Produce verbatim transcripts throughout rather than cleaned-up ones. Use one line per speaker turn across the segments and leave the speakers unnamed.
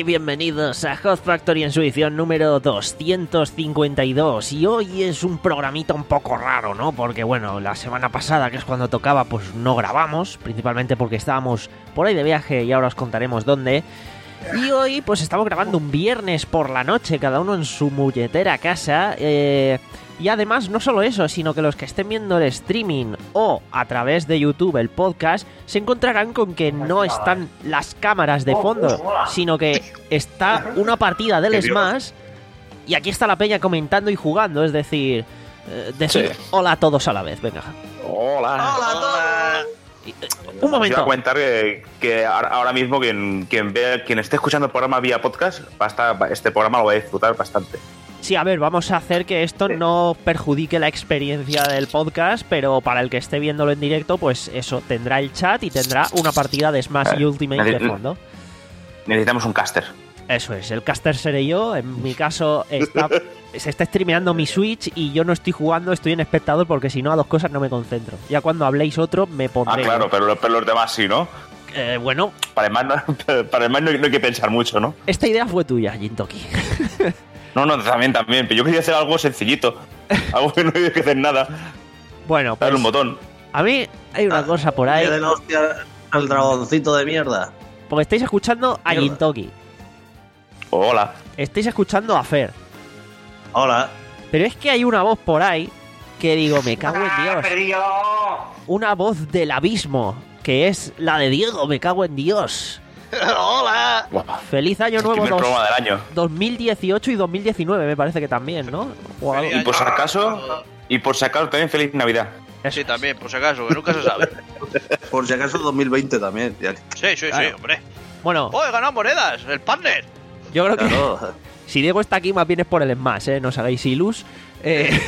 y bienvenidos a Hot Factory en su edición número doscientos cincuenta y dos. Y hoy es un programita un poco raro, ¿no? Porque, bueno, la semana pasada, que es cuando tocaba, pues no grabamos, principalmente porque estábamos por ahí de viaje y ahora os contaremos dónde. Y hoy, pues estamos grabando un viernes por la noche, cada uno en su mulletera casa. Eh... Y además, no solo eso, sino que los que estén viendo el streaming o a través de YouTube el podcast, se encontrarán con que no están las cámaras de fondo, sino que está una partida del Smash y aquí está la peña comentando y jugando, es decir, eh, decir sí. Hola a todos a la vez, venga.
Hola.
Hola a todos.
Un momento.
Os iba a comentar que, que ahora mismo quien, quien, ve, quien esté escuchando el programa vía podcast, va a estar, este programa lo va a disfrutar bastante.
Sí, a ver, vamos a hacer que esto no perjudique la experiencia del podcast, pero para el que esté viéndolo en directo, pues eso, tendrá el chat y tendrá una partida de Smash eh, Ultimate de fondo.
Necesitamos un caster.
Eso es, el caster seré yo. En mi caso, está, se está streameando mi Switch y yo no estoy jugando, estoy en espectador porque si no a dos cosas no me concentro. Ya cuando habléis otro, me pondré.
Ah, claro, pero, pero los demás sí, ¿no?
Eh, bueno.
Para el más no, para el más no, no hay que pensar mucho, ¿no?
Esta idea fue tuya, Jintoki.
No, no, también, también. Pero yo quería hacer algo sencillito. Algo que no hay que hacer nada.
Bueno, pues...
Darle un botón.
A mí hay una ah, cosa por ahí...
De la hostia al dragoncito de mierda.
Porque estáis escuchando a Jintoki.
Hola.
Estáis escuchando a Fer.
Hola.
Pero es que hay una voz por ahí que digo, me cago en Dios. Una voz del abismo, que es la de Diego, me cago en Dios.
¡Hola!
Feliz año nuevo
dos, del año.
dos mil dieciocho y dos mil diecinueve, me parece que también, ¿no?
O algo. Y por si acaso, y por si acaso también feliz Navidad.
Sí, también, por si acaso, que nunca se sabe.
Por si acaso dos mil veinte también.
Sí, sí, claro. Sí, hombre.
Bueno.
¡Oh, he ganado monedas! ¡El partner!
Yo creo que claro. Si Diego está aquí, más bien es por el Smash, ¿eh? No os hagáis ilus. Eh...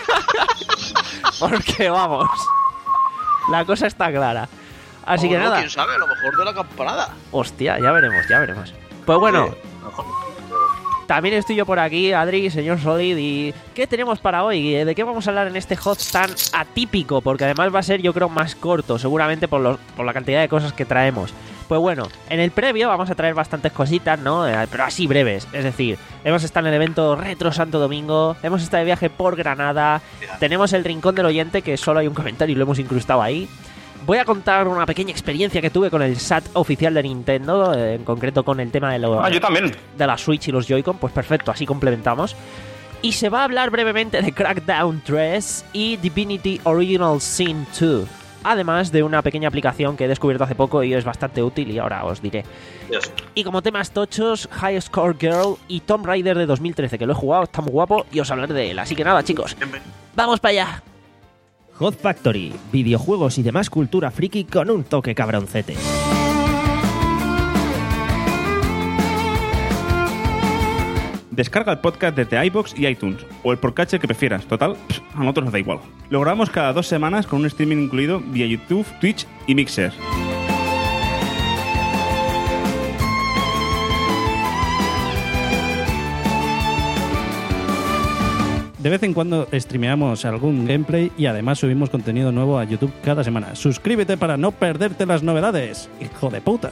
Porque vamos, la cosa está clara. Así oh, que
no,
nada.
¿Quién sabe? A lo mejor de la campanada.
Hostia, ya veremos, ya veremos. Pues bueno, sí. También estoy yo por aquí, Adri, señor Solid. ¿Y qué tenemos para hoy? ¿De qué vamos a hablar en este hot tan atípico? Porque además va a ser, yo creo, más corto, seguramente por, los, por la cantidad de cosas que traemos. Pues bueno, en el previo vamos a traer bastantes cositas, ¿no? Pero así breves. Es decir, hemos estado en el evento Retro Santo Domingo, hemos estado de viaje por Granada, tenemos el Rincón del Oyente, que solo hay un comentario y lo hemos incrustado ahí. Voy a contar una pequeña experiencia que tuve con el S A T oficial de Nintendo, en concreto con el tema de, lo,
ah, yo también.
de la Switch y los Joy-Con. Pues perfecto, así complementamos. Y se va a hablar brevemente de Crackdown tres y Divinity Original Sin dos. Además de una pequeña aplicación que he descubierto hace poco y es bastante útil y ahora os diré. Yes. Y como temas tochos, High Score Girl y Tomb Raider de dos mil trece, que lo he jugado, está muy guapo y os hablaré de él. Así que nada, chicos, ¡vamos para allá! Hot Factory, videojuegos y demás cultura friki con un toque cabroncete.
Descarga el podcast desde iVoox y iTunes, o el podcatcher que prefieras. Total, a nosotros nos da igual. Lo grabamos cada dos semanas con un streaming incluido vía YouTube, Twitch y Mixer. De vez en cuando streameamos algún gameplay y además subimos contenido nuevo a YouTube cada semana. Suscríbete para no perderte las novedades, hijo de puta.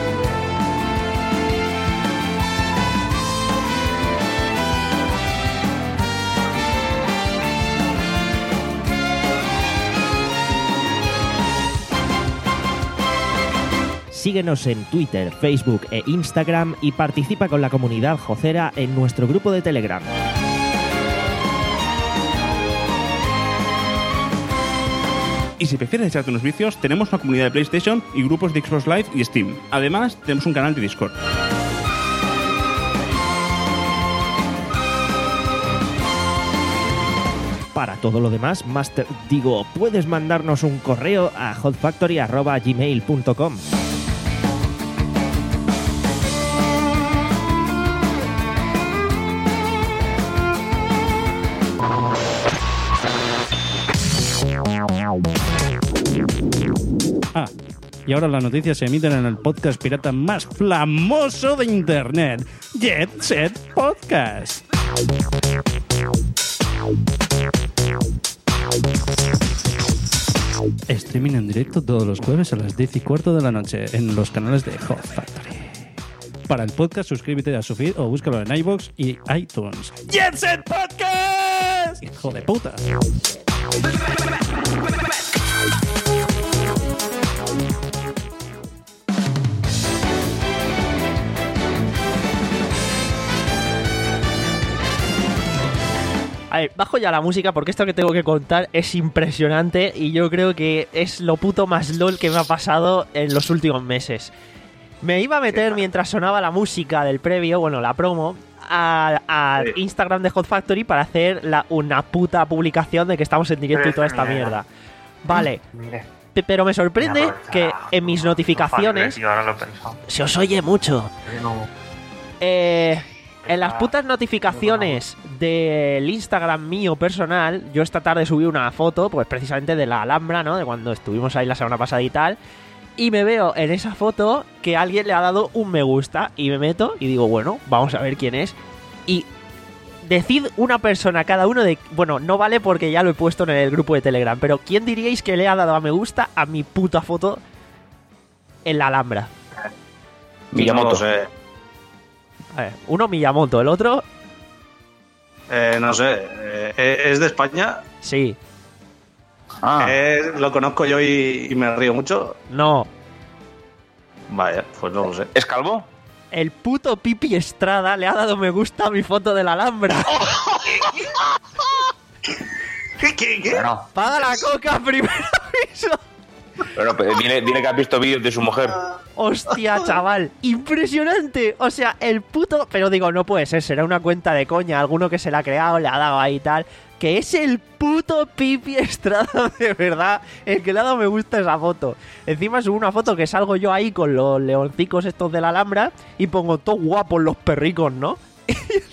Síguenos en Twitter, Facebook e Instagram y participa con la comunidad jocera en nuestro grupo de Telegram.
Y si prefieres echarte unos vicios, tenemos una comunidad de PlayStation y grupos de Xbox Live y Steam. Además, tenemos un canal de Discord.
Para todo lo demás, Master, digo, puedes mandarnos un correo a hotfactory arroba gmail punto com.
Ah, y ahora las noticias se emiten en el podcast pirata más famoso de internet, Jet Set Podcast. Streaming en directo todos los jueves a las diez y cuarto de la noche en los canales de Hot Factory.
para el podcast, suscríbete a su feed o búscalo en iVoox y iTunes.
Jet Set Podcast.
¡Hijo de puta!
A ver, bajo ya la música porque esto que tengo que contar es impresionante y yo creo que es lo puto más LOL que me ha pasado en los últimos meses. Me iba a meter mientras sonaba la música del previo, bueno, la promo, a, a
Sí.
Instagram de Hot Factory para hacer la, una puta publicación de que estamos en directo y toda esta mierda. Vale, Pe- pero me sorprende que en mis notificaciones se os oye mucho. Eh, en las putas notificaciones del Instagram mío personal, yo esta tarde subí una foto, pues precisamente de la Alhambra, ¿no? De cuando estuvimos ahí la semana pasada y tal. Y me veo en esa foto que alguien le ha dado un me gusta. Y me meto y digo, bueno, vamos a ver quién es. Y decid una persona cada uno de... Bueno, no vale porque ya lo he puesto en el grupo de Telegram. Pero ¿quién diríais que le ha dado a me gusta a mi puta foto en la Alhambra?
Miyamoto.
No lo sé.
A ver, uno Miyamoto, el otro...
Eh, no sé. Eh, ¿Es de España?
Sí.
Ah,
Eh, ¿Lo conozco yo y, y me río mucho?
No.
Vaya, pues no lo sé.
¿es calvo?
El puto Pipi Estrada le ha dado me gusta a mi foto de la Alhambra.
¿Qué, qué, qué?
Bueno,
Paga la coca primero aviso.
pero pues, dile, dile que has visto vídeos de su mujer.
Hostia, chaval, impresionante. O sea, el puto... Pero digo, no puede ser, será una cuenta de coña. Alguno que se la ha creado, le ha dado ahí y tal. Que es el puto Pipi Estrada, de verdad, el que le ha dado me gusta a esa foto. Encima subo una foto que salgo yo ahí con los leoncicos estos de la Alhambra y pongo todos guapos los perricos, ¿no? Y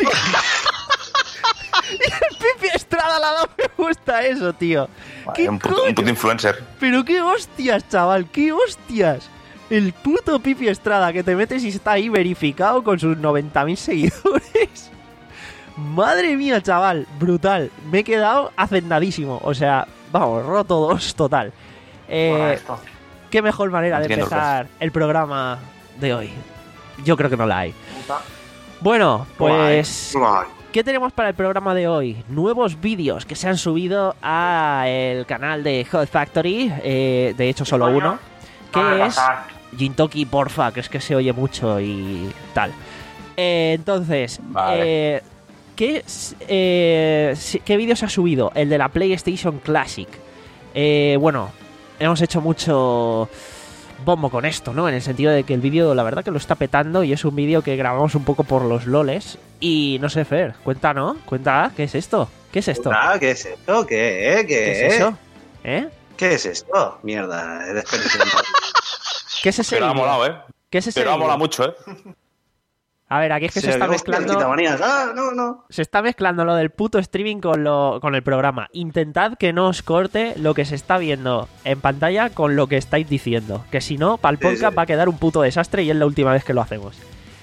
el Pipi Estrada le ha dado me gusta a eso, tío. ¿Qué
Un puto, un
coño?
puto influencer.
Pero qué hostias, chaval, qué hostias. El puto Pipi Estrada que te metes y está ahí verificado con sus noventa mil seguidores. Madre mía, chaval, brutal. Me he quedado hacendadísimo. O sea, vamos, roto dos total. Eh, qué mejor manera de
Entiendo,
empezar el programa de hoy. Yo creo que no la hay. Bueno, pues... ¿Qué tenemos para el programa de hoy? Nuevos vídeos que se han subido a el canal de Hot Factory, eh, de hecho solo uno, que es Jintoki, porfa, que es que se oye mucho y tal. Eh, entonces,
Vale.
eh, ¿qué, s- eh, si- ¿qué vídeo se ha subido? El de la PlayStation Classic. Eh, bueno, hemos hecho mucho bombo con esto, ¿no? En el sentido de que el vídeo, la verdad que lo está petando y es un vídeo que grabamos un poco por los loles. Y no sé, Fer, cuenta, ¿no? Cuenta, ¿qué es esto? ¿Qué es esto?
Ah, ¿qué es esto? ¿Qué? ¿Qué,
¿Qué es eso? ¿Eh?
¿Qué es esto? Mierda, he desperdiciado un rato.
¿Qué es ese
Pero ha
vídeo?
molado, ¿eh?
¿Qué es ese
Pero ha
vídeo?
molado mucho, ¿eh?
A ver, aquí es que se,
Sí,
está
hostia,
mezclando...
quitamanías. Ah, no, no.
Se está mezclando lo del puto streaming con, lo, con el programa. Intentad que no os corte lo que se está viendo en pantalla con lo que estáis diciendo. Que si no, para el
Sí,
podcast
sí.
va a quedar un puto desastre y es la última vez que lo hacemos.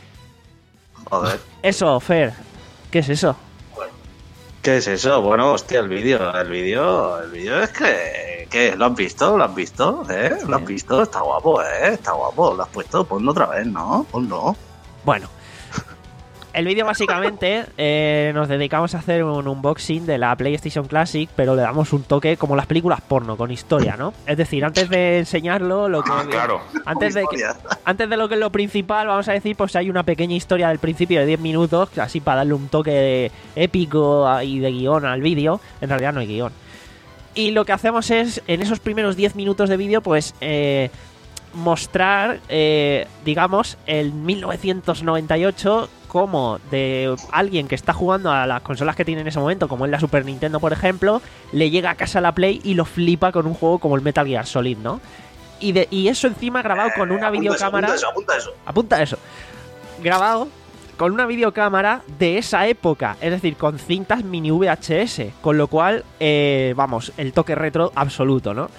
Joder.
Eso, Fer. ¿Qué es eso?
¿Qué es eso? Bueno, hostia, el vídeo. El vídeo. El vídeo es que. ¿Qué? ¿Lo has visto? ¿Lo has visto? ¿Eh? ¿Lo has visto? Está guapo, ¿eh? Está guapo. ¿Lo has puesto? Ponlo otra vez, ¿no? Ponlo.
Bueno. El vídeo básicamente eh, nos dedicamos a hacer un unboxing de la PlayStation Classic, pero le damos un toque como las películas porno, con historia, ¿no? Es decir, antes de enseñarlo, lo que...
Ah, claro.
Antes de, que-
Historia.
antes de lo que es lo principal, vamos a decir, pues hay una pequeña historia del principio de diez minutos, así para darle un toque de épico y de guión al vídeo. En realidad no hay guión. Y lo que hacemos es, en esos primeros diez minutos de vídeo, pues... Eh, mostrar, eh, digamos, el mil novecientos noventa y ocho como de alguien que está jugando a las consolas que tiene en ese momento, como es la Super Nintendo, por ejemplo, le llega a casa la Play y lo flipa con un juego como el Metal Gear Solid, ¿no? Y, de, y eso encima grabado con una
Apunta eso,
videocámara...
Apunta eso, apunta eso.
Apunta eso. Grabado con una videocámara de esa época, es decir, con cintas mini V H S, con lo cual, eh, vamos, el toque retro absoluto, ¿no?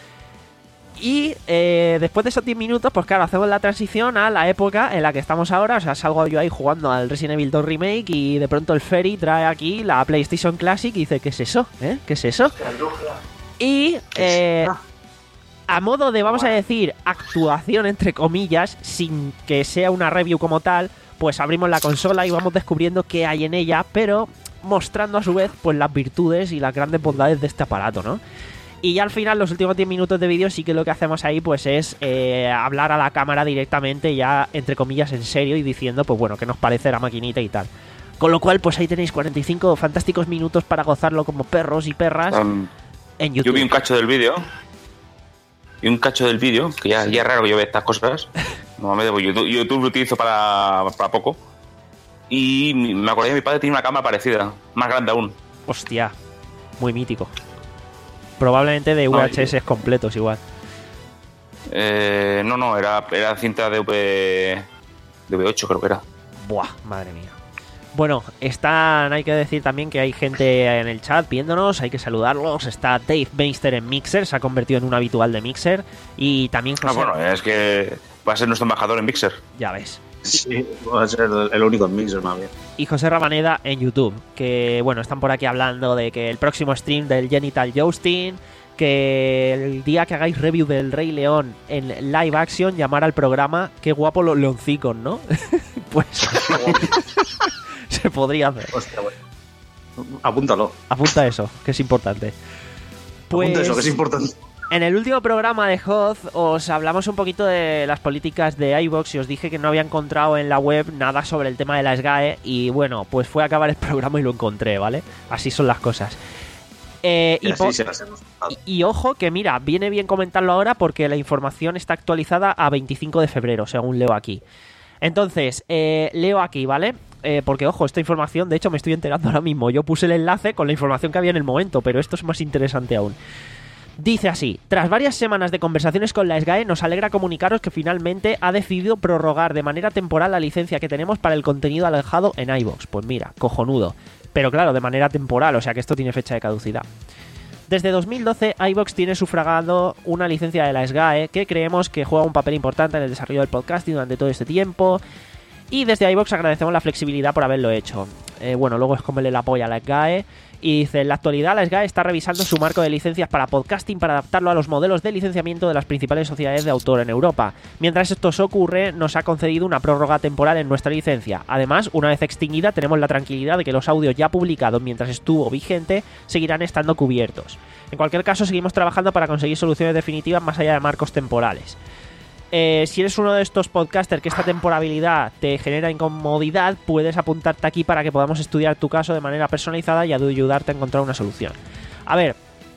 Y eh, después de esos diez minutos, pues claro, hacemos la transición a la época en la que estamos ahora. O sea, salgo yo ahí jugando al Resident Evil dos Remake y de pronto el Ferry trae aquí la PlayStation Classic y dice, ¿qué es eso? ¿Eh? ¿Qué es eso? Y eh, a modo de, vamos a decir, actuación entre comillas, sin que sea una review como tal, pues abrimos la consola y vamos descubriendo qué hay en ella, pero mostrando a su vez pues las virtudes y las grandes bondades de este aparato, ¿no? Y ya al final, los últimos diez minutos de vídeo, sí que lo que hacemos ahí pues es eh, hablar a la cámara directamente, ya entre comillas en serio, y diciendo pues bueno, qué nos parece la maquinita y tal. Con lo cual, pues ahí tenéis cuarenta y cinco fantásticos minutos para gozarlo como perros y perras
Um,
en YouTube.
Yo vi un cacho del vídeo. Y un cacho del vídeo, que ya, ya es raro que yo vea estas cosas. Normalmente pues, YouTube, YouTube lo utilizo para, para poco. Y me acordé que mi padre tenía una cámara parecida, más grande aún.
Hostia, muy mítico. Probablemente de V H S completos igual.
Eh, no, no, era, era cinta de V, de V ocho, creo que era.
Buah, madre mía. Bueno, están, hay que decir también que hay gente en el chat viéndonos, hay que saludarlos. Está Dave Meister en Mixer, se ha convertido en un habitual de Mixer. Y también José...
Ah, bueno, es que va a ser nuestro embajador en Mixer.
Ya ves.
Sí, va a ser el, el único en Mixer más bien.
Y José Rabaneda en YouTube, que bueno, están por aquí hablando de que el próximo stream del Genital Jousting, que el día que hagáis review del Rey León en live action, llamar al programa Qué guapo los leoncicos, ¿no? Pues se podría hacer.
Hostia, bueno. Apúntalo.
Apunta eso, que es importante. Pues
Apunta eso, que es importante.
en el último programa de Hoz os hablamos un poquito de las políticas de iVoox y os dije que no había encontrado en la web nada sobre el tema de la S G A E y bueno, pues fue a acabar el programa y lo encontré, ¿vale? Así son las cosas. Eh, y,
Y así
po-
se las hemos dado.
y, y ojo que mira, viene bien comentarlo ahora porque la información está actualizada a veinticinco de febrero, según leo aquí. Entonces, eh, leo aquí, ¿vale? Eh, porque, ojo, esta información, de hecho, me estoy enterando ahora mismo. Yo puse el enlace con la información que había en el momento, pero esto es más interesante aún. Dice así: tras varias semanas de conversaciones con la S G A E, nos alegra comunicaros que finalmente ha decidido prorrogar de manera temporal la licencia que tenemos para el contenido alojado en iVoox. Pues mira, cojonudo. Pero claro, de manera temporal, o sea que esto tiene fecha de caducidad. Desde dos mil doce, iVoox tiene sufragado una licencia de la S G A E que creemos que juega un papel importante en el desarrollo del podcasting durante todo este tiempo. Y desde iVoox agradecemos la flexibilidad por haberlo hecho. Eh, bueno, luego es como le la polla a la S G A E. Y dice: en la actualidad la S G A E está revisando su marco de licencias para podcasting para adaptarlo a los modelos de licenciamiento de las principales sociedades de autor en Europa. Mientras esto ocurre, nos ha concedido una prórroga temporal en nuestra licencia. Además, una vez extinguida, tenemos la tranquilidad de que los audios ya publicados mientras estuvo vigente seguirán estando cubiertos. En cualquier caso, seguimos trabajando para conseguir soluciones definitivas más allá de marcos temporales. Eh, si eres uno de estos podcasters que esta temporalidad te genera incomodidad, puedes apuntarte aquí para que podamos estudiar tu caso de manera personalizada y ayudarte a encontrar una solución. A ver,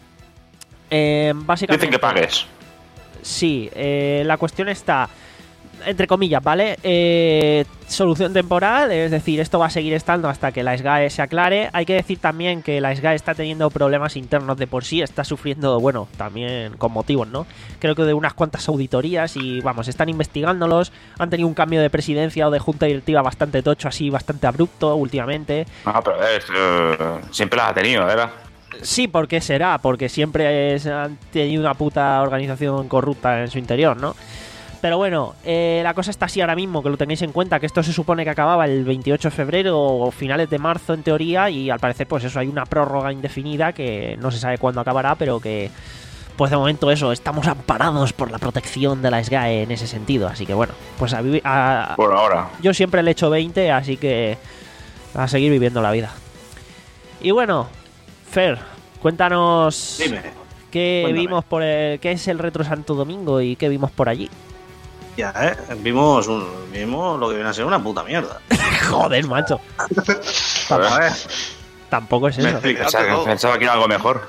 eh, básicamente...
Dicen que pagues.
Sí, eh, la cuestión está, entre comillas, ¿vale? Eh, solución temporal, es decir, esto va a seguir estando hasta que la S G A E se aclare. Hay que decir también que la S G A E está teniendo problemas internos de por sí, está sufriendo, bueno, también con motivos, ¿no? Creo que de unas cuantas auditorías y, vamos, están investigándolos. Han tenido un cambio de presidencia o de junta directiva bastante tocho, así, bastante abrupto últimamente.
Ah, pero es, eh, siempre las ha tenido, ¿verdad?
Sí, ¿por qué será? Porque siempre es- han tenido una puta organización corrupta en su interior, ¿no? Pero bueno, eh, la cosa está así ahora mismo, que lo tengáis en cuenta, que esto se supone que acababa el veintiocho de febrero o finales de marzo en teoría, y al parecer pues eso, hay una prórroga indefinida que no se sabe cuándo acabará, pero que pues de momento eso, estamos amparados por la protección de la S G A E en ese sentido, así que bueno, pues a, vivi- a-
Por ahora.
yo siempre le echo veinte, así que a seguir viviendo la vida. Y bueno, Fer, cuéntanos
Dime.
qué
cuéntame.
vimos por el, qué es el Retro Santo Domingo y qué vimos por allí.
Ya, ¿eh? Vimos, un, vimos lo que viene a ser una puta mierda.
Joder, macho.
Vamos a ver.
Tampoco es
Me
eso.
explico.
Pensaba,
todo.
pensaba que era algo mejor.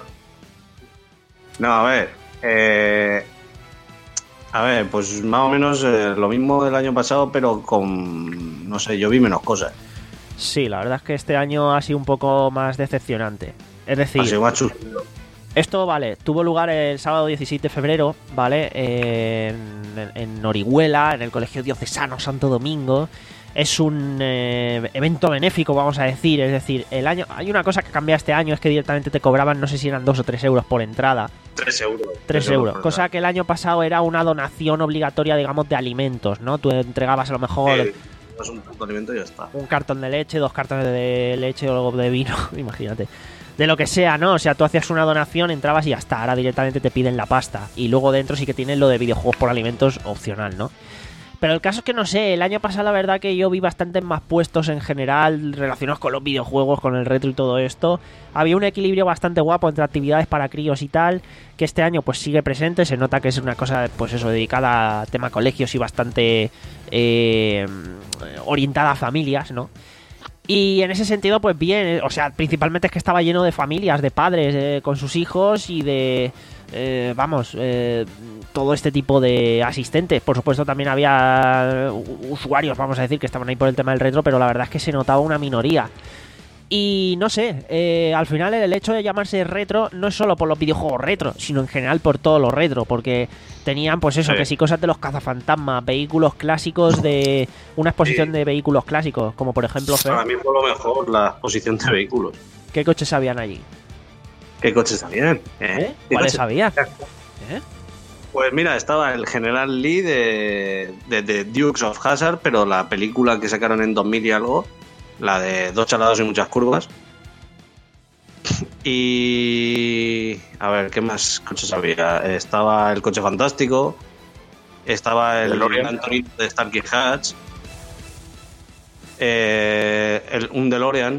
No, a ver. Eh, a ver, pues más o menos eh, lo mismo del año pasado, pero con. No sé, yo vi menos cosas.
Sí, la verdad es que este año ha sido un poco más decepcionante. Es decir,
Ha sido más chusco.
esto, vale, tuvo lugar el sábado diecisiete de febrero, ¿vale? En, en Orihuela, en el Colegio Diocesano Santo Domingo. Es un eh, evento benéfico, vamos a decir. Es decir, el año hay una cosa que cambia este año, es que directamente te cobraban, no sé si eran dos o tres euros por entrada.
Tres euros.
tres euros.
por
Cosa
entrar.
que el año pasado era una donación obligatoria, digamos, de alimentos, ¿no? Tú entregabas a lo mejor
Eh, es un puto alimento y ya está.
un cartón de leche, dos cartones de leche o de vino, imagínate. De lo que sea, ¿no? O sea, tú hacías una donación, entrabas y ya está. Ahora directamente te piden la pasta. Y luego dentro sí que tienen lo de videojuegos por alimentos opcional, ¿no? Pero el caso es que no sé, el año pasado la verdad que yo vi bastantes más puestos en general relacionados con los videojuegos, con el retro y todo esto. Había un equilibrio bastante guapo entre actividades para críos y tal, que este año pues sigue presente, se nota que es una cosa pues eso dedicada a tema colegios y bastante eh, orientada a familias, ¿no? Y en ese sentido, pues bien, o sea, principalmente es que estaba lleno de familias, de padres eh, con sus hijos y de, eh, vamos, eh, todo este tipo de asistentes. Por supuesto también había usuarios, vamos a decir, que estaban ahí por el tema del retro, pero la verdad es que se notaba una minoría. Y no sé, eh, al final el hecho de llamarse retro no es solo por los videojuegos retro, sino en general por todo lo retro, porque tenían pues eso,
Sí.
que sí, cosas de los cazafantasmas, vehículos clásicos, de una exposición
Sí.
de vehículos clásicos, como por ejemplo, Fer,
Para mí fue lo mejor la exposición de vehículos.
¿qué coches habían allí?
¿Qué coches habían? ¿Eh?
¿Eh?
¿Qué
¿Cuáles
coches?
había? ¿Eh?
Pues mira, estaba el General Lee de, de, de Dukes of Hazzard, pero la película que sacaron en dos mil y algo, la de Dos chalados y muchas curvas. Y... a ver, ¿qué más coches había? Estaba el coche fantástico, estaba el
DeLorean.
Gran Torino de Starkey Hatch, eh, el, un DeLorean.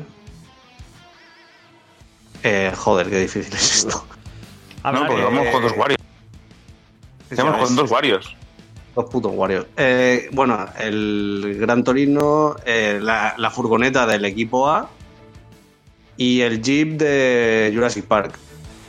Eh, joder, qué difícil es esto.
Habrá
No, porque
que-
vamos con dos Warriors.
Ya
Vamos
ves.
con dos Warriors.
Dos putos Warriors. Eh, bueno, el Gran Torino, eh, la, la furgoneta del equipo A y el Jeep de Jurassic Park.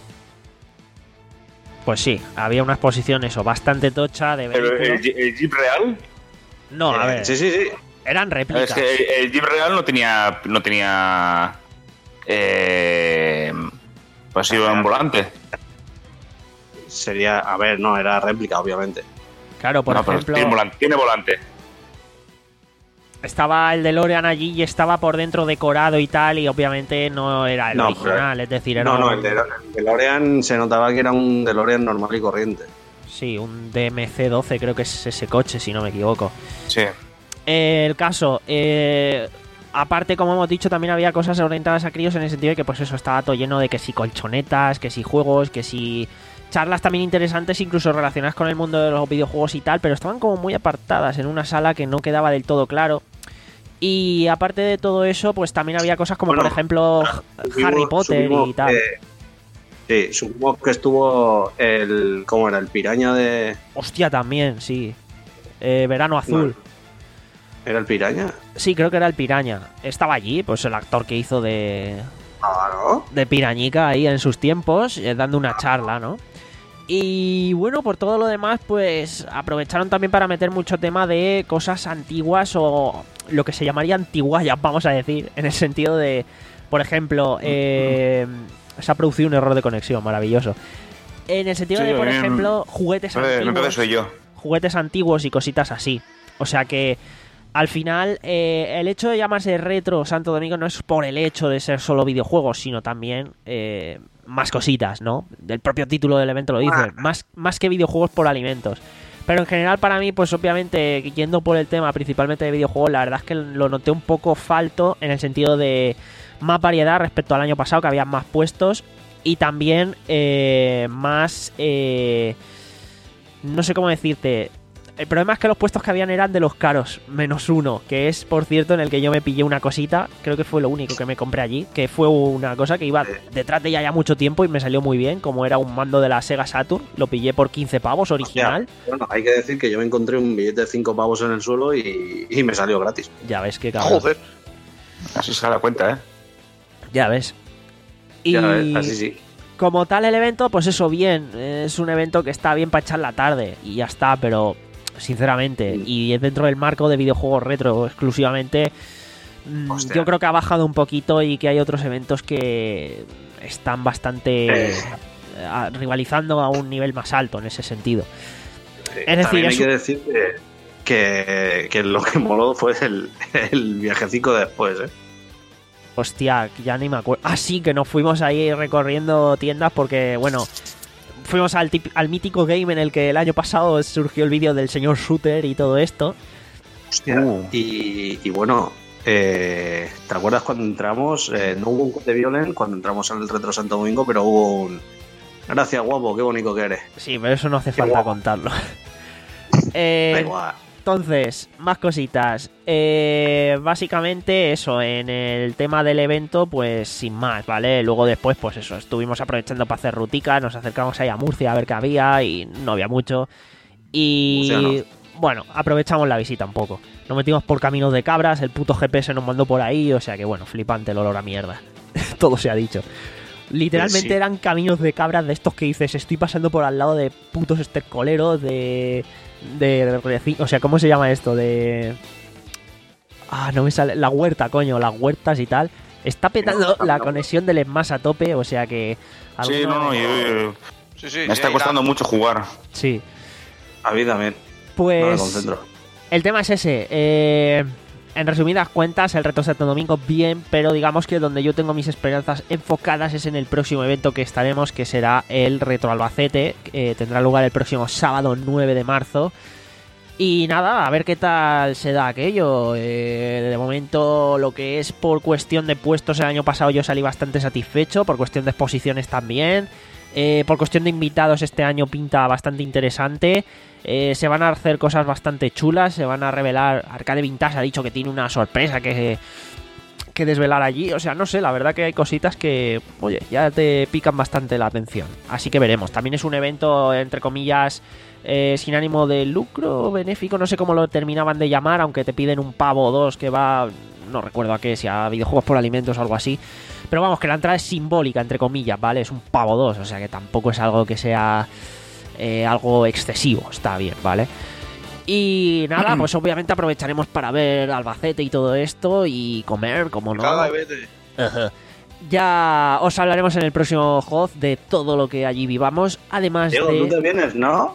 Pues sí, había una exposición eso, bastante tocha de
Pero
vehículos.
el, el Jeep real.
No, a
Eh,
ver,
Sí, sí, sí.
eran réplicas.
Es que el, el Jeep real no tenía. No tenía. Eh, pues iba en volante.
Sería, a ver, no, era réplica, obviamente.
Claro, por
No, pero
ejemplo,
tiene volante. Tiene volante.
estaba el DeLorean allí y estaba por dentro decorado y tal, y obviamente no era el
No,
original, es decir, era
No, no,
un-
el, de, el DeLorean se notaba que era un DeLorean normal y corriente.
sí, un D M C doce creo que es ese coche, si no me equivoco.
Sí.
Eh, el caso, eh, aparte, como hemos dicho, también había cosas orientadas a críos en el sentido de que pues eso, estaba todo lleno de que si colchonetas, que si juegos, que si charlas también interesantes, incluso relacionadas con el mundo de los videojuegos y tal, pero estaban como muy apartadas en una sala que no quedaba del todo claro. Y aparte de todo eso, pues también había cosas como
Bueno,
por ejemplo Harry
Subimos-
Potter
subimos
y tal.
que- sí, supongo que estuvo el... ¿Cómo era? El piraña de...
Hostia, también, sí. Eh, Verano Azul.
¿Era el piraña?
Sí, creo que era el Piraña. Estaba allí, pues el actor que hizo de,
Ah, ¿no?
de Pirañica ahí en sus tiempos, eh, dando una charla, ¿no? Y bueno, por todo lo demás, pues aprovecharon también para meter mucho tema de cosas antiguas o lo que se llamaría antiguallas, vamos a decir, en el sentido de, por ejemplo, eh, se ha producido un error de conexión, maravilloso. En el sentido
Sí,
de, por
también-
ejemplo, juguetes
Me parece
antiguos,
soy yo.
juguetes antiguos y cositas así. O sea que al final eh, el hecho de llamarse retro Santo Domingo no es por el hecho de ser solo videojuegos, sino también eh, más cositas, ¿no? El propio título del evento lo dice, más, más que videojuegos por alimentos. Pero en general para mí, pues obviamente, yendo por el tema principalmente de videojuegos, la verdad es que lo noté un poco falto en el sentido de más variedad respecto al año pasado, que había más puestos, y también eh, más... Eh, no sé cómo decirte... El problema es que los puestos que habían eran de los caros, menos uno, que es, por cierto, en el que yo me pillé una cosita, creo que fue lo único que me compré allí, que fue una cosa que iba detrás de ella ya mucho tiempo y me salió muy bien, como era un mando de la Sega Saturn, lo pillé por quince pavos, original.
Ya, bueno, hay que decir que yo me encontré un billete de cinco pavos en el suelo y, y me salió gratis.
Ya ves qué cabrón.
Joder.
Así se da cuenta, ¿eh?
Ya ves. Y
Ya ves, así sí.
como tal el evento, pues eso, bien, es un evento que está bien para echar la tarde y ya está, pero sinceramente,
Mm.
y es dentro del marco de videojuegos retro exclusivamente, mm,
Hostia.
yo creo que ha bajado un poquito y que hay otros eventos que están bastante
Eh.
eh, rivalizando a un nivel más alto en ese sentido.
Eh,
Es decir,
También hay
es
que
un-
decir que, que, que lo que moló fue el, el viajecico después, ¿eh?
Hostia, ya ni me acuerdo. Ah, sí, que nos fuimos ahí recorriendo tiendas porque, bueno, fuimos al, tip- al mítico game en el que el año pasado surgió el vídeo del señor Shooter y todo esto.
Hostia.
Uh.
Y, y bueno, eh, ¿te acuerdas cuando entramos? Eh, no hubo un de Violent cuando entramos al Retro Santo Domingo, pero hubo un... Gracias, guapo, qué bonito que eres.
Sí, pero eso no hace
Qué
falta
guapo.
contarlo.
Da
Eh,
igual.
Entonces, más cositas. Eh, básicamente eso, en el tema del evento, pues sin más, ¿vale? Luego después, pues eso, estuvimos aprovechando para hacer rutica, nos acercamos ahí a Murcia a ver qué había y no había mucho. Y
Murcianos.
bueno, aprovechamos la visita un poco. Nos metimos por caminos de cabras, el puto G P S nos mandó por ahí, o sea que bueno, flipante el olor a mierda. Todo se ha dicho. Literalmente
Sí.
eran caminos de cabras de estos que dices, estoy pasando por al lado de putos estercoleros, de... de, de o sea, ¿cómo se llama esto? De... Ah, no me sale... La huerta, coño, las huertas y tal. Está petando
No,
la
no.
conexión del Smash a tope, o sea que...
Sí,
alguno-
no, no, yo- yo-
Sí, sí.
me
sí,
está
ahí
costando
la-
mucho jugar.
Sí,
A mí también. No me
pues...
concentro.
El tema es ese. Eh, en resumidas cuentas, el reto Santo Domingo bien, pero digamos que donde yo tengo mis esperanzas enfocadas es en el próximo evento que estaremos, que será el Retro Albacete. Eh, tendrá lugar el próximo sábado nueve de marzo. Y nada, a ver qué tal se da aquello. Eh, de momento, lo que es por cuestión de puestos, el año pasado yo salí bastante satisfecho, por cuestión de exposiciones también. Eh, por cuestión de invitados, este año pinta bastante interesante. Eh, se van a hacer cosas bastante chulas. Se van a revelar. Arcade Vintage ha dicho que tiene una sorpresa que, que desvelar allí. O sea, no sé, la verdad que hay cositas que, oye, ya te pican bastante la atención. Así que veremos. También es un evento, entre comillas, eh, sin ánimo de lucro, benéfico. No sé cómo lo terminaban de llamar, aunque te piden un pavo o dos que va. No recuerdo a qué, si a videojuegos por alimentos o algo así. Pero vamos, que la entrada es simbólica, entre comillas, ¿vale? Es un pavo dos, o sea que tampoco es algo que sea eh, algo excesivo, está bien, ¿vale? Y nada, pues obviamente aprovecharemos para ver Albacete y todo esto y comer, como no.
Caga y vete.
Ajá. Ya os hablaremos en el próximo J O Z de todo lo que allí vivamos, además
Diego, tú te
de...
vienes, ¿no?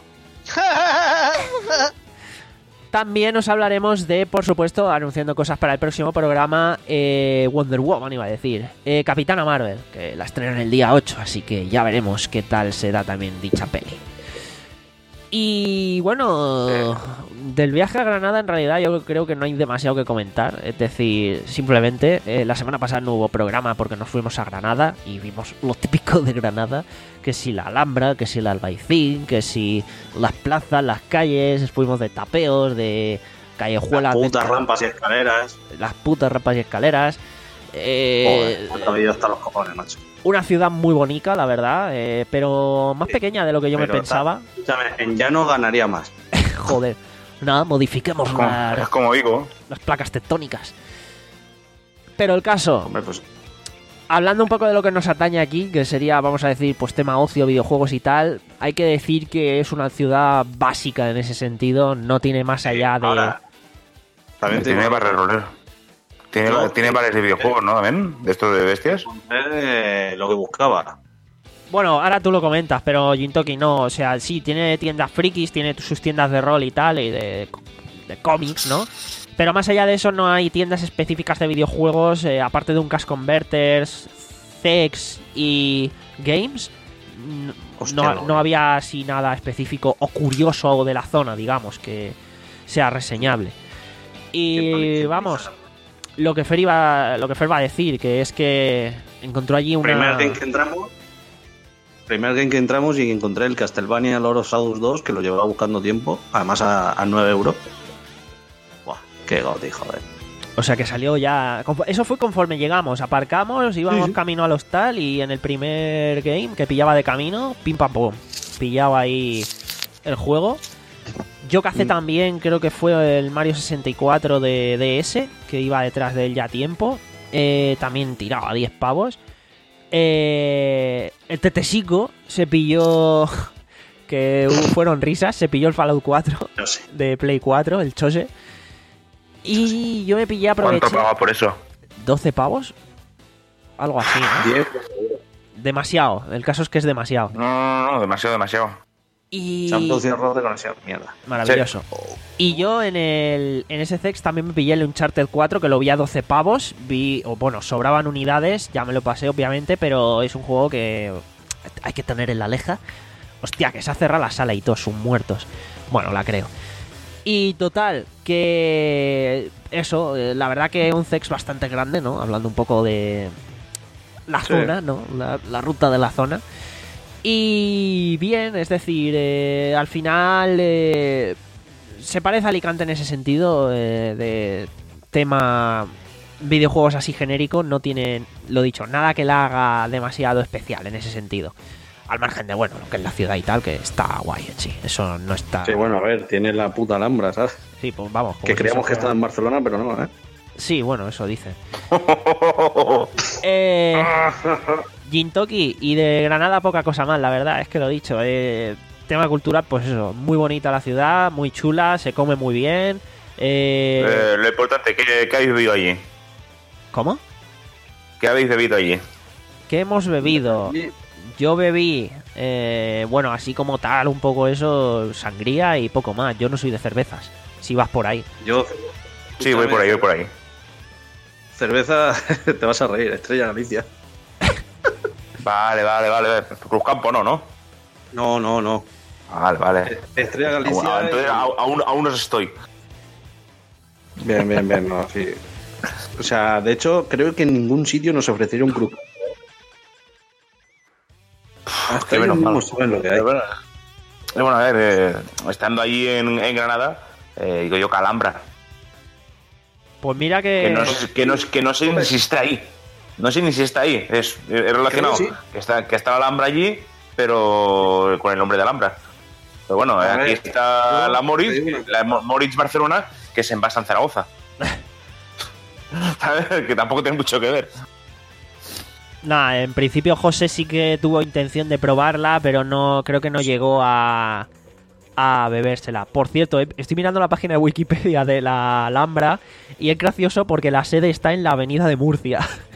También os hablaremos de, por supuesto, anunciando cosas para el próximo programa, eh, Wonder Woman, iba a decir. Eh, Capitana Marvel, que la estrenan el día ocho, así que ya veremos qué tal se da también dicha peli. Y bueno, del viaje a Granada en realidad yo creo que no hay demasiado que comentar. Es decir, simplemente eh, la semana pasada no hubo programa porque nos fuimos a Granada y vimos lo típico de Granada, que si la Alhambra, que si el Albaicín, que si las plazas, las calles, fuimos de tapeos, de callejuelas,
Las
de-
putas rampas y escaleras.
las putas rampas y escaleras. Eh,
Joder, cuánto vídeo hasta los cojones, macho.
una ciudad muy bonita, la verdad, eh, pero más pequeña de lo que yo me
Pero
pensaba.
Escúchame, en llano ganaría más.
Joder, nada, modifiquemos
Es como,
la-
es como digo.
las placas tectónicas. Pero el caso,
Hombre, pues
hablando un poco de lo que nos atañe aquí, que sería, vamos a decir, pues tema ocio, videojuegos y tal, hay que decir que es una ciudad básica en ese sentido, no tiene más allá de...
ahora. También
Tiene
tengo
barres roller. Tiene,
No,
tiene bares de videojuegos, ¿no? También, de estos de bestias.
eh, lo que buscaba.
Bueno, ahora tú lo comentas, pero Jintoki no, o sea, sí, tiene tiendas frikis, tiene sus tiendas de rol y tal, y de, de cómics, ¿no? Pero más allá de eso no hay tiendas específicas de videojuegos, eh, aparte de un Cash Converters, C X y Games, n-
Hostia,
no,
no.
no había así nada específico o curioso de la zona, digamos, que sea reseñable. Y vamos, lo que Fer iba, lo que Fer va a decir, que es que encontró allí una...
Primer game que entramos. Primer game que entramos y encontré el Castlevania Lord of Shadows dos, que lo llevaba buscando tiempo, además a, a nueve euros. Buah, qué goti, joder.
O sea que salió ya... Eso fue conforme llegamos, aparcamos, íbamos
Sí, sí.
camino al hostal y en el primer game que pillaba de camino, pim pam pum, pillaba ahí el juego. Yo cacé
Mm.
también, creo que fue el Mario sesenta y cuatro de D S, que iba detrás de él ya a tiempo. Eh, también tiraba diez pavos. Eh, el Tetesico se pilló... que hubo- fueron risas, se pilló el Fallout cuatro
No sé.
de Play cuatro, el Chose. Y yo me pillé, aproveché...
¿Cuánto pagaba por eso?
¿doce pavos? Algo así, ¿no?
diez.
Demasiado. El caso es que es demasiado.
No, no, no, demasiado, demasiado.
Y...
Se han producido errores de conexión. Mierda.
Maravilloso. Y yo en el en ese C X también me pillé el Uncharted cuatro, que lo vi a doce pavos. Vi, o bueno, sobraban unidades, ya me lo pasé obviamente, pero es un juego que hay que tener en la leja. Hostia, que se ha cerrado la sala y todos son muertos. Bueno, la creo. Y total, que eso, eh, la verdad que un C X bastante grande, ¿no? Hablando un poco de la
Sí.
zona, ¿no? La, la ruta de la zona. Y bien, es decir, eh, al final eh, se parece a Alicante en ese sentido, eh, de tema videojuegos así genéricos, no tiene, lo dicho, nada que la haga demasiado especial en ese sentido. Al margen de, bueno, lo que es la ciudad y tal, que está guay en sí, eso no está...
Sí, bueno, a ver, tiene la puta Alhambra, ¿sabes?
Sí, pues vamos.
Que creíamos que estaba en Barcelona, pero no, ¿eh?
Sí, bueno, eso dicen. eh, Gintoki, y de Granada poca cosa más, la verdad, es que lo dicho. Eh, tema cultural, pues eso, muy bonita la ciudad, muy chula, se come muy bien. Eh...
Eh, lo importante, ¿qué, ¿qué habéis bebido allí?
¿Cómo?
¿Qué habéis bebido allí?
¿Qué hemos bebido? Yo bebí, eh, bueno, así como tal, un poco eso, sangría y poco más. Yo no soy de cervezas, si vas por ahí.
Yo...
Sí, voy por ahí, voy por ahí.
Cerveza, te vas a reír, Estrella Galicia.
Vale, vale, vale. Cruzcampo no, ¿no?
No, no, no.
Vale, vale.
Estrella Galicia...
Ah, entonces,
y-
aún, aún, aún os estoy.
Bien, bien, bien, no, sí. O sea, de hecho, creo que en ningún sitio nos ofrecieron cruz. Hasta
Qué
ellos
menos mal.
mismos saben lo que hay.
Pero bueno, eh, bueno, a ver, eh, estando allí en, en Granada, eh, digo yo Calambra.
Pues mira que...
Que no, sé- que, no, que no sé ni si está ahí. No sé ni si está ahí. Es, es relacionado.
Creo que sí.
Que está, que está la Alhambra allí, pero con el nombre de Alhambra. Pero bueno,
A
aquí
ver,
está
yo
la
te
Moritz,
digo una-
la Mo- Moritz Barcelona, que se envasa en Zaragoza. ¿Sabes? Que tampoco tiene mucho que ver.
Nada, en principio José sí que tuvo intención de probarla, pero no creo que no llegó a, a bebérsela. Por cierto, eh, estoy mirando la página de Wikipedia de la Alhambra y es gracioso porque la sede está en la avenida de Murcia.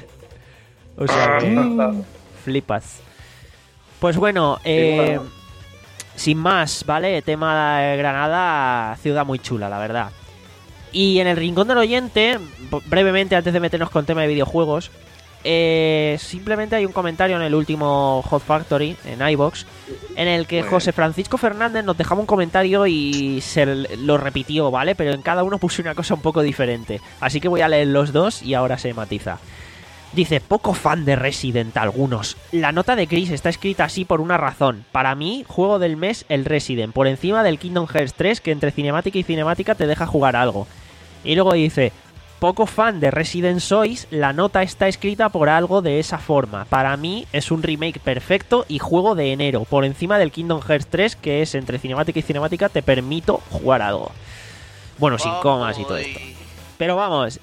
O sea, que flipas. Pues bueno, eh, sin más, ¿vale? Tema de Granada, ciudad muy chula, la verdad. Y en el rincón del oyente, brevemente antes de meternos con tema de videojuegos, eh, simplemente hay un comentario en el último Hot Factory, en iVoox, en el que José Francisco Fernández nos dejaba un comentario y se lo repitió, ¿vale? Pero en cada uno puso una cosa un poco diferente. Así que voy a leer los dos y ahora se matiza. Dice, poco fan de Resident algunos. La nota de Chris está escrita así por una razón. Para mí, juego del mes el Resident, por encima del Kingdom Hearts tres, que entre cinemática y cinemática te deja jugar algo. Y luego dice, poco fan de Resident sois, la nota está escrita por algo de esa forma. Para mí es un remake perfecto y juego de enero, por encima del Kingdom Hearts tres, que es entre cinemática y cinemática te permito jugar algo. Bueno, sin comas y todo esto. Pero vamos,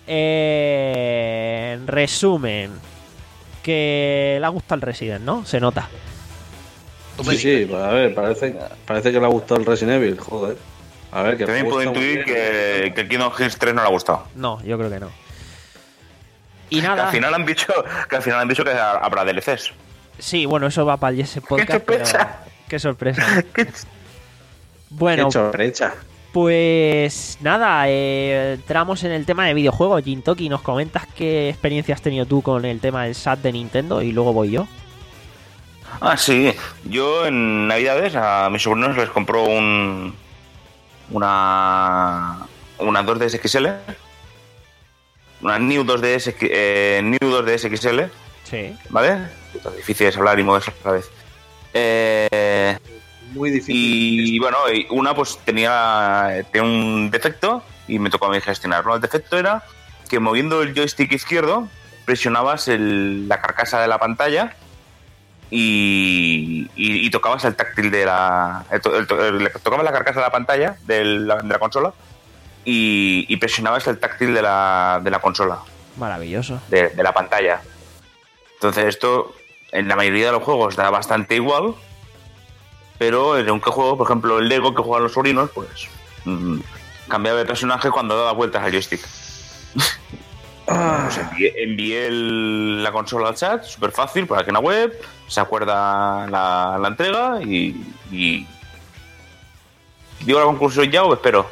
eh, en resumen, que le ha gustado el Resident, ¿no? Se nota.
Sí, sí, pues a ver, parece, parece que le ha gustado el Resident Evil, joder. A ver, que el
También
juego
puedo
está muy
intuir
bien.
que, que el Kingdom Hearts tres no le ha gustado.
No, yo creo que no. Y
Que
nada.
al final han dicho que al final han dicho que habrá D L Cs.
Sí, bueno, eso va para el Jesse Podcast.
¡Qué
pero-
sorpresa!
Qué sorpresa. Bueno,
Qué chorrecha.
pues nada, eh, entramos en el tema de videojuegos. Gintoki, ¿nos comentas qué experiencia has tenido tú con el tema del S A T de Nintendo? Y luego voy yo.
Ah, sí. Yo en Navidades a mis sobrinos les compró un una una dos D S X L, una New dos D S, eh, New dos D S X L,
Sí.
¿vale? Es difícil es hablar y moverse a la vez. Eh,
Muy difícil.
y bueno, y una pues tenía, tenía un defecto y me tocó a mí gestionarlo. El defecto era que moviendo el joystick izquierdo presionabas el- la carcasa de la pantalla y, y- y tocabas el táctil de la... el to- el to- el- tocabas la carcasa de la pantalla de la, de la consola y, y presionabas el táctil de la, de la consola,
Maravilloso.
de, de la pantalla. Entonces esto en la mayoría de los juegos da bastante igual, pero en un que juego, por ejemplo el Lego que juegan los sobrinos, pues mm, cambiaba de personaje cuando daba vueltas al joystick. Pues envié, envié el- la consola al chat, súper fácil, por aquí en la web, se acuerda la, la entrega y, y... ¿Digo la conclusión ya o espero?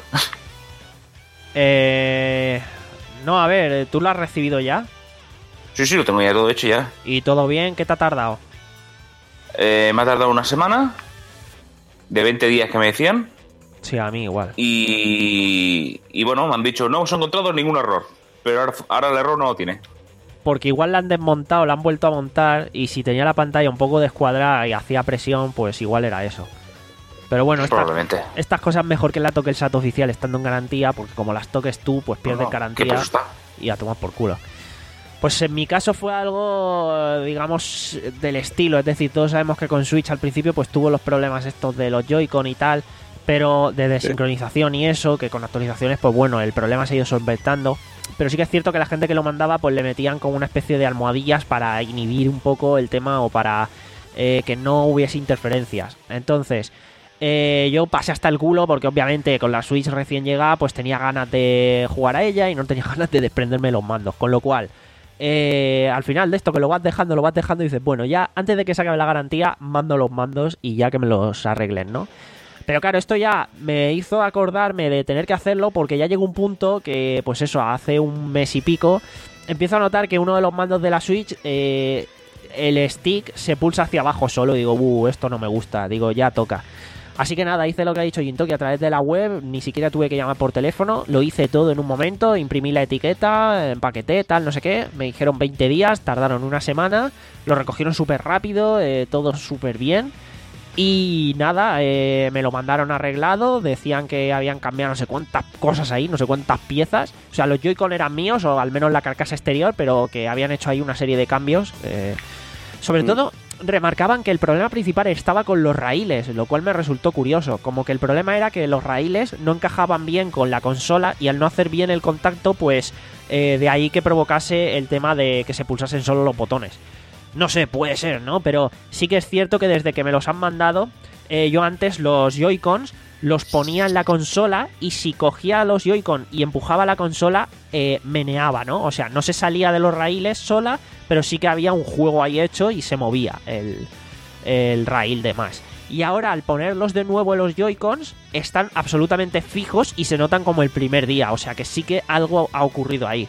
Eh, no, a ver, ¿tú lo has recibido ya?
Sí, sí, lo tengo ya todo hecho ya.
¿Y todo bien? ¿Qué te ha tardado?
Eh, me ha tardado una semana, de veinte días que me decían,
Sí, a mí igual.
y, y bueno, me han dicho, no hemos encontrado ningún error, pero ahora, ahora el error no lo tiene.
Porque igual la han desmontado, la han vuelto a montar y si tenía la pantalla un poco descuadrada y hacía presión, pues igual era eso. Pero bueno, esta-
Probablemente.
estas cosas mejor que la toque el S A T oficial estando en garantía, porque como las toques tú, pues pierdes
No, ¿qué
garantía
peso está?
y a tomar por culo. Pues en mi caso fue algo, digamos, del estilo. Es decir, todos sabemos que con Switch al principio pues tuvo los problemas estos de los Joy-Con y tal, pero de desincronización y eso, que con actualizaciones, pues bueno, el problema se ha ido solventando. Pero sí que es cierto que la gente que lo mandaba pues le metían como una especie de almohadillas para inhibir un poco el tema o para eh, que no hubiese interferencias. Entonces, eh, yo pasé hasta el culo porque obviamente con la Switch recién llegada pues tenía ganas de jugar a ella y no tenía ganas de desprenderme los mandos. Con lo cual, eh, al final de esto que lo vas dejando, lo vas dejando y dices, bueno, ya antes de que se acabe la garantía, mando los mandos y ya que me los arreglen, ¿no? Pero claro, esto ya me hizo acordarme de tener que hacerlo porque ya llegó un punto que, pues eso, hace un mes y pico, empiezo a notar que uno de los mandos de la Switch, eh, el stick se pulsa hacia abajo solo. Y digo, uh, esto no me gusta, digo, ya toca. Así que nada, hice lo que ha dicho Gintoki a través de la web, ni siquiera tuve que llamar por teléfono, lo hice todo en un momento, imprimí la etiqueta, empaqueté, tal, no sé qué, me dijeron veinte días, tardaron una semana, lo recogieron súper rápido, eh, todo súper bien. Y nada, eh, me lo mandaron arreglado, decían que habían cambiado no sé cuántas cosas ahí, no sé cuántas piezas. O sea, los Joy-Con eran míos, o al menos la carcasa exterior, pero que habían hecho ahí una serie de cambios. Eh, sobre mm. todo, remarcaban que el problema principal estaba con los raíles, lo cual me resultó curioso. Como que el problema era que los raíles no encajaban bien con la consola y al no hacer bien el contacto, pues eh, de ahí que provocase el tema de que se pulsasen solo los botones. No sé, puede ser, ¿no? Pero sí que es cierto que desde que me los han mandado, eh, yo antes los Joy-Cons los ponía en la consola y si cogía los Joy-Con y empujaba la consola, eh, meneaba, ¿no? O sea, no se salía de los raíles sola, pero sí que había un juego ahí hecho y se movía el, el raíl de más. Y ahora al ponerlos de nuevo en los Joy-Cons, están absolutamente fijos y se notan como el primer día. O sea que sí que algo ha ocurrido ahí.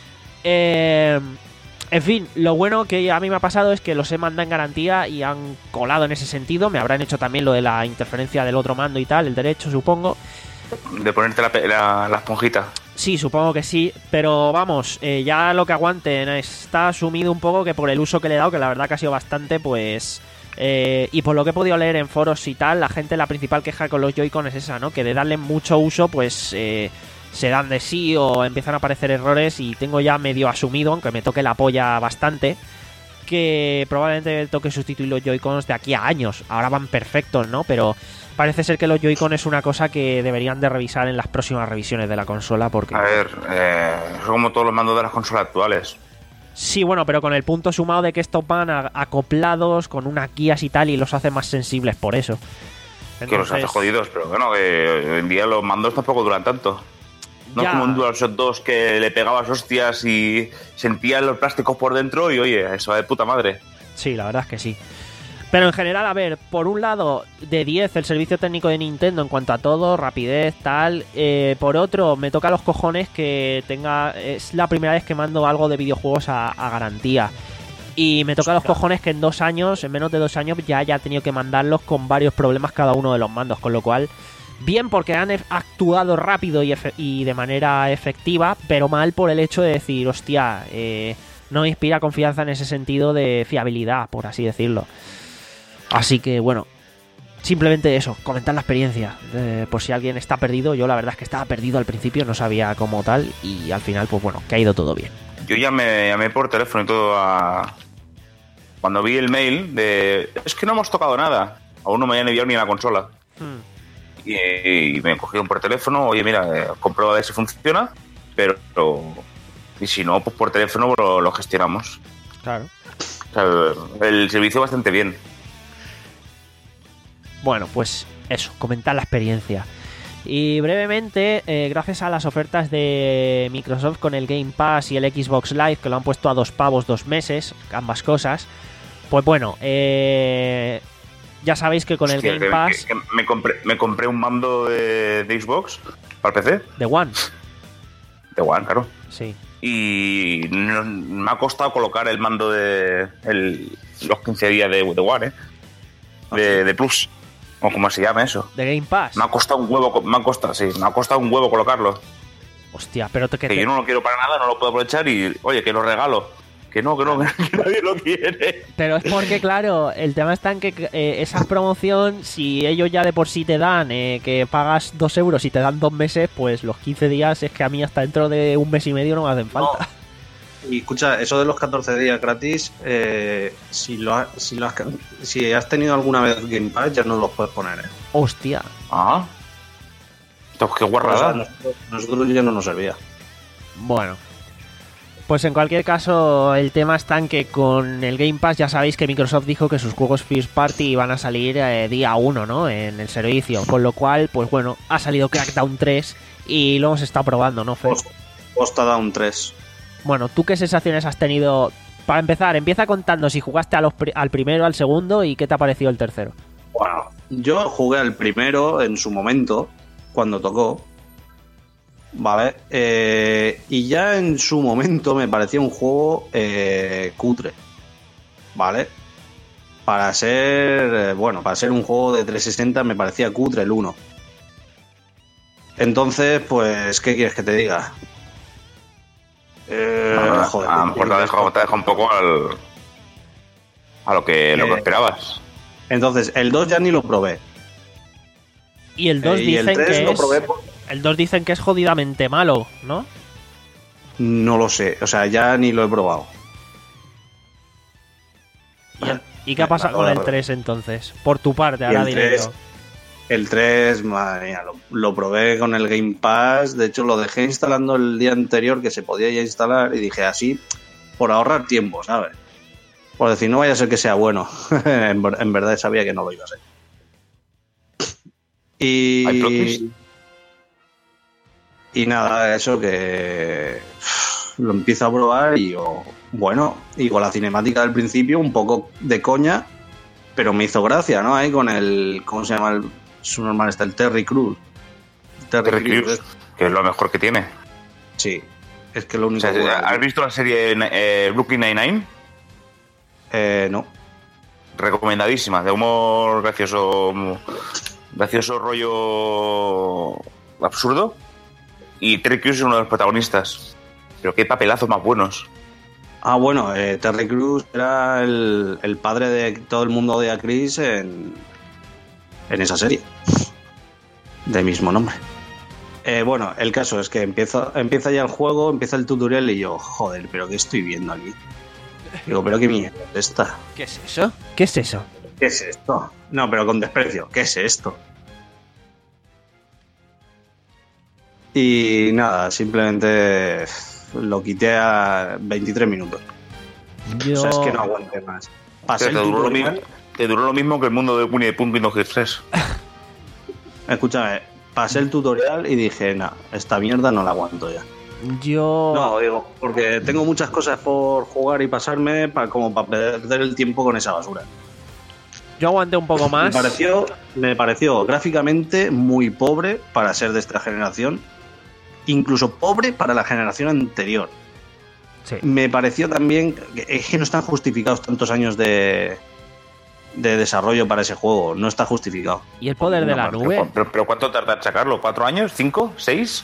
Eh... En fin, lo bueno que a mí me ha pasado es que los he mandado en garantía y han colado en ese sentido. Me habrán hecho también lo de la interferencia del otro mando y tal, el derecho, supongo.
De ponerte la, la, la esponjita.
Sí, supongo que sí, pero vamos, eh, ya lo que aguanten está asumido un poco que por el uso que le he dado, que la verdad que ha sido bastante, pues... Eh, y por lo que he podido leer en foros y tal, la gente, la principal queja con los Joy-Con es esa, ¿no? Que de darle mucho uso, pues... Eh, se dan de sí o empiezan a aparecer errores y tengo ya medio asumido, aunque me toque la polla bastante, que probablemente toque sustituir los Joy-Cons de aquí a años. Ahora van perfectos, ¿no? Pero parece ser que los Joy-Con es una cosa que deberían de revisar en las próximas revisiones de la consola porque...
A ver, eh, es como todos los mandos de las consolas actuales.
Sí, bueno, pero con el punto sumado de que estos van a, acoplados con unas guías y tal y los hace más sensibles por eso.
Entonces... Que los hace jodidos, pero bueno, que hoy en día los mandos tampoco duran tanto. No ya. Es como un DualShock dos que le pegabas hostias y sentías los plásticos por dentro y oye, eso va de puta madre.
Sí, la verdad es que sí. Pero en general, a ver, por un lado, de diez el servicio técnico de Nintendo en cuanto a todo, rapidez, tal. Eh, por otro, me toca los cojones que tenga... Es la primera vez que mando algo de videojuegos a, a garantía. Y me toca los cojones que en dos años, en menos de dos años, ya haya tenido que mandarlos con varios problemas cada uno de los mandos, con lo cual... Bien porque han actuado rápido y, y de manera efectiva, pero mal por el hecho de decir, hostia, eh, no me inspira confianza en ese sentido de fiabilidad, por así decirlo. Así que bueno, simplemente eso, comentar la experiencia, eh, por si alguien está perdido. Yo la verdad es que estaba perdido al principio, no sabía cómo tal, y al final pues bueno, que ha ido todo bien.
Yo ya me llamé por teléfono y todo a... Cuando vi el mail de... Es que no hemos tocado nada, aún no me habían enviado ni la consola. Hmm. Y, y me cogieron por teléfono, oye, mira, eh, comprueba a ver si funciona, pero, pero y si no, pues por teléfono lo, lo gestionamos.
Claro.
O sea, el servicio bastante bien.
Bueno, pues eso, comentar la experiencia. Y brevemente, eh, gracias a las ofertas de Microsoft con el Game Pass y el Xbox Live, que lo han puesto a dos pavos dos meses, ambas cosas, pues bueno, eh... ya sabéis que con Hostia, el Game Pass...
Que, que me, compré, me compré un mando de, de Xbox para el P C.
¿De One?
De One, claro.
Sí.
Y no, me ha costado colocar el mando de... El, los quince días de, de One, ¿eh? De, de Plus. O como se llama eso.
¿De Game Pass?
Me ha costado un huevo... Me ha costado, sí, me ha costado un huevo colocarlo.
Hostia, pero... Te, que,
que
te...
yo no lo quiero para nada, no lo puedo aprovechar y... Oye, que lo regalo. Que no, que no, que nadie lo quiere.
Pero es porque, claro, el tema está en que eh, esa promoción, si ellos ya de por sí te dan eh, que pagas dos euros y te dan dos meses, pues los quince días es que a mí hasta dentro de un mes y medio no me hacen falta.
No. Y escucha, eso de los catorce días gratis, eh, si, lo ha- si, lo has, si has tenido alguna vez Game Pass, ya no los puedes poner. ¿eh?
Hostia.
Ah. Esto, qué
O sea,
guarrada.
nosotros, nosotros ya no nos servía.
Bueno. Pues en cualquier caso, el tema está en que con el Game Pass ya sabéis que Microsoft dijo que sus juegos First Party iban a salir eh, día uno, ¿no? En el servicio. Con lo cual, pues bueno, ha salido Crackdown tres y lo hemos estado probando, ¿no, Fer?
Costa Down tres.
Bueno, ¿tú qué sensaciones has tenido? Para empezar, empieza contando si jugaste a los pri- al primero, al segundo y qué te ha parecido el tercero.
Bueno, yo jugué al primero en su momento, cuando tocó. Vale. eh, y ya en su momento me parecía un juego eh, cutre. Vale. Para ser. eh, bueno, para ser un juego de trescientos sesenta me parecía cutre el uno. Entonces, pues, ¿qué quieres que te diga? Eh,
Ah,
joder,
a lo mejor te ha dejado, te ha dejado un poco al, a lo que, lo que
Eh,
esperabas.
Entonces, el dos ya ni lo probé.
Y el dos
Eh, y el
dicen
tres
que
lo
es...
probé por-
El dos dicen que es jodidamente malo, ¿no?
No lo sé, o sea, ya ni lo he probado.
¿Y, el- ¿y qué ha
Eh,
pasado
la
con el
verdad.
tres entonces? Por tu parte,
Y
ahora
el
diré
tres,
yo.
el tres, madre mía, lo, lo probé con el Game Pass. De hecho, lo dejé instalando el día anterior, que se podía ya instalar, y dije así, por ahorrar tiempo, ¿sabes? Por decir, no vaya a ser que sea bueno. en, ver- en verdad sabía que no lo iba a ser. Y...
¿Hay plot twist?
Y nada, eso que lo empiezo a probar y yo, bueno, y con la cinemática del principio, un poco de coña, pero me hizo gracia, ¿no? Ahí con el, ¿cómo se llama? El, su normal está el Terry Crews. Terry,
Terry
Crews,
Crews, que es lo mejor que tiene.
sí, es que lo
O
único
sea,
bueno-
¿has visto la serie eh, Brooklyn Nine-Nine?
Eh, no.
Recomendadísima, de humor gracioso, gracioso rollo absurdo. Y Terry Crews es uno de los protagonistas. Pero qué papelazos más buenos.
Ah, bueno, eh, Terry Crews era el, el padre de todo el mundo de a Chris en, en esa serie. De mismo nombre. Eh, bueno, el caso es que empieza, empieza ya el juego, empieza el tutorial y yo, joder, pero ¿qué estoy viendo aquí? Digo, pero qué mierda es esta.
¿Qué es eso? ¿Qué es eso?
¿Qué es esto? No, pero con desprecio, ¿qué es esto? Y nada, simplemente lo quité a veintitrés minutos.
Yo...
O sea, es que no aguanté más. Pasé
Te
el
duró, lo mismo,
tutorial.
te duró lo mismo que el mundo de Winnie the Pooh en Windows tres.
Escúchame, pasé el tutorial y dije, no, esta mierda no la aguanto ya.
Yo...
No, digo, porque tengo muchas cosas por jugar y pasarme para, como para perder el tiempo con esa basura.
Yo aguanté un poco
Me
más.
pareció, me pareció gráficamente muy pobre para ser de esta generación, incluso pobre para la generación anterior.
Sí.
Me pareció también que, es que no están justificados tantos años de, de desarrollo para ese juego, no está justificado.
¿Y el poder de
No,
la
pero-
nube?
Pero, pero ¿cuánto tarda en sacarlo? ¿Cuatro años? ¿Cinco? ¿Seis?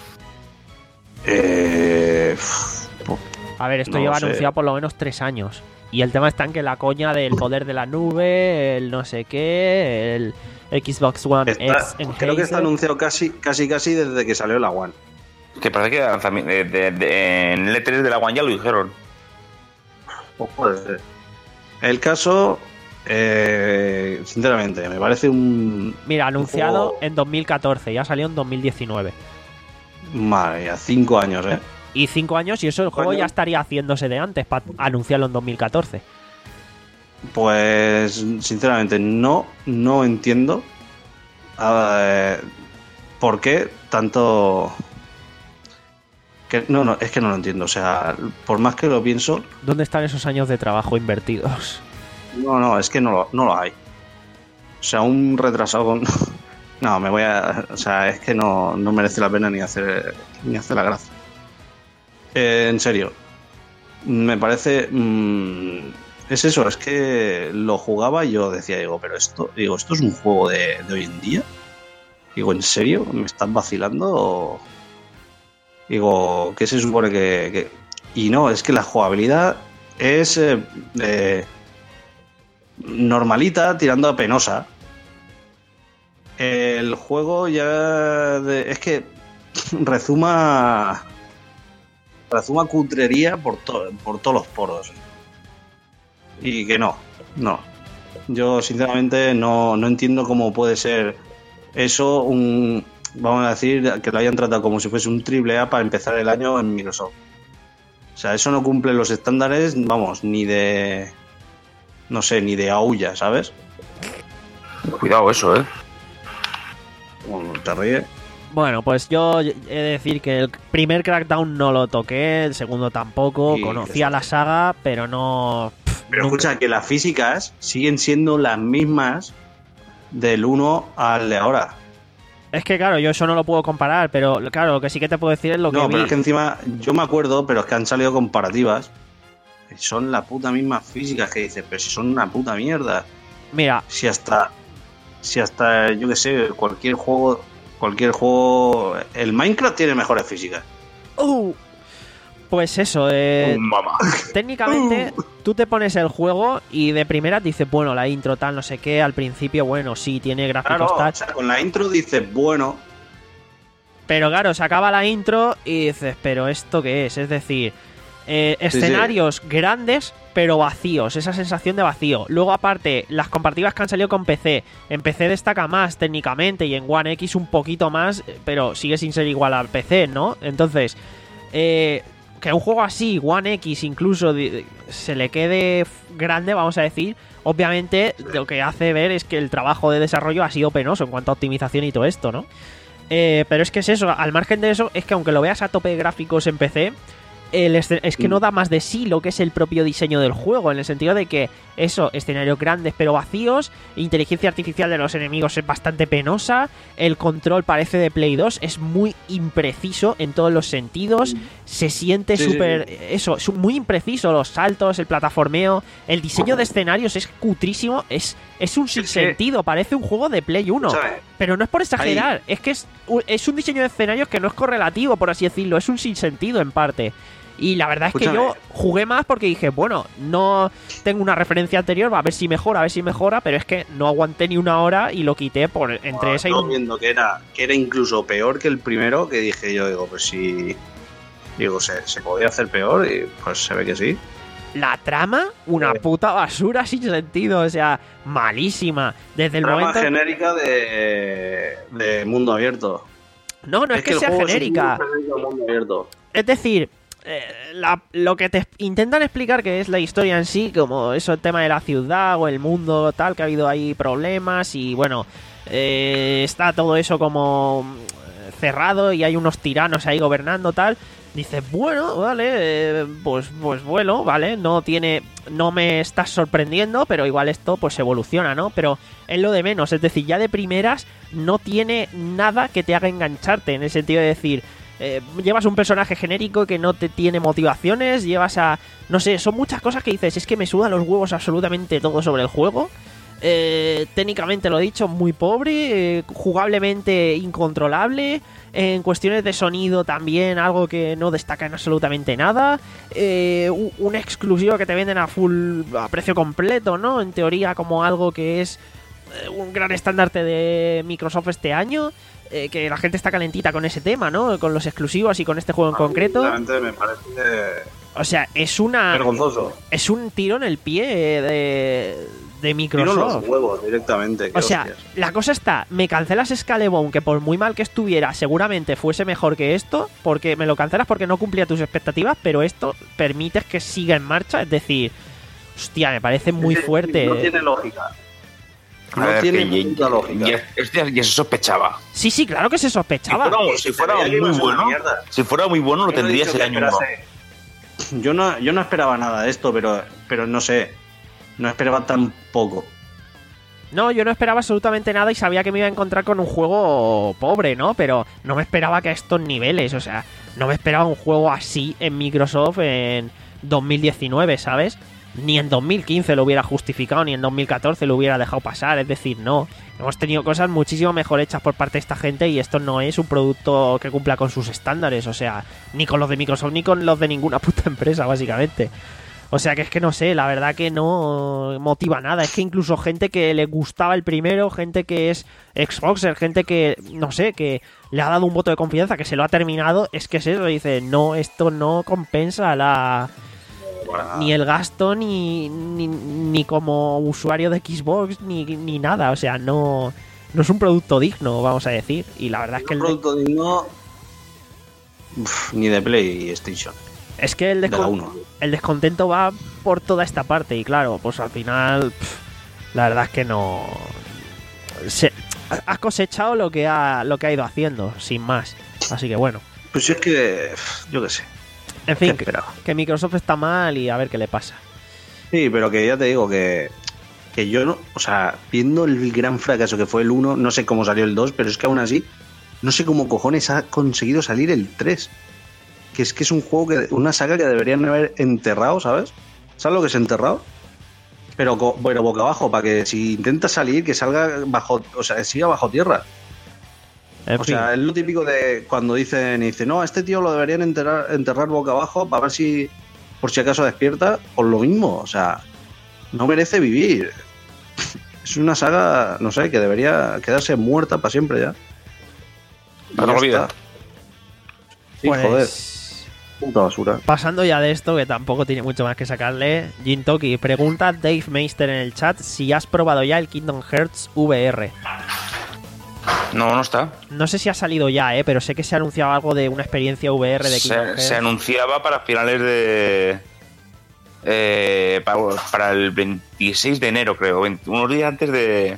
Eh,
A ver, esto
no
lleva
sé.
anunciado por lo menos tres años. Y el tema está en que la coña del poder de la nube, el no sé qué, el Xbox One
está-
X en
creo que está
Hazel.
anunciado casi, casi, casi desde que salió la One.
Que parece que lanzami- de, de- de- en el E tres de la One ya lo dijeron.
Pues puede ser. El caso, eh, sinceramente, me parece un...
Mira, anunciado
juego-
en dos mil catorce, ya salió en dos mil diecinueve.
Madre mía, cinco años, ¿eh?
Y cinco años y eso el juego
Bueno.
ya estaría haciéndose de antes para anunciarlo en dos mil catorce.
Pues, sinceramente, no, no entiendo eh, por qué tanto... Que, no, no, es que no lo entiendo. O sea, por más que lo pienso,
¿Dónde están esos años de trabajo invertidos?
no, no, es que no lo, no lo hay. O sea, un retrasado con... No, me voy a... O sea, es que no, no merece la pena ni hacer, ni hacer la gracia. Eh, en serio, me parece... mm, es eso, es que lo jugaba y yo decía, digo, pero esto, digo, ¿esto es un juego de, de hoy en día? Digo, ¿en serio? ¿Me estás vacilando? O... Digo, ¿qué se supone que, que...? Y no, es que la jugabilidad es eh, eh, normalita tirando a penosa. El juego ya de, es que rezuma rezuma cutrería por, to, por todos los poros. Y que no, no. Yo sinceramente no, no entiendo cómo puede ser eso un, vamos a decir, que lo hayan tratado como si fuese un triple A para empezar el año en Microsoft. O sea, eso no cumple los estándares, vamos, ni de, no sé, ni de aulla, ¿sabes?
Cuidado eso, ¿eh?
Bueno, te ríes.
Bueno, pues yo he de decir que el primer Crackdown no lo toqué, el segundo tampoco,
Sí,
conocía
eso.
la saga, pero no... pff,
Pero
nunca-
escucha, que las físicas siguen siendo las mismas del uno al de ahora.
Es que claro, yo eso no lo puedo comparar, pero claro, lo que sí que te puedo decir es lo que
No,
vi.
pero es que encima, yo me acuerdo, pero es que han salido comparativas. Y son la puta misma físicas que dices, pero si son una puta mierda.
Mira,
Si hasta, si hasta, yo que sé, cualquier juego, cualquier juego, el Minecraft tiene mejores físicas.
uh, pues eso, eh,
Uh, mamá.
técnicamente tú te pones el juego y de primera te dices, bueno, la intro tal, no sé qué, al principio, bueno, sí, tiene gráficos
Claro,
tal,
o sea, con la intro dices, bueno,
pero claro, se acaba la intro y dices, pero ¿esto qué es? Es decir, eh,
sí.
escenarios grandes pero vacíos, esa sensación de vacío. Luego aparte, las comparativas que han salido con P C, en P C destaca más técnicamente y en One X un poquito más, pero sigue sin ser igual al P C, ¿no? Entonces, eh, que un juego así, One X incluso, di- se le quede f- grande, vamos a decir, obviamente lo que hace ver es que el trabajo de desarrollo ha sido penoso en cuanto a optimización y todo esto, ¿no? Eh, pero es que es eso, al margen de eso, es que aunque lo veas a tope de gráficos en P C, el escen- es que no da más de sí lo que es el propio diseño del juego, en el sentido de que eso, escenarios grandes pero vacíos, inteligencia artificial de los enemigos es bastante penosa, el control parece de Play dos, es muy impreciso en todos los sentidos, se siente
Sí, sí,
súper...
sí.
Eso, es muy impreciso, los saltos, el plataformeo, el diseño de escenarios es cutrísimo, es, es un sinsentido, parece un juego de Play uno.
¿sabes?
Pero no es por exagerar, es que es, u- es un diseño de escenarios que no es correlativo, por así decirlo, es un sinsentido en parte. Y la verdad es que
Escúchame.
yo jugué más porque dije, bueno, no tengo una referencia anterior, va a ver si mejora, a ver si mejora, pero es que no aguanté ni una hora y lo quité por entre
Ah,
esa y...
yo viendo que era, que era incluso peor que el primero, que dije yo, digo, pues si digo, se, se podía hacer peor, y pues se ve que sí.
La trama, una
Eh.
puta basura sin sentido, o sea, malísima. Desde el
Trama
momento...
genérica de, de mundo abierto.
No, no es, que,
el
sea
juego es un
genérica.
mundo genérico de mundo abierto.
Es decir, eh, la- lo que te intentan explicar que es la historia en sí, como eso, el tema de la ciudad o el mundo tal, que ha habido ahí problemas y bueno, eh, está todo eso como mm, cerrado y hay unos tiranos ahí gobernando tal. Dices, bueno, vale, eh, pues, pues bueno, vale, no tiene, no me estás sorprendiendo, pero igual esto pues evoluciona, ¿no? Pero es lo de menos, es decir, ya de primeras no tiene nada que te haga engancharte, en el sentido de decir, eh, llevas un personaje genérico que no te tiene motivaciones, llevas a, no sé, son muchas cosas que dices, es que me sudan los huevos absolutamente todo sobre el juego. Eh, técnicamente lo he dicho, muy pobre, eh, jugablemente incontrolable, en cuestiones de sonido también algo que no destaca en absolutamente nada, eh, un, un exclusivo que te venden a full, a precio completo, ¿no? En teoría como algo que es eh, un gran estandarte de Microsoft este año, eh, que la gente está calentita con ese tema, ¿no? Con los exclusivos y con este juego en concreto.
Realmente me parece
O sea, es una
vergonzoso.
es un tiro en el pie de, de
Tiro
Microsoft.
los huevos directamente. qué
O sea,
hostias.
la cosa está, me cancelas Scalebound, que por muy mal que estuviera, seguramente fuese mejor que esto, porque me lo cancelas porque no cumplía tus expectativas, pero esto permites que siga en marcha, es decir, hostia, me parece muy
Es que
fuerte.
No tiene lógica. No
A ver,
tiene
que
puta lógica.
ya, esto ya, ya se sospechaba.
Sí, sí, claro que se
Si
sospechaba.
fuera, si fuera
veía que iba a
muy
ser una
bueno,
mierda.
si fuera muy bueno, lo
Yo no he
tendrías
dicho
el
que
año uno.
esperase. Yo no, yo no esperaba nada de esto, pero, pero no sé. No esperaba tan poco.
No, yo no esperaba absolutamente nada y sabía que me iba a encontrar con un juego pobre, ¿no? Pero no me esperaba que a estos niveles, o sea, no me esperaba un juego así en Microsoft en dos mil diecinueve, ¿sabes? Ni en dos mil quince lo hubiera justificado, ni en dos mil catorce lo hubiera dejado pasar, es decir, no. Hemos tenido cosas muchísimo mejor hechas por parte de esta gente y esto no es un producto que cumpla con sus estándares, o sea, ni con los de Microsoft ni con los de ninguna puta empresa, básicamente. O sea que es que no sé, la verdad que no motiva nada. Es que incluso gente que le gustaba el primero, gente que es Xboxer, gente que, no sé, que le ha dado un voto de confianza, que se lo ha terminado, es que es eso, dice, no, esto no compensa la... ni el gasto, ni, ni, ni como usuario de Xbox, ni, ni nada. O sea, no, no es un producto digno, vamos a decir. Y la verdad es que
Un
el de-
producto digno. Uf, ni de PlayStation.
es que el,
De la
descon-
uno.
el descontento va por toda esta parte. Y claro, pues al final, pff, la verdad es que no... Se, has cosechado lo que ha, lo que ha ido haciendo, sin más. Así que bueno.
Pues es que. uf, Yo qué sé.
En
¿Qué
fin, que,
esperaba?
que Microsoft está mal y a ver qué le pasa.
Sí, pero que ya te digo que. Que yo no. O sea, viendo el gran fracaso que fue el uno, no sé cómo salió el dos, pero es que aún así. No sé cómo cojones ha conseguido salir el tres. Que es que es un juego que. Una saga que deberían haber enterrado, ¿sabes? ¿Sabes lo que es enterrado? Pero co- bueno, boca abajo, para que si intenta salir, que salga bajo. O sea, que siga bajo tierra.
En
O
fin,
sea, es lo típico de cuando dicen, dice, no, a este tío lo deberían enterrar, enterrar boca abajo para ver si, por si acaso despierta, por lo mismo. O sea, no merece vivir. Es una saga, no sé, que debería quedarse muerta para siempre ya. Y
Para
ya
toda la vida.
está. Sí,
pues...
joder, puta basura.
Pasando ya de esto, que tampoco tiene mucho más que sacarle, Jintoki pregunta Dave Meister en el chat si has probado ya el Kingdom Hearts V R.
No, no está.
No sé si ha salido ya, eh, pero sé que se ha anunciado algo de una experiencia V R de Kingdom
Se,
Hearts.
se anunciaba para finales de. eh, para, para el veintiséis de enero, creo. veinte unos días antes de.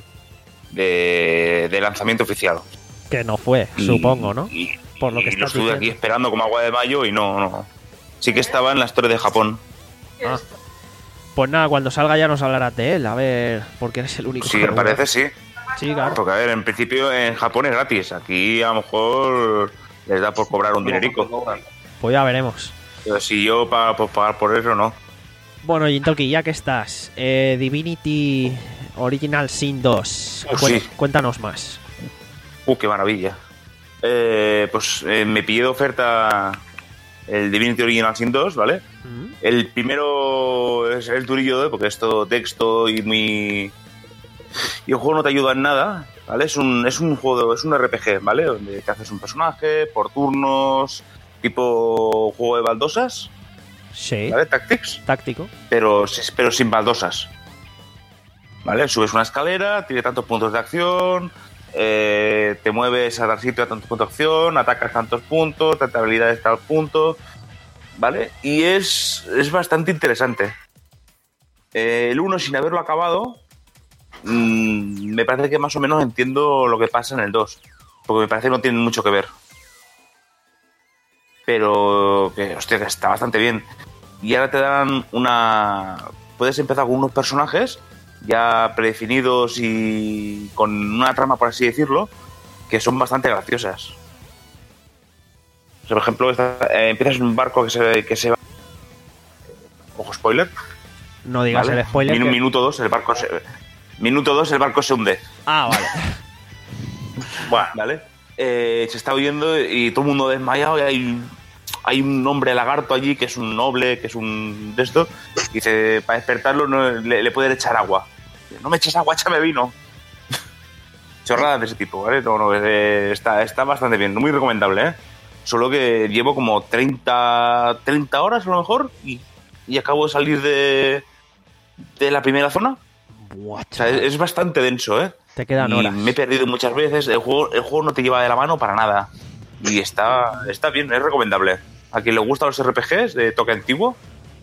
de, de lanzamiento oficial.
Que no fue,
Y-
supongo, ¿no?
Y,
Por lo que
y
estás
lo estuve
diciendo.
aquí esperando como agua de mayo y no, no. Sí que estaba en la historia de Japón.
Ah. Pues nada, cuando salga ya nos hablarás de él, a ver, porque eres el único.
Sí,
que
me
lo-
parece, sí.
Sí, claro.
Porque, a ver, en principio en Japón es gratis. Aquí a lo mejor les da por cobrar un dinerico.
Pues ya veremos.
Pero si yo para pues, pagar por eso, no.
Bueno, Jintoki, ya que estás, eh, Divinity Original Sin dos.
Oh,
Cuen-
sí.
Cuéntanos más.
Uh, qué maravilla. Eh, pues eh, me pillé de oferta el Divinity Original Sin dos, ¿vale?
Mm.
El primero es el durillo, ¿eh? Porque es todo texto y muy... Y el juego no te ayuda en nada, ¿vale? Es un, es un juego, es un R P G, ¿vale? Donde te haces un personaje por turnos, tipo juego de baldosas,
Sí,
¿vale? Tactics,
táctico.
pero, pero sin baldosas. ¿Vale? Subes una escalera, tiene tantos puntos de acción, eh, te mueves a tal sitio a tantos puntos de acción, atacas tantos puntos, tanta habilidades tal punto, ¿vale? Y es, es bastante interesante. Eh, el uno, sin haberlo acabado, mmm, me parece que más o menos entiendo lo que pasa en el dos, porque me parece que no tienen mucho que ver. Pero que, hostia, que está bastante bien. Y ahora te dan una... Puedes empezar con unos personajes ya predefinidos y con una trama, por así decirlo, que son bastante graciosas. O sea, por ejemplo, esta- eh, empiezas en un barco que se, que se va... Ojo, spoiler.
No digas
¿vale?
el spoiler.
Min-
que-
Minuto dos, el barco se... Minuto dos, el barco se hunde.
Ah, vale.
Bueno, ¿vale? Eh, se está huyendo y todo el mundo desmayado y hay, hay un hombre lagarto allí que es un noble, que es un de esto, y dice, para despertarlo no, le, le pueden echar agua. No me eches agua, échame vino. Chorradas de ese tipo, ¿vale? No, no, eh, está, está bastante bien, muy recomendable, ¿eh? Solo que llevo como treinta, treinta horas a lo mejor y, y acabo de salir de, de la primera zona.
Buah,
O sea, es, es bastante denso, ¿eh?
te quedan
Y
horas.
me he perdido muchas veces. El juego, el juego no te lleva de la mano para nada. Y está, está bien, es recomendable. A quien le gustan los R P Gs de toque antiguo,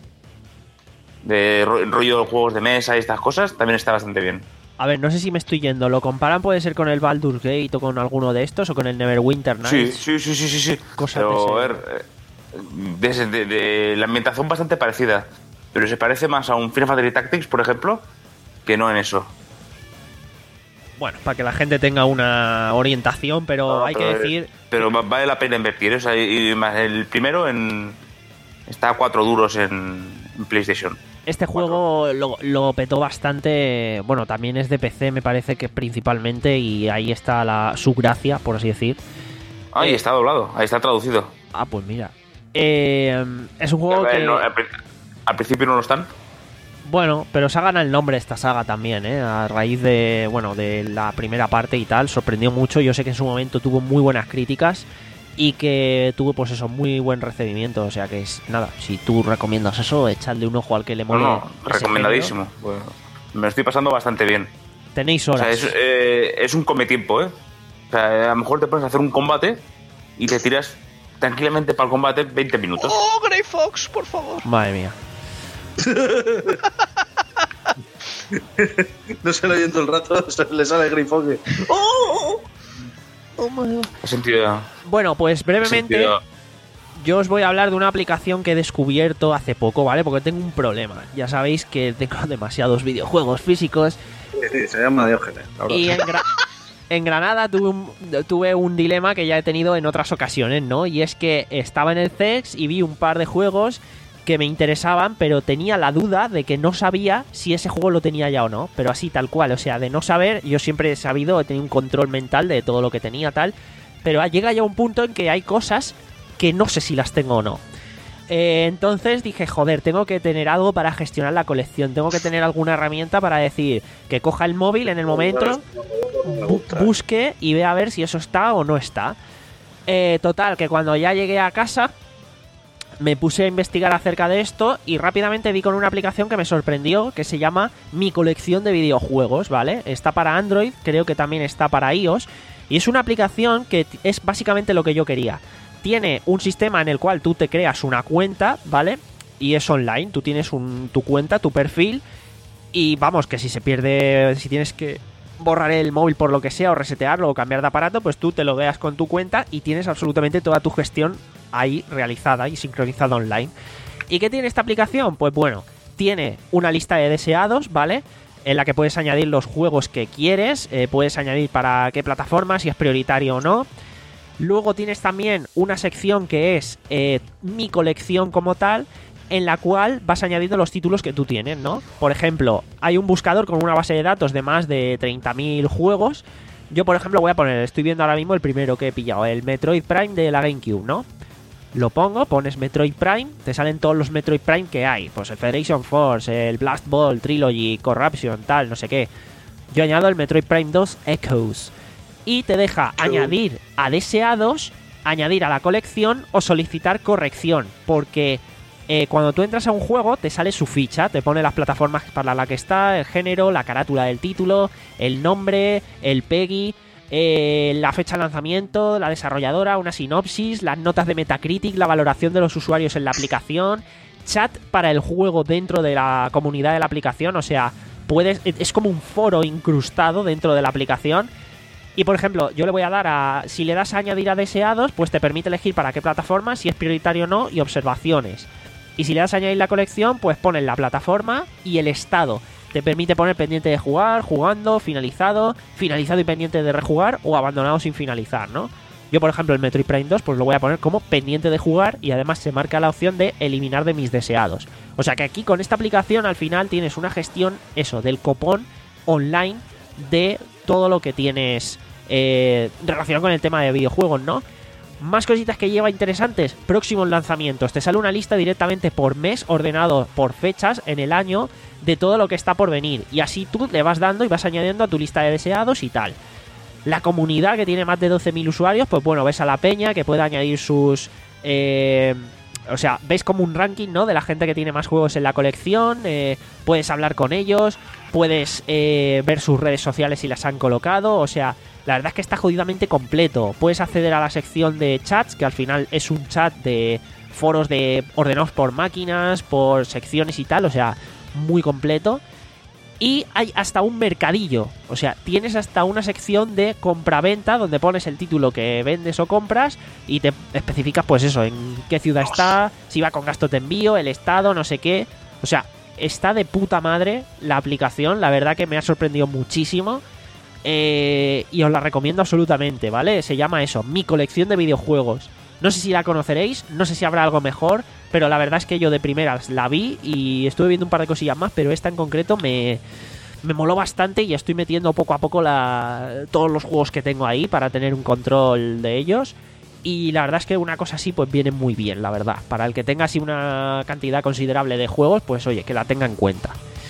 de ro- rollo de juegos de mesa y estas cosas, también está bastante bien.
A ver, no sé si me estoy yendo. ¿Lo comparan puede ser con el Baldur's Gate o con alguno de estos o con el Neverwinter
Sí,
Nights?
sí, sí, sí, sí. sí.
Cosas
Pero,
de
a
ese-
ver, eh, de, de- de- la ambientación bastante parecida. Pero se parece más a un Final Fantasy Tactics, por ejemplo, que no en eso.
Bueno, para que la gente tenga una orientación, pero
No,
hay
pero,
que
eh,
decir...
Pero va- vale la pena invertir. O sea, y, y más el primero en está a cuatro duros en, en PlayStation.
Este juego lo, lo petó bastante. Bueno, también es de P C, me parece que principalmente, y ahí está la, su gracia, por así decir.
Ahí
Eh,
está doblado, ahí está traducido.
Ah, pues mira. Eh, es un juego
A ver,
que.
no, al, pri- al principio no lo están.
Bueno, pero se ha ganado el nombre esta saga también, ¿eh? A raíz de, bueno, de la primera parte y tal, sorprendió mucho. Yo sé que en su momento tuvo muy buenas críticas y que tuvo, pues eso, muy buen recibimiento. O sea que, es nada, si tú recomiendas eso, echadle un ojo al que le mole.
No, no,
ese
recomendadísimo. Bueno, me lo estoy pasando bastante bien.
género. Tenéis
O
horas.
sea, es, eh, es un cometiempo, ¿eh? O sea, a lo mejor te puedes hacer un combate y te tiras tranquilamente para el combate veinte minutos.
¡Oh, Grey Fox, por favor!
Madre mía.
No se lo oye todo el rato, se le sale el grifo que... ¡Oh!
He sentido...
Bueno, pues
he
brevemente
sentido-
yo os voy a hablar de una aplicación que he descubierto hace poco, ¿vale? Porque tengo un problema. Ya sabéis que tengo demasiados videojuegos físicos
Sí, se llama Diógenes. ahora.
y en, Gra- en Granada tuve un, tuve un dilema que ya he tenido en otras ocasiones, ¿no? Y es que estaba en el C E X y vi un par de juegos que me interesaban, pero tenía la duda de que no sabía si ese juego lo tenía ya o no, pero así tal cual, o sea, de no saber, yo siempre he sabido, he tenido un control mental de todo lo que tenía tal, pero llega ya un punto en que hay cosas que no sé si las tengo o no. Eh, entonces dije, joder, tengo que tener algo para gestionar la colección, tengo que tener alguna herramienta para decir que coja el móvil en el momento, bu- busque y vea a ver si eso está o no está. Eh, total, que cuando ya llegué a casa me puse a investigar acerca de esto y rápidamente di con una aplicación que me sorprendió, que se llama Mi Colección de Videojuegos, ¿vale? Está para Android, creo que también está para iOS, y es una aplicación que t- es básicamente lo que yo quería. Tiene un sistema en el cual tú te creas una cuenta, ¿vale? Y es online, tú tienes un, tu cuenta, tu perfil, y vamos, que si se pierde, si tienes que borrar el móvil por lo que sea o resetearlo o cambiar de aparato, pues tú te logueas con tu cuenta y tienes absolutamente toda tu gestión ahí realizada y sincronizada online. ¿Y qué tiene esta aplicación? Pues bueno, tiene una lista de deseados, ¿vale? En la que puedes añadir los juegos que quieres, eh, puedes añadir para qué plataforma, si es prioritario o no. Luego tienes también una sección que es eh, mi colección como tal, en la cual vas añadiendo los títulos que tú tienes, ¿no? Por ejemplo, hay un buscador con una base de datos de más de treinta mil juegos. Yo, por ejemplo, voy a poner, estoy viendo ahora mismo el primero que he pillado, el Metroid Prime de la GameCube, ¿no? Lo pongo, pones Metroid Prime, te salen todos los Metroid Prime que hay. Pues el Federation Force, el Blast Ball, Trilogy, Corruption, tal, no sé qué. Yo añado el Metroid Prime dos Echoes. Y te deja añadir a deseados, añadir a la colección o solicitar corrección. Porque eh, cuando tú entras a un juego te sale su ficha, te pone las plataformas para la que está, el género, la carátula del título, el nombre, el PEGI, eh, la fecha de lanzamiento, la desarrolladora, una sinopsis, las notas de Metacritic, la valoración de los usuarios en la aplicación, chat para el juego dentro de la comunidad de la aplicación, o sea, puedes, es como un foro incrustado dentro de la aplicación. Y por ejemplo, yo le voy a dar a... Si le das a añadir a deseados, pues te permite elegir para qué plataforma, si es prioritario o no, y observaciones. Y si le das a añadir la colección, pues pones la plataforma y el estado. Te permite poner pendiente de jugar, jugando, finalizado, finalizado y pendiente de rejugar, o abandonado sin finalizar, ¿no? Yo, por ejemplo, el Metroid Prime dos, pues lo voy a poner como pendiente de jugar, y además se marca la opción de eliminar de mis deseados. O sea que aquí con esta aplicación al final tienes una gestión, eso, del copón online de todo lo que tienes eh, relacionado con el tema de videojuegos, ¿no? Más cositas que lleva interesantes, próximos lanzamientos. Te sale una lista directamente por mes, ordenado por fechas en el año, de todo lo que está por venir. Y así tú le vas dando y vas añadiendo a tu lista de deseados y tal. La comunidad, que tiene más de doce mil usuarios, pues bueno, ves a la peña que puede añadir sus... Eh, o sea, ves como un ranking, ¿no? De la gente que tiene más juegos en la colección. Eh, puedes hablar con ellos, puedes eh, ver sus redes sociales si las han colocado. O sea, la verdad es que está jodidamente completo. Puedes acceder a la sección de chats, que al final es un chat de foros de ordenados por máquinas, por secciones y tal. O sea, muy completo. Y hay hasta un mercadillo. O sea, tienes hasta una sección de compra-venta donde pones el título que vendes o compras y te especificas, pues eso, en qué ciudad está, si va con gasto de envío, el estado, no sé qué. O sea, está de puta madre la aplicación. La verdad que me ha sorprendido muchísimo. Eh, y os la recomiendo absolutamente, ¿vale? Se llama eso, Mi Colección de Videojuegos. No sé si la conoceréis, no sé si habrá algo mejor, pero la verdad es que yo de primeras la vi y estuve viendo un par de cosillas más, pero esta en concreto me, me moló bastante y estoy metiendo poco a poco la, todos los juegos que tengo ahí para tener un control de ellos. Y la verdad es que una cosa así pues viene muy bien, la verdad. Para el que tenga así una cantidad considerable de juegos, pues oye, que la tenga en cuenta.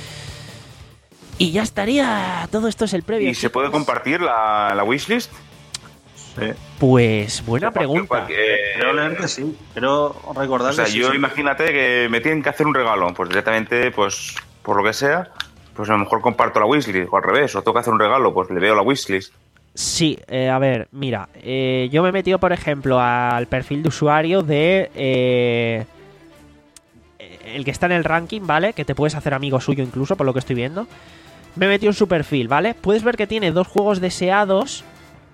Y ya estaría. Todo esto es el previo.
¿Y se puede compartir la, la wishlist?
Sí.
Pues buena pregunta.
Eh,
Creo leer que sí. Quiero recordar
o sea,
que sí,
yo
sí.
imagínate que me tienen que hacer un regalo. Pues directamente, pues por lo que sea, pues a lo mejor comparto la wishlist. O al revés, o tengo que hacer un regalo, pues le veo la wishlist.
Sí, eh, a ver, mira, eh, yo me he metido, por ejemplo, al perfil de usuario de eh, el que está en el ranking, ¿vale? Que te puedes hacer amigo suyo incluso, por lo que estoy viendo. Me he metido en su perfil, ¿vale? Puedes ver que tiene dos juegos deseados,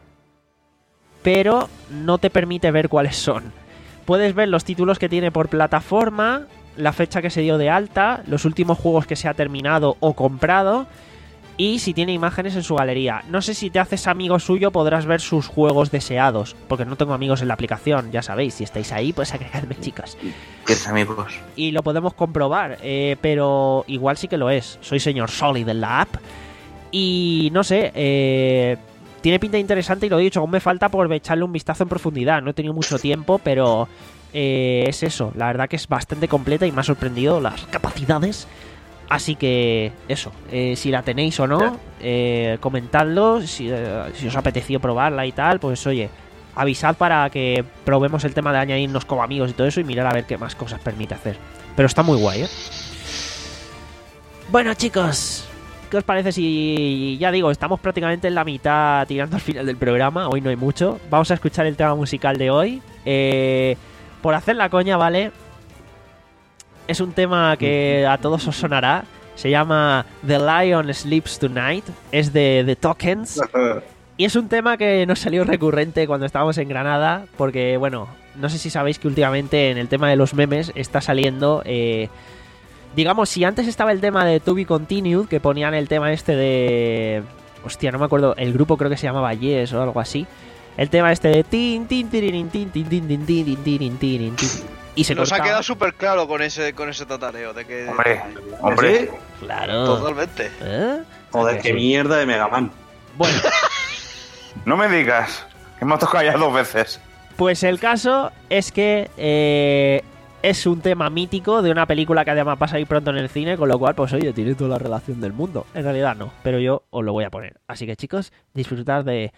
pero no te permite ver cuáles son. Puedes ver los títulos que tiene por plataforma, la fecha que se dio de alta, los últimos juegos que se ha terminado o comprado, y si tiene imágenes en su galería. No sé si te haces amigo suyo podrás ver sus juegos deseados, porque no tengo amigos en la aplicación, ya sabéis. Si estáis ahí, pues agregadme, chicos.
¿Tienes amigos?
Y lo podemos comprobar, eh, pero igual sí que lo es. Soy señor Solid en la app. Y no sé, eh, tiene pinta interesante y lo he dicho, aún me falta por echarle un vistazo en profundidad. No he tenido mucho tiempo, pero eh, es eso. La verdad que es bastante completa y me ha sorprendido las capacidades. Así que eso, eh, si la tenéis o no, eh, comentadlo, si, eh, si os ha apetecido probarla y tal, pues oye, avisad para que probemos el tema de añadirnos como amigos y todo eso y mirar a ver qué más cosas permite hacer. Pero está muy guay, ¿eh? Bueno, chicos, ¿qué os parece si, ya digo, estamos prácticamente en la mitad tirando al final del programa? Hoy no hay mucho. Vamos a escuchar el tema musical de hoy. Eh, por hacer la coña, ¿vale? Es un tema que a todos os sonará. Se llama The Lion Sleeps Tonight. Es de The Tokens. Y es un tema que nos salió recurrente cuando estábamos en Granada. Porque, bueno, no sé si sabéis que últimamente en el tema de los memes está saliendo... Eh, digamos, si antes estaba el tema de To Be Continued, que ponían el tema este de... Hostia, no me acuerdo. El grupo creo que se llamaba Yes o algo así. El tema este de... Tin, tin, tin, tin, tin, tin, tin, tin, tin, tin, tin. Y se
Nos
cortaba.
ha quedado súper claro con ese con ese tatareo de que
Hombre, hombre.
¿Sí?
Claro.
totalmente.
¿Eh?
Joder, qué mierda de Mega Man.
Bueno,
No me digas que me ha tocado ya dos veces.
pues el caso es que eh, es un tema mítico de una película que además va a salir pronto en el cine, con lo cual, pues oye, tiene toda la relación del mundo. En realidad no, pero yo os lo voy a poner. Así que chicos, disfrutad de...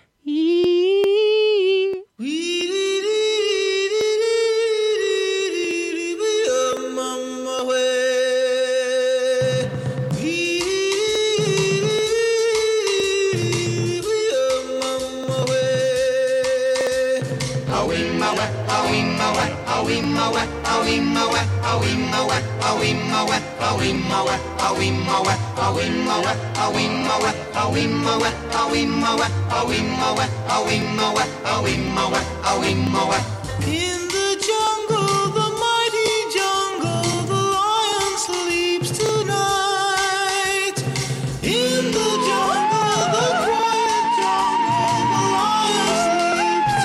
In the jungle, the mighty jungle, the lion sleeps tonight. In the jungle, the quiet jungle, the lion sleeps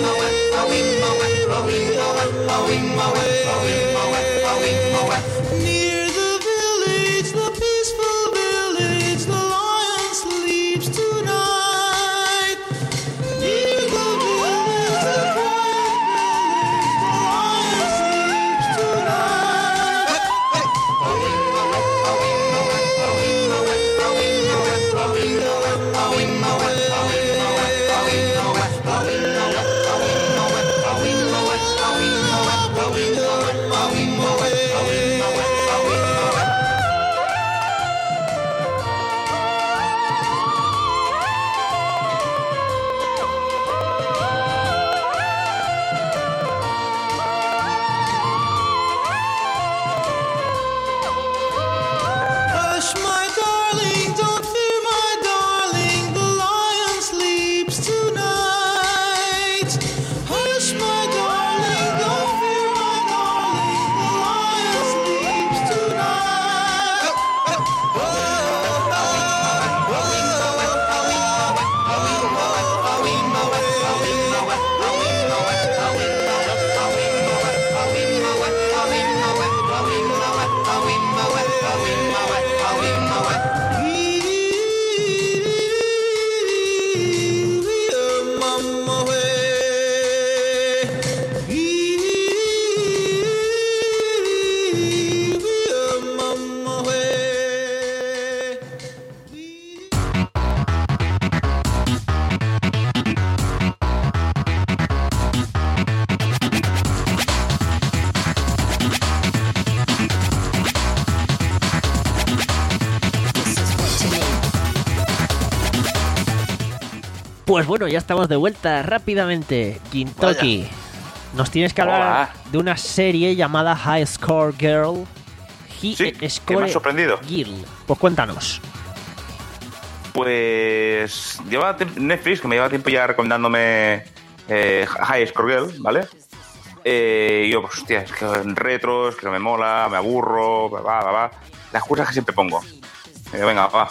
tonight.
Pues bueno, ya estamos de vuelta rápidamente. Gintoki, nos tienes que hablar
Hola.
de una serie llamada High Score Girl. Hi-
Sí,
eh,
que
Score
me ha sorprendido.
Girl. Pues cuéntanos.
Pues lleva tiemp- Netflix, que me lleva tiempo ya recomendándome eh, High Score Girl, ¿vale? Eh, y yo, pues hostia, es que en retros, que no me mola, me aburro, va, va, va. Las cosas que siempre pongo. Eh, venga, va.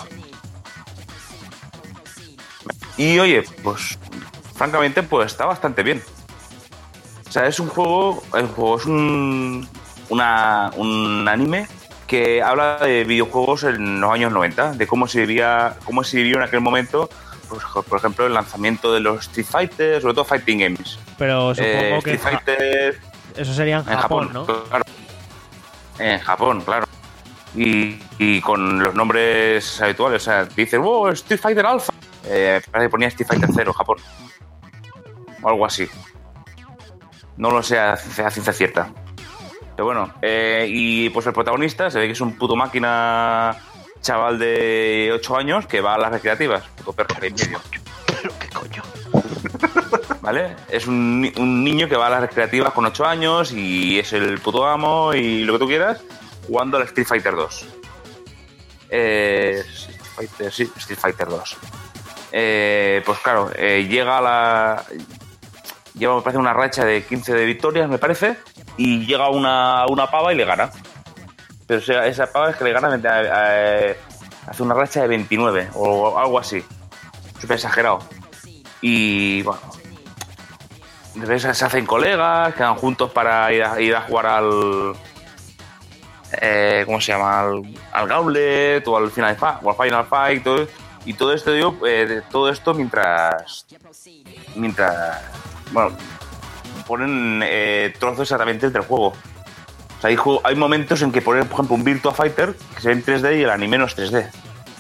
Y oye, pues francamente, pues está bastante bien. O sea, es un juego, el juego es un, una, un anime que habla de videojuegos en los años noventa, de cómo se vivía, cómo se vivió en aquel momento, pues, por ejemplo, el lanzamiento de los Street Fighter, sobre todo Fighting Games.
Pero supongo
Eh,
que
Street Fighter
eso sería en
en
Japón,
Japón,
¿no?
claro. En Japón, claro. Y, y con los nombres habituales, o sea, dices, wow, Street Fighter Alpha. Eh, parece que ponía Street Fighter cero, Japón. O algo así. No lo sé a, a ciencia cierta. Pero bueno, eh, y pues el protagonista se ve que es un puto máquina chaval de ocho años que va a las recreativas. Puto perro que hay en medio.
Pero qué coño.
¿Vale? Es un, ni- un niño que va a las recreativas con ocho años y es el puto amo y lo que tú quieras, jugando al Street Fighter dos. Eh, Street Fighter, sí, Street Fighter dos. Eh, pues claro, eh, llega a la... Lleva, me parece, una racha de quince de victorias, me parece, y llega una, una pava y le gana. Pero o sea, esa pava es que le gana, eh, hace una racha de veintinueve o algo así. Súper exagerado. Y bueno, después se hacen colegas, quedan juntos para ir a, ir a jugar al... Eh, ¿Cómo se llama? Al, al Gauntlet o al Final Fight, o al Final Fight todo, y todo esto, digo, eh, todo esto mientras... Mientras... Bueno, ponen eh, trozos exactamente del juego. O sea, hay, ju- hay momentos en que ponen, por ejemplo, un Virtua Fighter que se ve en tres D y el anime no es tres D.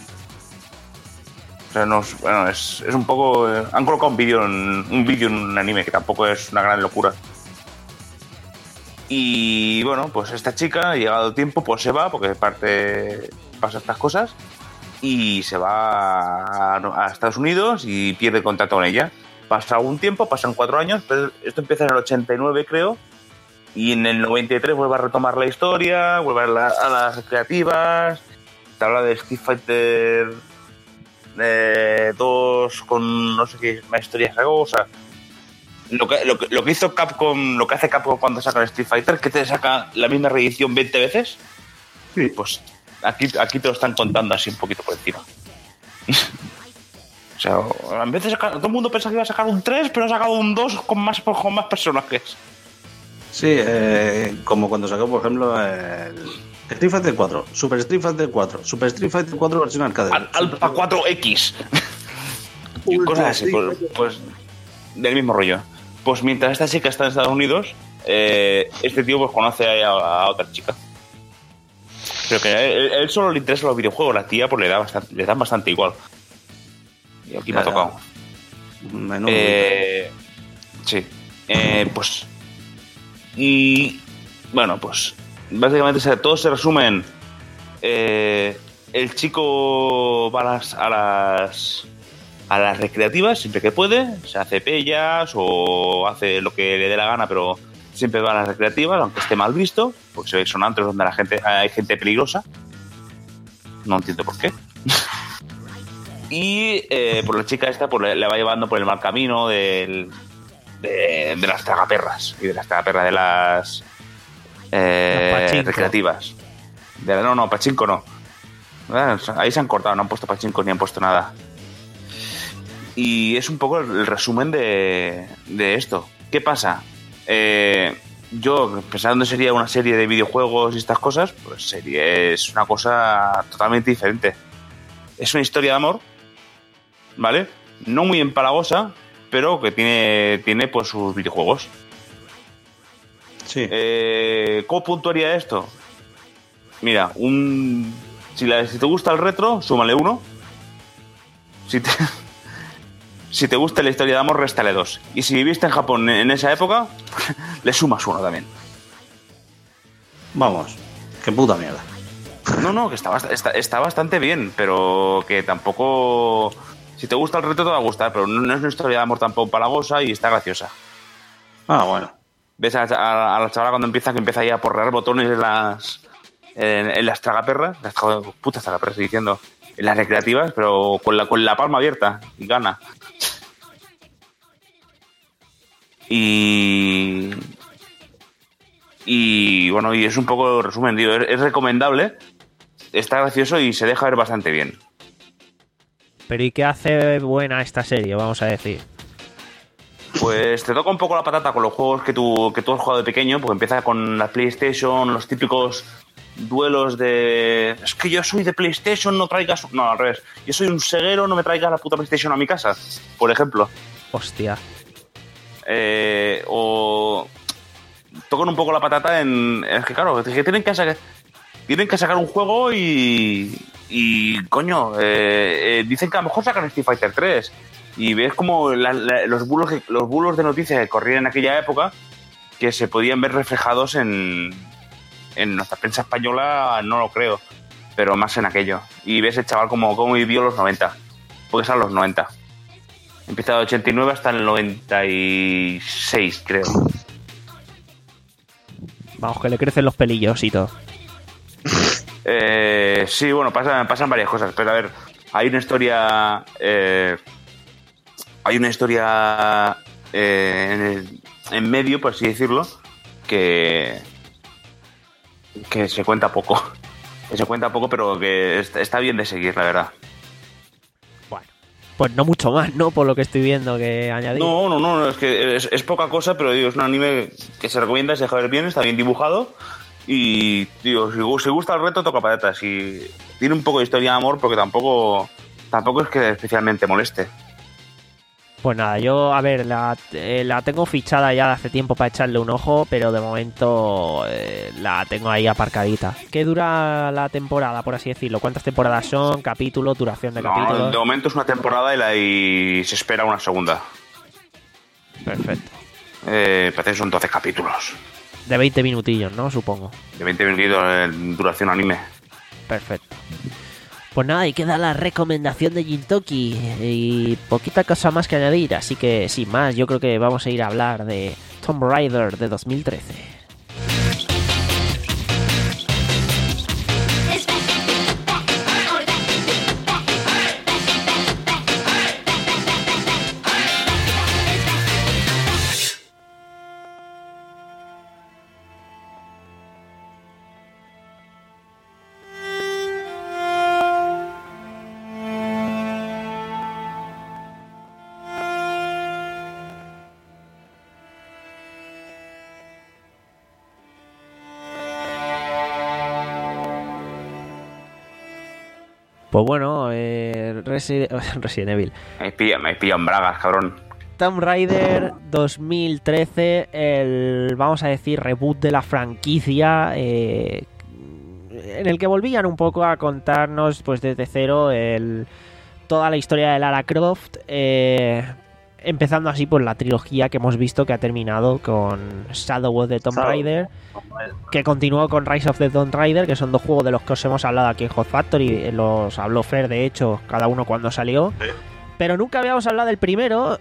O sea, no es, bueno, es, es un poco... eh, han colocado un vídeo en un vídeo en un anime, que tampoco es una gran locura. Y bueno, pues esta chica, llegado el tiempo, pues se va, porque parte pasa estas cosas, y se va a, a Estados Unidos y pierde contacto con ella. Pasa algún tiempo, pasan cuatro años, pero esto empieza en el ochenta y nueve, creo, y en el noventa y tres vuelve a retomar la historia, vuelve a, la- a las recreativas, te habla de Street Fighter eh, dos con no sé qué más historias sacó, o sea, lo que, lo, que, lo que hizo Capcom, lo que hace Capcom cuando saca el Street Fighter, que te saca la misma reedición veinte veces,
Sí.
pues aquí, aquí te lo están contando así un poquito por encima. O sea, en vez de sacar, todo el mundo pensaba que iba a sacar un tres, pero ha sacado un dos con más, con más personajes.
Sí, eh, como cuando sacó, por ejemplo, el Street Fighter cuatro, Super Street Fighter cuatro, Super Street Fighter cuatro versión arcade.
Al- Alpha cuatro X. Y
Ultra
cosas así,
Street
pues, pues del mismo rollo. Pues mientras esta chica está en Estados Unidos, eh, este tío pues conoce a, a otra chica. Pero que a él, él solo le interesan los videojuegos, la tía pues le da bastante, le dan bastante igual. Y aquí me ha
Ya, ya.
tocado.
Menudo.
Eh, sí. Eh, pues. Y. Bueno, pues. Básicamente se- todo se resume en. eh, el chico va a las, a las. a las recreativas siempre que puede. Se hace pellas o hace lo que le dé la gana, pero siempre va a las recreativas, aunque esté mal visto, porque se ve que son antros donde la gente, hay gente peligrosa. No entiendo por qué. Y eh, por la chica esta pues, le, le va llevando por el mal camino del, de, de las tragaperras y de las tragaperras de las eh,
Las pachinko.
recreativas. De la- no, no, pachinko no. Ah, ahí se han cortado, no han puesto pachinko ni han puesto nada. Y es un poco el, el resumen de, de esto. ¿Qué pasa? Eh, yo, pensando que sería una serie de videojuegos y estas cosas, pues sería, es una cosa totalmente diferente. Es una historia de amor, ¿vale? No muy empalagosa, pero que tiene, tiene pues sus videojuegos.
Sí.
Eh, ¿Cómo puntuaría esto? Mira, un si, la- si te gusta el retro, súmale uno. Si te, si te gusta la historia de amor, réstale dos. Y si viviste en Japón en esa época, le sumas uno también.
Vamos, qué puta mierda.
No, no, que está, bast- está, está bastante bien, pero que tampoco Si te gusta el reto te va a gustar, pero no es una historia de amor tampoco palagosa y está graciosa.
Ah, bueno.
Ves a, a, a la chavala cuando empieza, que empieza ahí a porrear botones en las en, en las tragaperras, las putas tragaperras estoy diciendo, en las recreativas, pero con la, con la palma abierta y gana. Y... Y bueno, y es un poco resumen, tío. Es, es recomendable, está gracioso y se deja ver bastante bien.
Pero ¿y qué hace buena esta serie, vamos a decir?
Pues te toca un poco la patata con los juegos que tú, que tú has jugado de pequeño, porque empieza con la PlayStation, los típicos duelos de... Es que yo soy de PlayStation, no traigas... No, al revés. Yo soy un ceguero, no me traigas la puta PlayStation a mi casa, por ejemplo.
Hostia.
Eh, o... Tocan un poco la patata en... Es que claro, que tienen que sacar... Tienen que sacar un juego y... Y, coño, eh, eh, dicen que a lo mejor sacan Street Fighter tres. Y ves como la, la, los, bulos que, los bulos de noticias que corrían en aquella época que se podían ver reflejados en, en nuestra prensa española, no lo creo, pero más en aquello. Y ves el chaval como, como vivió los noventa, porque son los noventa. Empieza de ochenta y nueve hasta el noventa y seis, creo.
Vamos, que le crecen los pelillos y todo.
Eh, sí, bueno, pasan, pasan varias cosas, pero a ver, hay una historia... Eh, hay una historia eh, en, el, en medio, por así decirlo, que, que se cuenta poco. Que se cuenta poco, pero que está, está bien de seguir, la verdad.
Bueno, pues no mucho más, ¿no? Por lo que estoy viendo que añadir.
No, no, no, es que es, es poca cosa, pero digo, es un anime que se recomienda, se deja ver bien, está bien dibujado. Y, tío, si, si gusta el reto, toca patatas. Y tiene un poco de historia de amor, porque tampoco, tampoco es que especialmente moleste.
Pues nada, yo, a ver, la, eh, la tengo fichada ya de hace tiempo para echarle un ojo, pero de momento eh, la tengo ahí aparcadita. ¿Qué dura la temporada, por así decirlo? ¿Cuántas temporadas son? ¿Capítulos? ¿Duración de
No,
capítulos?
de momento es una temporada y, la, y se espera una segunda.
Perfecto.
Eh, parece que son doce capítulos.
De veinte minutillos, ¿no? Supongo.
De veinte minutos en duración anime.
Perfecto. Pues nada, y queda la recomendación de Gintoki y poquita cosa más que añadir, así que sin más, yo creo que vamos a ir a hablar de Tomb Raider de dos mil trece. Pues bueno, eh, Resi- Resident Evil.
Me pillan, me pillan bragas, cabrón.
Tomb Raider dos mil trece, el, vamos a decir, reboot de la franquicia, eh, en el que volvían un poco a contarnos pues desde cero el, toda la historia de Lara Croft, eh, empezando así por la trilogía que hemos visto que ha terminado con Shadow of the Tomb
Shadow.
Raider, que continuó con Rise of the Tomb Raider, que son dos juegos de los que os hemos hablado aquí en Hot Factory, los habló Fer de hecho, cada uno cuando salió.
Sí.
Pero nunca habíamos hablado del primero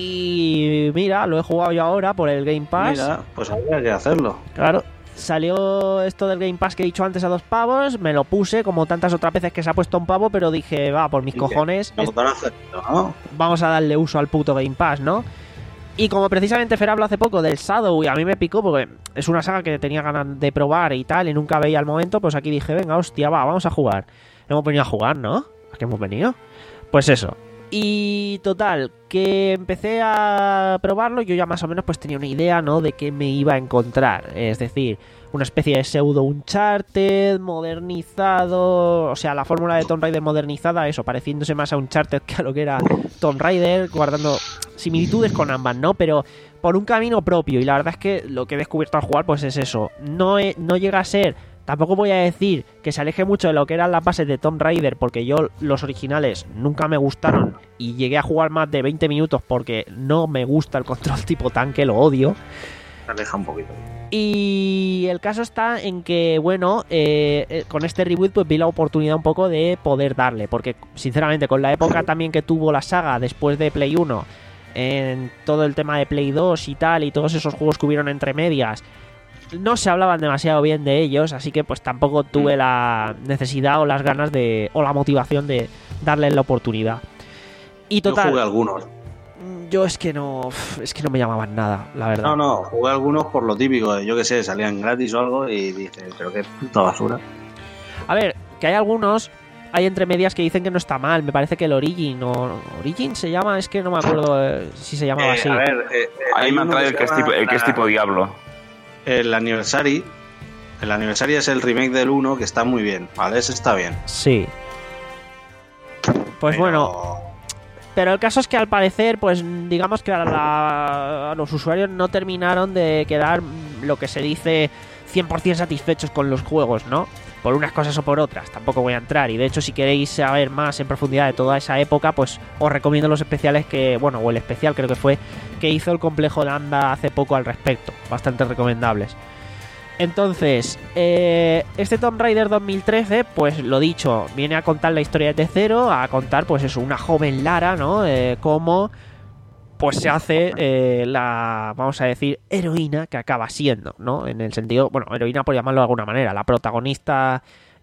y mira, lo he jugado yo ahora por el Game Pass.
Mira, pues habría que hacerlo.
Claro, salió esto del Game Pass que he dicho antes a dos pavos, me lo puse como tantas otras veces que se ha puesto un pavo, pero dije, va, por mis
¿Y qué?
cojones,
No,
es-
para hacerlo, ¿no?
vamos a darle uso al puto Game Pass, ¿no? Y como precisamente Fer habló hace poco del Shadow y a mí me picó porque es una saga que tenía ganas de probar y tal y nunca veía el momento, pues aquí dije, venga, hostia, va, vamos a jugar. Hemos venido a jugar, ¿no? ¿A qué hemos venido? Pues eso. Y total, que empecé a probarlo, yo ya más o menos pues tenía una idea, ¿no? De qué me iba a encontrar. Es decir, una especie de pseudo Uncharted modernizado, o sea, la fórmula de Tomb Raider modernizada, eso, pareciéndose más a Uncharted que a lo que era Tomb Raider, guardando similitudes con ambas, ¿no? Pero por un camino propio, y la verdad es que lo que he descubierto al jugar pues es eso, no, he- no llega a ser, tampoco voy a decir que se aleje mucho de lo que eran las bases de Tomb Raider, porque yo los originales nunca me gustaron y llegué a jugar más de veinte minutos porque no me gusta el control tipo tanque, lo odio.
Se aleja un poquito.
Y el caso está en que, bueno, eh, eh, con este reboot pues vi la oportunidad un poco de poder darle, porque sinceramente con la época también que tuvo la saga después de Play uno, en todo el tema de Play dos y tal, y todos esos juegos que hubieron entre medias, no se hablaban demasiado bien de ellos, así que pues tampoco tuve la necesidad o las ganas de, o la motivación de darle la oportunidad. Y total,
Yo jugué algunos.
yo es que no, es que no me llamaban nada, la verdad.
No, no, jugué algunos por lo típico, de, yo que sé, salían gratis o algo y dije, pero qué puta basura.
A ver, que hay algunos, hay entre medias que dicen que no está mal. Me parece que el Origin o Origin se llama, es que no me acuerdo eh, si se llamaba
Eh,
así.
a ver, eh, eh,
Ahí
hay
me han
uno
traído el que es
se
tipo,
llama
el que es
la-
tipo Diablo.
El Anniversary. El Anniversary es el remake del uno que está muy bien, ¿vale? Ese está bien.
Sí. Pues
Pero-
bueno, pero el caso es que al parecer, pues digamos que a, la- a los usuarios no terminaron de quedar mm, lo que se dice cien por ciento satisfechos con los juegos, ¿no? Por unas cosas o por otras, tampoco voy a entrar. Y de hecho, si queréis saber más en profundidad de toda esa época, pues os recomiendo los especiales que, bueno, o el especial creo que fue, que hizo el Complejo de Anda hace poco al respecto. Bastante recomendables. Entonces, eh, este Tomb Raider dos mil trece, pues lo dicho, viene a contar la historia desde cero, a contar, pues eso, una joven Lara, ¿no? Eh, cómo, pues se hace eh, la, vamos a decir, heroína que acaba siendo, ¿no? En el sentido, bueno, heroína por llamarlo de alguna manera, la protagonista,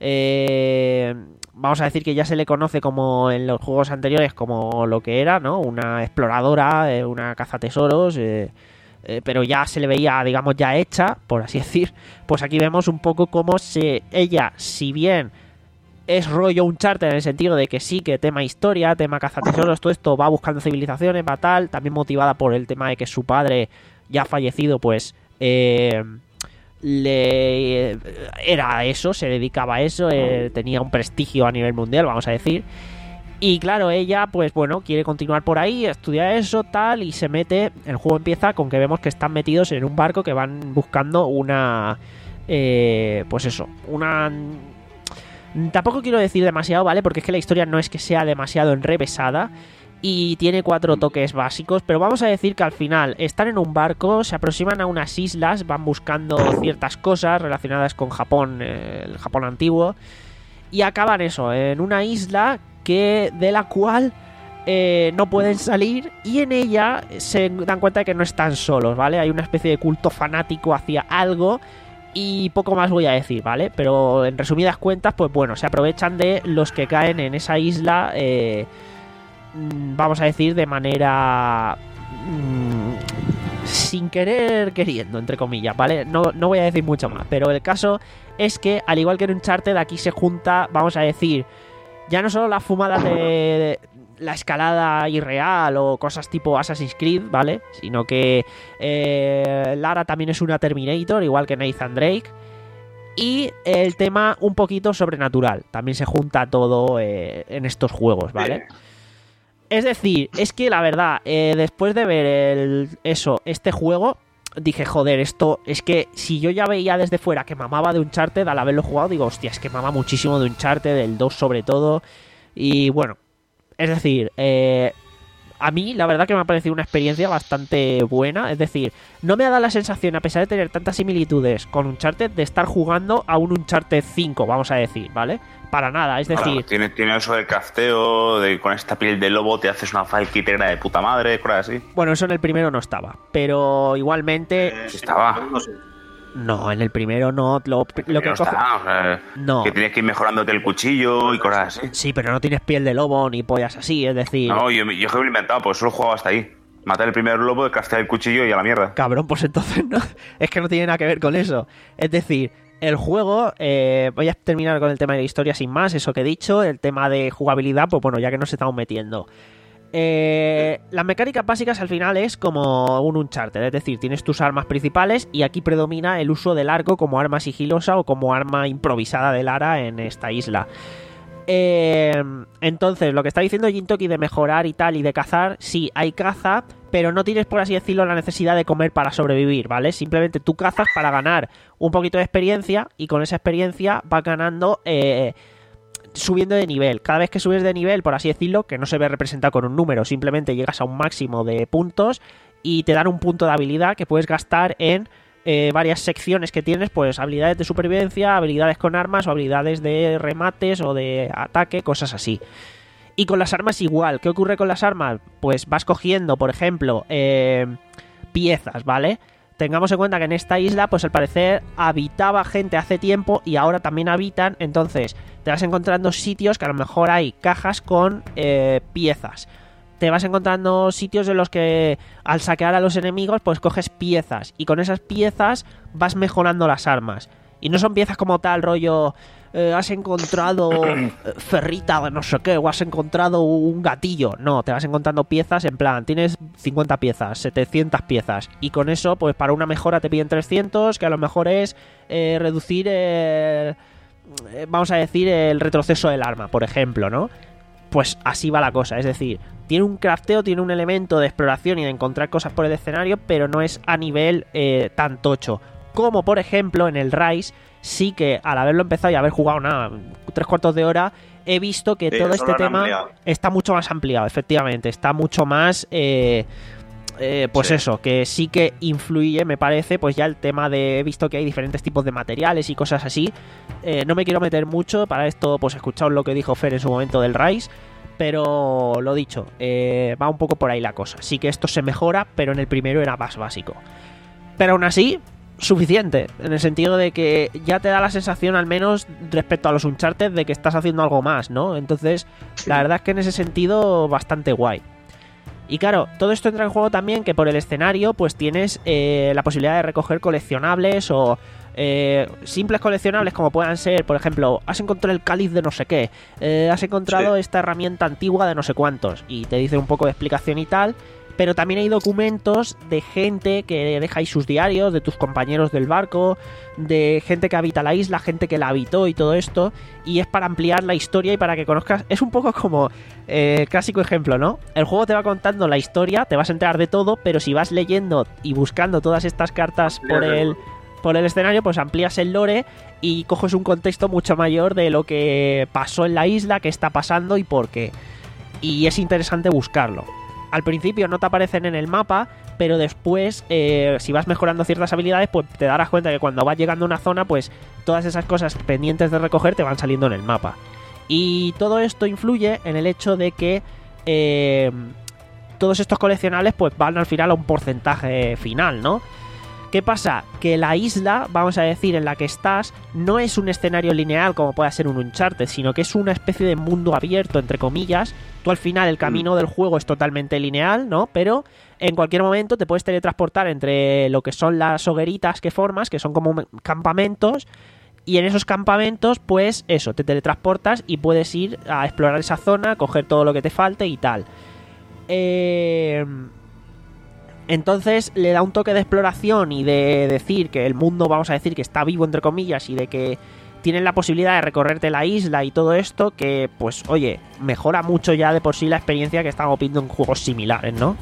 eh, vamos a decir que ya se le conoce como en los juegos anteriores como lo que era, ¿no? Una exploradora, eh, una cazatesoros, eh, Eh, pero ya se le veía, digamos, ya hecha, por así decir. Pues aquí vemos un poco cómo se, ella, si bien es rollo Uncharted en el sentido de que sí, que tema historia, tema cazatesoros, todo esto va buscando civilizaciones, va tal, también motivada por el tema de que su padre ya fallecido, pues eh, le era eso, se dedicaba a eso, eh, tenía un prestigio a nivel mundial, vamos a decir. Y claro, ella, pues bueno, quiere continuar por ahí, estudia eso, tal, y se mete. El juego empieza con que vemos que están metidos en un barco que van buscando una. Eh, pues eso, una. Tampoco quiero decir demasiado, ¿vale? Porque es que la historia no es que sea demasiado enrevesada y tiene cuatro toques básicos, pero vamos a decir que al final están en un barco, se aproximan a unas islas, van buscando ciertas cosas relacionadas con Japón, eh, el Japón antiguo, y acaban eso, en una isla que de la cual eh, no pueden salir, y en ella se dan cuenta de que no están solos, ¿vale? Hay una especie de culto fanático hacia algo y poco más voy a decir, ¿vale? Pero en resumidas cuentas, pues bueno, se aprovechan de los que caen en esa isla, eh, vamos a decir, de manera mmm, sin querer queriendo, entre comillas, ¿vale? No, no voy a decir mucho más, pero el caso es que, al igual que en Uncharted, aquí se junta, vamos a decir, ya no solo las fumadas de, de la escalada irreal o cosas tipo Assassin's Creed, ¿vale? Sino que eh, Lara también es una Terminator, igual que Nathan Drake. Y el tema un poquito sobrenatural. También se junta todo eh, en estos juegos, ¿vale? Es decir, es que la verdad, eh, después de ver el, eso, este juego, dije, joder, esto es que si yo ya veía desde fuera que mamaba de Uncharted, al haberlo jugado, digo, hostia, es que mama muchísimo de Uncharted, del dos sobre todo. Y bueno, es decir, eh, a mí la verdad que me ha parecido una experiencia bastante buena. Es decir, no me ha dado la sensación, a pesar de tener tantas similitudes con Uncharted, de estar jugando a un Uncharted cinco, vamos a decir, ¿vale? Para nada, es decir...
Claro, tiene, tiene eso del crafteo, de con esta piel de lobo te haces una falquitera de puta madre, cosas así.
Bueno, eso en el primero no estaba, pero igualmente...
Sí estaba.
No sé.
No, en el primero no. Lo, lo que
no
coge...
está, o sea,
No.
que tienes que ir mejorándote el cuchillo y cosas así.
Sí, pero no tienes piel de lobo ni pollas así, es decir...
No, yo, yo he inventado, pues solo he jugado hasta ahí. Matar el primer lobo, craftear el cuchillo y a la mierda.
Cabrón, pues entonces no. Es que no tiene nada que ver con eso. Es decir, el juego... Eh, voy a terminar con el tema de la historia sin más, eso que he dicho. El tema de jugabilidad, pues bueno, ya que nos estamos metiendo... Eh, las mecánicas básicas al final es como un Uncharted, es decir, tienes tus armas principales y aquí predomina el uso del arco como arma sigilosa o como arma improvisada de Lara en esta isla. Eh, entonces, lo que está diciendo Gintoki de mejorar y tal y de cazar, sí, hay caza, pero no tienes, por así decirlo, la necesidad de comer para sobrevivir, ¿vale? Simplemente tú cazas para ganar un poquito de experiencia y con esa experiencia vas ganando... Eh, subiendo de nivel. Cada vez que subes de nivel, por así decirlo, que no se ve representado con un número, simplemente llegas a un máximo de puntos y te dan un punto de habilidad que puedes gastar en eh, varias secciones que tienes, pues habilidades de supervivencia, habilidades con armas o habilidades de remates o de ataque, cosas así. Y con las armas igual. ¿Qué ocurre con las armas? Pues vas cogiendo, por ejemplo, eh, piezas, ¿vale? Tengamos en cuenta que en esta isla, pues al parecer habitaba gente hace tiempo y ahora también habitan, entonces te vas encontrando sitios que a lo mejor hay cajas con eh, piezas. Te vas encontrando sitios en los que al saquear a los enemigos, pues coges piezas y con esas piezas vas mejorando las armas. Y no son piezas como tal, rollo... Eh, has encontrado ferrita de no sé qué, o has encontrado un gatillo. No, te vas encontrando piezas en plan, tienes cincuenta piezas, setecientas piezas, y con eso, pues para una mejora te piden trescientos, que a lo mejor es eh, reducir, eh, vamos a decir, el retroceso del arma, por ejemplo, ¿no? Pues así va la cosa, es decir, tiene un crafteo, tiene un elemento de exploración y de encontrar cosas por el escenario, pero no es a nivel eh, tan tocho. Como por ejemplo en el Rise, sí que al haberlo empezado y haber jugado nada, tres cuartos de hora, he visto que
Sí,
todo
eso
este
lo han
tema
ampliado.
está mucho más ampliado, efectivamente, está mucho más... Eh, eh, pues
Sí.
eso, que sí que influye, me parece, pues ya el tema de... He visto que hay diferentes tipos de materiales y cosas así. Eh, no me quiero meter mucho, para esto pues escuchaos lo que dijo Fer en su momento del Rise, pero lo dicho, eh, va un poco por ahí la cosa. Sí que esto se mejora, pero en el primero era más básico. Pero aún así, suficiente, en el sentido de que ya te da la sensación, al menos respecto a los Uncharted, de que estás haciendo algo más, ¿no? Entonces, la verdad es que en ese sentido, bastante guay. Y claro, todo esto entra en juego también que por el escenario, pues tienes eh, la posibilidad de recoger coleccionables o eh, simples coleccionables, como puedan ser, por ejemplo, has encontrado el cáliz de no sé qué, eh, has encontrado
Sí.
esta herramienta antigua de no sé cuántos, y te dicen un poco de explicación y tal. Pero también hay documentos de gente que deja ahí sus diarios, de tus compañeros del barco, de gente que habita la isla, gente que la habitó y todo esto. Y es para ampliar la historia y para que conozcas... Es un poco como eh, el clásico ejemplo, ¿no? El juego te va contando la historia, te vas a enterar de todo, pero si vas leyendo y buscando todas estas cartas por el, por el escenario, pues amplías el lore y coges un contexto mucho mayor de lo que pasó en la isla, qué está pasando y por qué. Y es interesante buscarlo. Al principio no te aparecen en el mapa, pero después, eh, si vas mejorando ciertas habilidades, pues te darás cuenta que cuando vas llegando a una zona, pues todas esas cosas pendientes de recoger te van saliendo en el mapa. Y todo esto influye en el hecho de que eh, todos estos coleccionables pues van al final a un porcentaje final, ¿no? ¿Qué pasa? Que la isla, vamos a decir, en la que estás, no es un escenario lineal como puede ser un Uncharted, sino que es una especie de mundo abierto, entre comillas. Tú al final el camino del juego es totalmente lineal, ¿no? Pero en cualquier momento te puedes teletransportar entre lo que son las hogueritas que formas, que son como campamentos, y en esos campamentos, pues eso, te teletransportas y puedes ir a explorar esa zona, coger todo lo que te falte y tal. Eh... Entonces le da un toque de exploración y de decir que el mundo, vamos a decir, que está vivo, entre comillas, y de que tienen la posibilidad de recorrerte la isla y todo esto, que pues oye, mejora mucho ya de por sí la experiencia que estamos viendo en juegos similares, ¿no?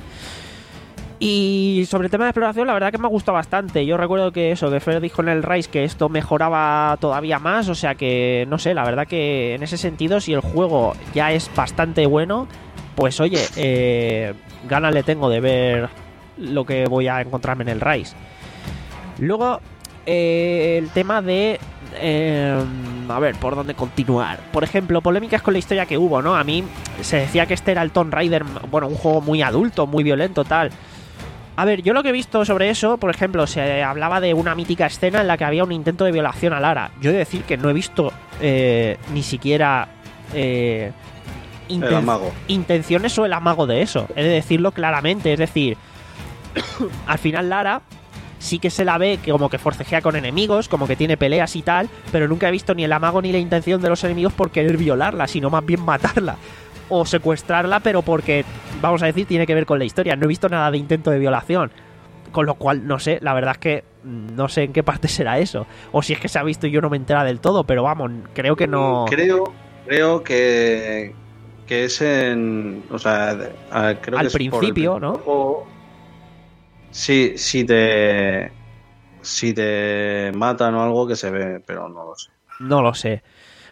Y sobre el tema de exploración, la verdad que me ha gustado bastante. Yo recuerdo que eso, que Fer dijo en el Rise que esto mejoraba todavía más, o sea que, no sé, la verdad que en ese sentido, si el juego ya es bastante bueno, pues oye, eh, ganas le tengo de ver lo que voy a encontrarme en el Rise. Luego, eh, el tema de... Eh, a ver, ¿por dónde continuar? Por ejemplo, polémicas con la historia que hubo, ¿no? A mí se decía que este era el Tomb Raider, bueno, un juego muy adulto, muy violento, tal. A ver, yo lo que he visto sobre eso, por ejemplo, se hablaba de una mítica escena en la que había un intento de violación a Lara. Yo he de decir que no he visto eh, ni siquiera... Eh, inten-
El amago.
intenciones o el amago de eso. He de decirlo claramente, es decir... Al final Lara sí que se la ve que como que forcejea con enemigos, como que tiene peleas y tal, pero nunca he visto ni el amago ni la intención de los enemigos por querer violarla, sino más bien matarla o secuestrarla, pero porque, vamos a decir, tiene que ver con la historia. No he visto nada de intento de violación, con lo cual, no sé, la verdad es que no sé en qué parte será eso, o si es que se ha visto y yo no me entera del todo, pero vamos, creo que no...
Creo, creo que, que es en... O sea, a- creo
Al
que es por el
principio, ¿no?
juego. Sí, si te... Si te matan o algo que se ve, pero no lo sé.
No lo sé.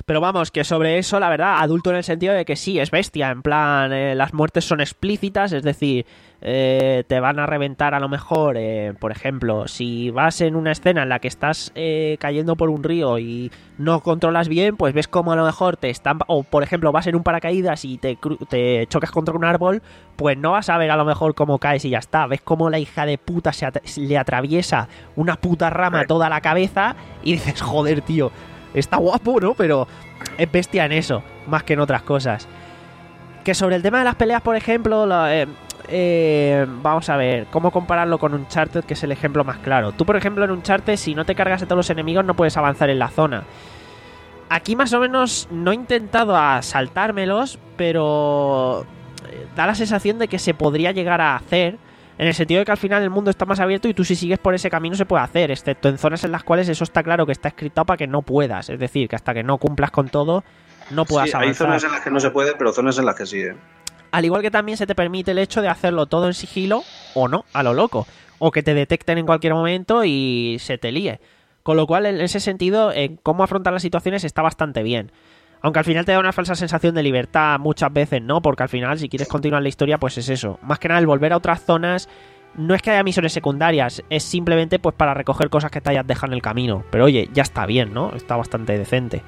Pero vamos, que sobre eso, la verdad, adulto en el sentido de que sí, es bestia. En plan, eh, las muertes son explícitas, es decir, eh, te van a reventar a lo mejor, eh, por ejemplo, si vas en una escena en la que estás eh, cayendo por un río y no controlas bien, pues ves como a lo mejor te estampa, o por ejemplo vas en un paracaídas y te, cru- te chocas contra un árbol, pues no vas a ver a lo mejor cómo caes y ya está. Ves como la hija de puta se at- le atraviesa una puta rama toda la cabeza y dices, joder, tío, está guapo, ¿no? Pero es bestia en eso, más que en otras cosas. Que sobre el tema de las peleas, por ejemplo, la, eh, eh, vamos a ver, cómo compararlo con Uncharted, que es el ejemplo más claro. Tú, por ejemplo, en Uncharted, si no te cargas a todos los enemigos, no puedes avanzar en la zona. Aquí más o menos no he intentado a saltármelos, pero eh, da la sensación de que se podría llegar a hacer, en el sentido de que al final el mundo está más abierto y tú si sigues por ese camino se puede hacer, excepto en zonas en las cuales eso está claro que está escrito para que no puedas. Es decir, que hasta que no cumplas con todo, no puedas
Sí,
avanzar.
hay zonas en las que no se puede, pero zonas en las que sí. ¿eh?
Al igual que también se te permite el hecho de hacerlo todo en sigilo o no, a lo loco. O que te detecten en cualquier momento y se te líe. Con lo cual, en ese sentido, en cómo afrontar las situaciones está bastante bien. Aunque al final te da una falsa sensación de libertad muchas veces, ¿no? Porque al final, si quieres continuar la historia, pues es eso. Más que nada, el volver a otras zonas no es que haya misiones secundarias, es simplemente pues para recoger cosas que te hayas dejado en el camino. Pero oye, ya está bien, ¿no? Está bastante decente.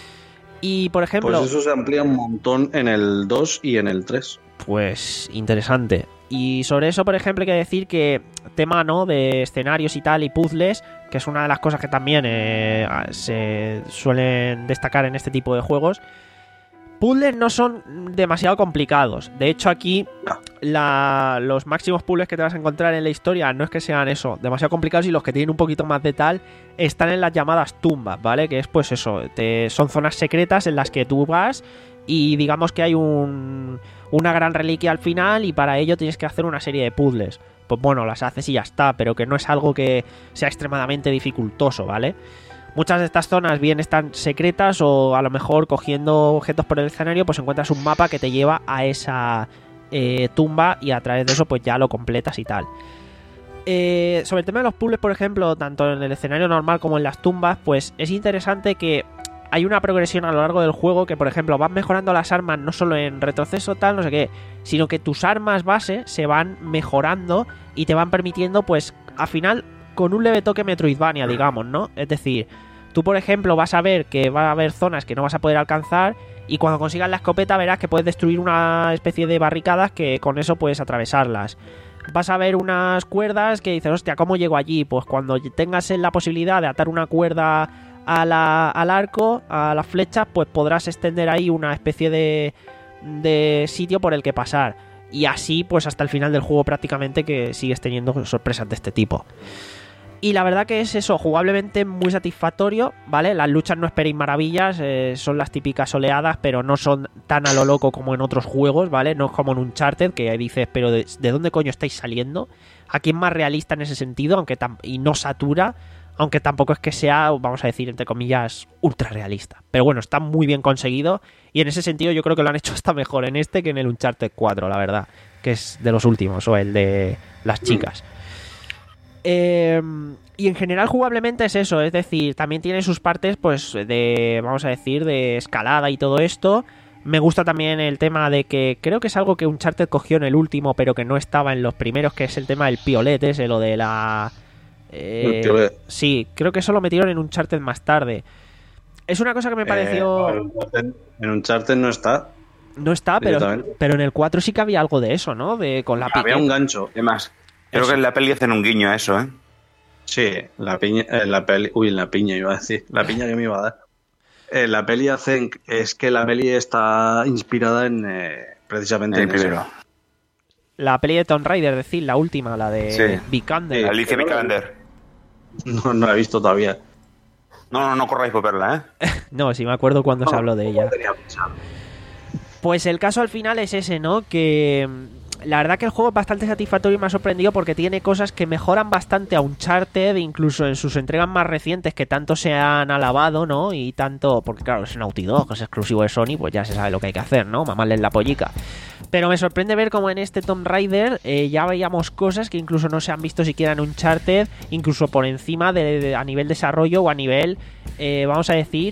Y, por ejemplo...
Pues eso se amplía un montón en el dos y en el tres.
Pues interesante. Y sobre eso, por ejemplo, hay que decir que tema, ¿no?, de escenarios y tal y puzzles, que es una de las cosas que también eh, se suelen destacar en este tipo de juegos. Puzzles no son demasiado complicados. De hecho, aquí la, los máximos puzzles que te vas a encontrar en la historia no es que sean eso, demasiado complicados, y los que tienen un poquito más de tal están en las llamadas tumbas, ¿vale? Que es pues eso, te, son zonas secretas en las que tú vas y digamos que hay un, una gran reliquia al final y para ello tienes que hacer una serie de puzzles. Pues bueno, las haces y ya está, pero que no es algo que sea extremadamente dificultoso, ¿vale? Muchas de estas zonas bien están secretas o a lo mejor cogiendo objetos por el escenario pues encuentras un mapa que te lleva a esa eh, tumba y a través de eso pues ya lo completas y tal. Eh, sobre el tema de los puzzles, por ejemplo, tanto en el escenario normal como en las tumbas, pues es interesante que hay una progresión a lo largo del juego que, por ejemplo, vas mejorando las armas no solo en retroceso tal, no sé qué, sino que tus armas base se van mejorando y te van permitiendo pues al final con un leve toque Metroidvania, digamos, ¿no? Es decir, tú, por ejemplo, vas a ver que va a haber zonas que no vas a poder alcanzar y cuando consigas la escopeta verás que puedes destruir una especie de barricadas que con eso puedes atravesarlas. Vas a ver unas cuerdas que dices, hostia, ¿cómo llego allí? Pues cuando tengas la posibilidad de atar una cuerda a la, al arco, a las flechas, pues podrás extender ahí una especie de, de sitio por el que pasar. Y así, pues hasta el final del juego prácticamente que sigues teniendo sorpresas de este tipo. Y la verdad que es eso, jugablemente muy satisfactorio, ¿vale? Las luchas no esperéis maravillas, eh, son las típicas oleadas, pero no son tan a lo loco como en otros juegos, ¿vale? No es como en Uncharted, que dices, pero ¿de, de dónde coño estáis saliendo? Aquí es más realista en ese sentido, aunque tam- y no satura, aunque tampoco es que sea, vamos a decir, entre comillas, ultra realista. Pero bueno, está muy bien conseguido, y en ese sentido yo creo que lo han hecho hasta mejor en este que en el Uncharted cuatro, la verdad, que es de los últimos, o el de las chicas. Eh, y en general jugablemente es eso, es decir, también tiene sus partes pues de, vamos a decir, de escalada y todo esto. Me gusta también el tema de que creo que es algo que Uncharted cogió en el último pero que no estaba en los primeros, que es el tema del piolet, ese, lo de la... Eh,
El piolet.
sí, creo que eso lo metieron en Uncharted más tarde. Es una cosa que me pareció...
Eh, en Uncharted- en Uncharted no está.
No está, pero,
directamente.
pero en el cuatro sí que había algo de eso, ¿no? De con la
Había
piqueta.
un gancho.
Además, creo
Eso.
que en la peli hacen un guiño a eso, ¿eh?
Sí, la piña, eh, la peli, uy, la piña iba a decir, la piña que me iba a dar. Eh, la peli hacen, es que la peli está inspirada en eh, precisamente
En
en,
el
eso.
primero.
La peli de Tomb Raider, es decir, la última, la de
Sí.
Vikander.
Sí.
Alicia Vikander.
No, no la he visto todavía.
No, no, no corráis por verla, ¿eh?
No, sí me acuerdo cuando se habló de ella.
No tenía pensado.
Pues el caso al final es ese, ¿no? Que mm, la verdad que el juego es bastante satisfactorio y me ha sorprendido porque tiene cosas que mejoran bastante a Uncharted, incluso en sus entregas más recientes que tanto se han alabado, ¿no? Y tanto, porque claro, es Naughty Dog, es exclusivo de Sony, pues ya se sabe lo que hay que hacer, ¿no? Mamarle en la pollica. Pero me sorprende ver como en este Tomb Raider eh, ya veíamos cosas que incluso no se han visto siquiera en Uncharted, incluso por encima de, de- a nivel desarrollo o a nivel, eh, vamos a decir,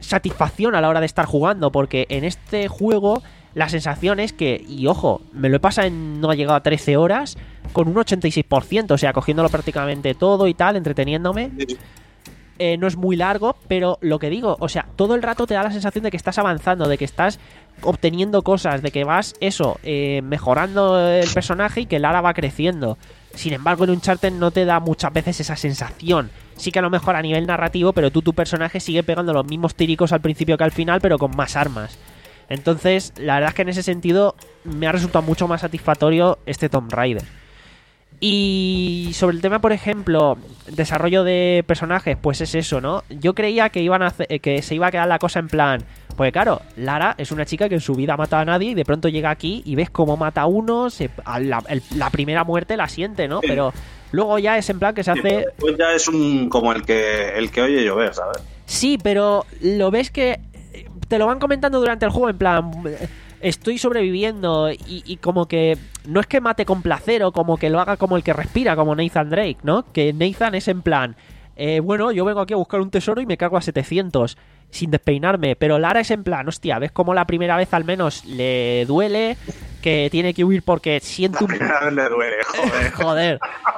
satisfacción a la hora de estar jugando, porque en este juego la sensación es que, y ojo, me lo he pasado en, no ha llegado a trece horas, con un ochenta y seis por ciento, o sea, cogiéndolo prácticamente todo y tal, entreteniéndome. Eh, no es muy largo, pero lo que digo, o sea, todo el rato te da la sensación de que estás avanzando, de que estás obteniendo cosas, de que vas, eso, eh, mejorando el personaje y que Lara va creciendo. Sin embargo, en Uncharted no te da muchas veces esa sensación. Sí que a lo mejor a nivel narrativo, pero tú, tu personaje sigue pegando los mismos tíricos al principio que al final, pero con más armas. Entonces, la verdad es que en ese sentido me ha resultado mucho más satisfactorio este Tomb Raider. Y sobre el tema, por ejemplo, desarrollo de personajes, pues es eso, ¿no? Yo creía que iban a hacer, que se iba a quedar la cosa en plan, porque claro, Lara es una chica que en su vida ha matado a nadie y de pronto llega aquí y ves cómo mata a uno, se, a la, el, la primera muerte la siente, ¿no? Pero luego ya es en plan que se hace...
Pues ya es un como el que el que oye llover, ¿sabes?
Sí, pero lo ves que te lo van comentando durante el juego en plan... Estoy sobreviviendo y, y como que no es que mate con placer o como que lo haga como el que respira, como Nathan Drake, ¿no? Que Nathan es en plan, eh, bueno, yo vengo aquí a buscar un tesoro y me cago a setecientos sin despeinarme, pero Lara es en plan, hostia, ves como la primera vez al menos le duele, que tiene que huir porque siente
La
un...
primera vez le duele, joder.
Joder.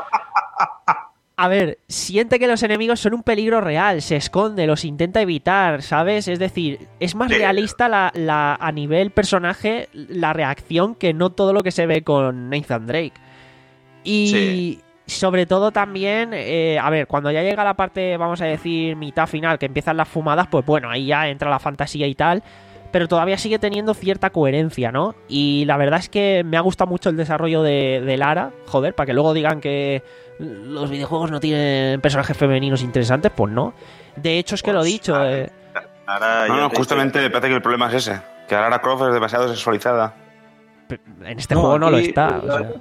A ver, siente que los enemigos son un peligro real, se esconde, los intenta evitar, ¿sabes? Es decir, es más
Sí.
realista la, la, a nivel personaje la reacción que no todo lo que se ve con Nathan Drake. Y
Sí.
sobre todo también, eh, a ver, cuando ya llega la parte, vamos a decir, mitad final, que empiezan las fumadas, pues bueno, ahí ya entra la fantasía y tal, pero todavía sigue teniendo cierta coherencia, ¿no? Y la verdad es que me ha gustado mucho el desarrollo de, de Lara, joder, para que luego digan que los videojuegos no tienen personajes femeninos interesantes, pues no. De hecho, es que lo he dicho. Eh,
Ahora
No,
ya
no,
te-
justamente me parece que el problema es ese. Que Lara Croft es demasiado sexualizada.
en este
No,
juego no lo
aquí-
está. O sea.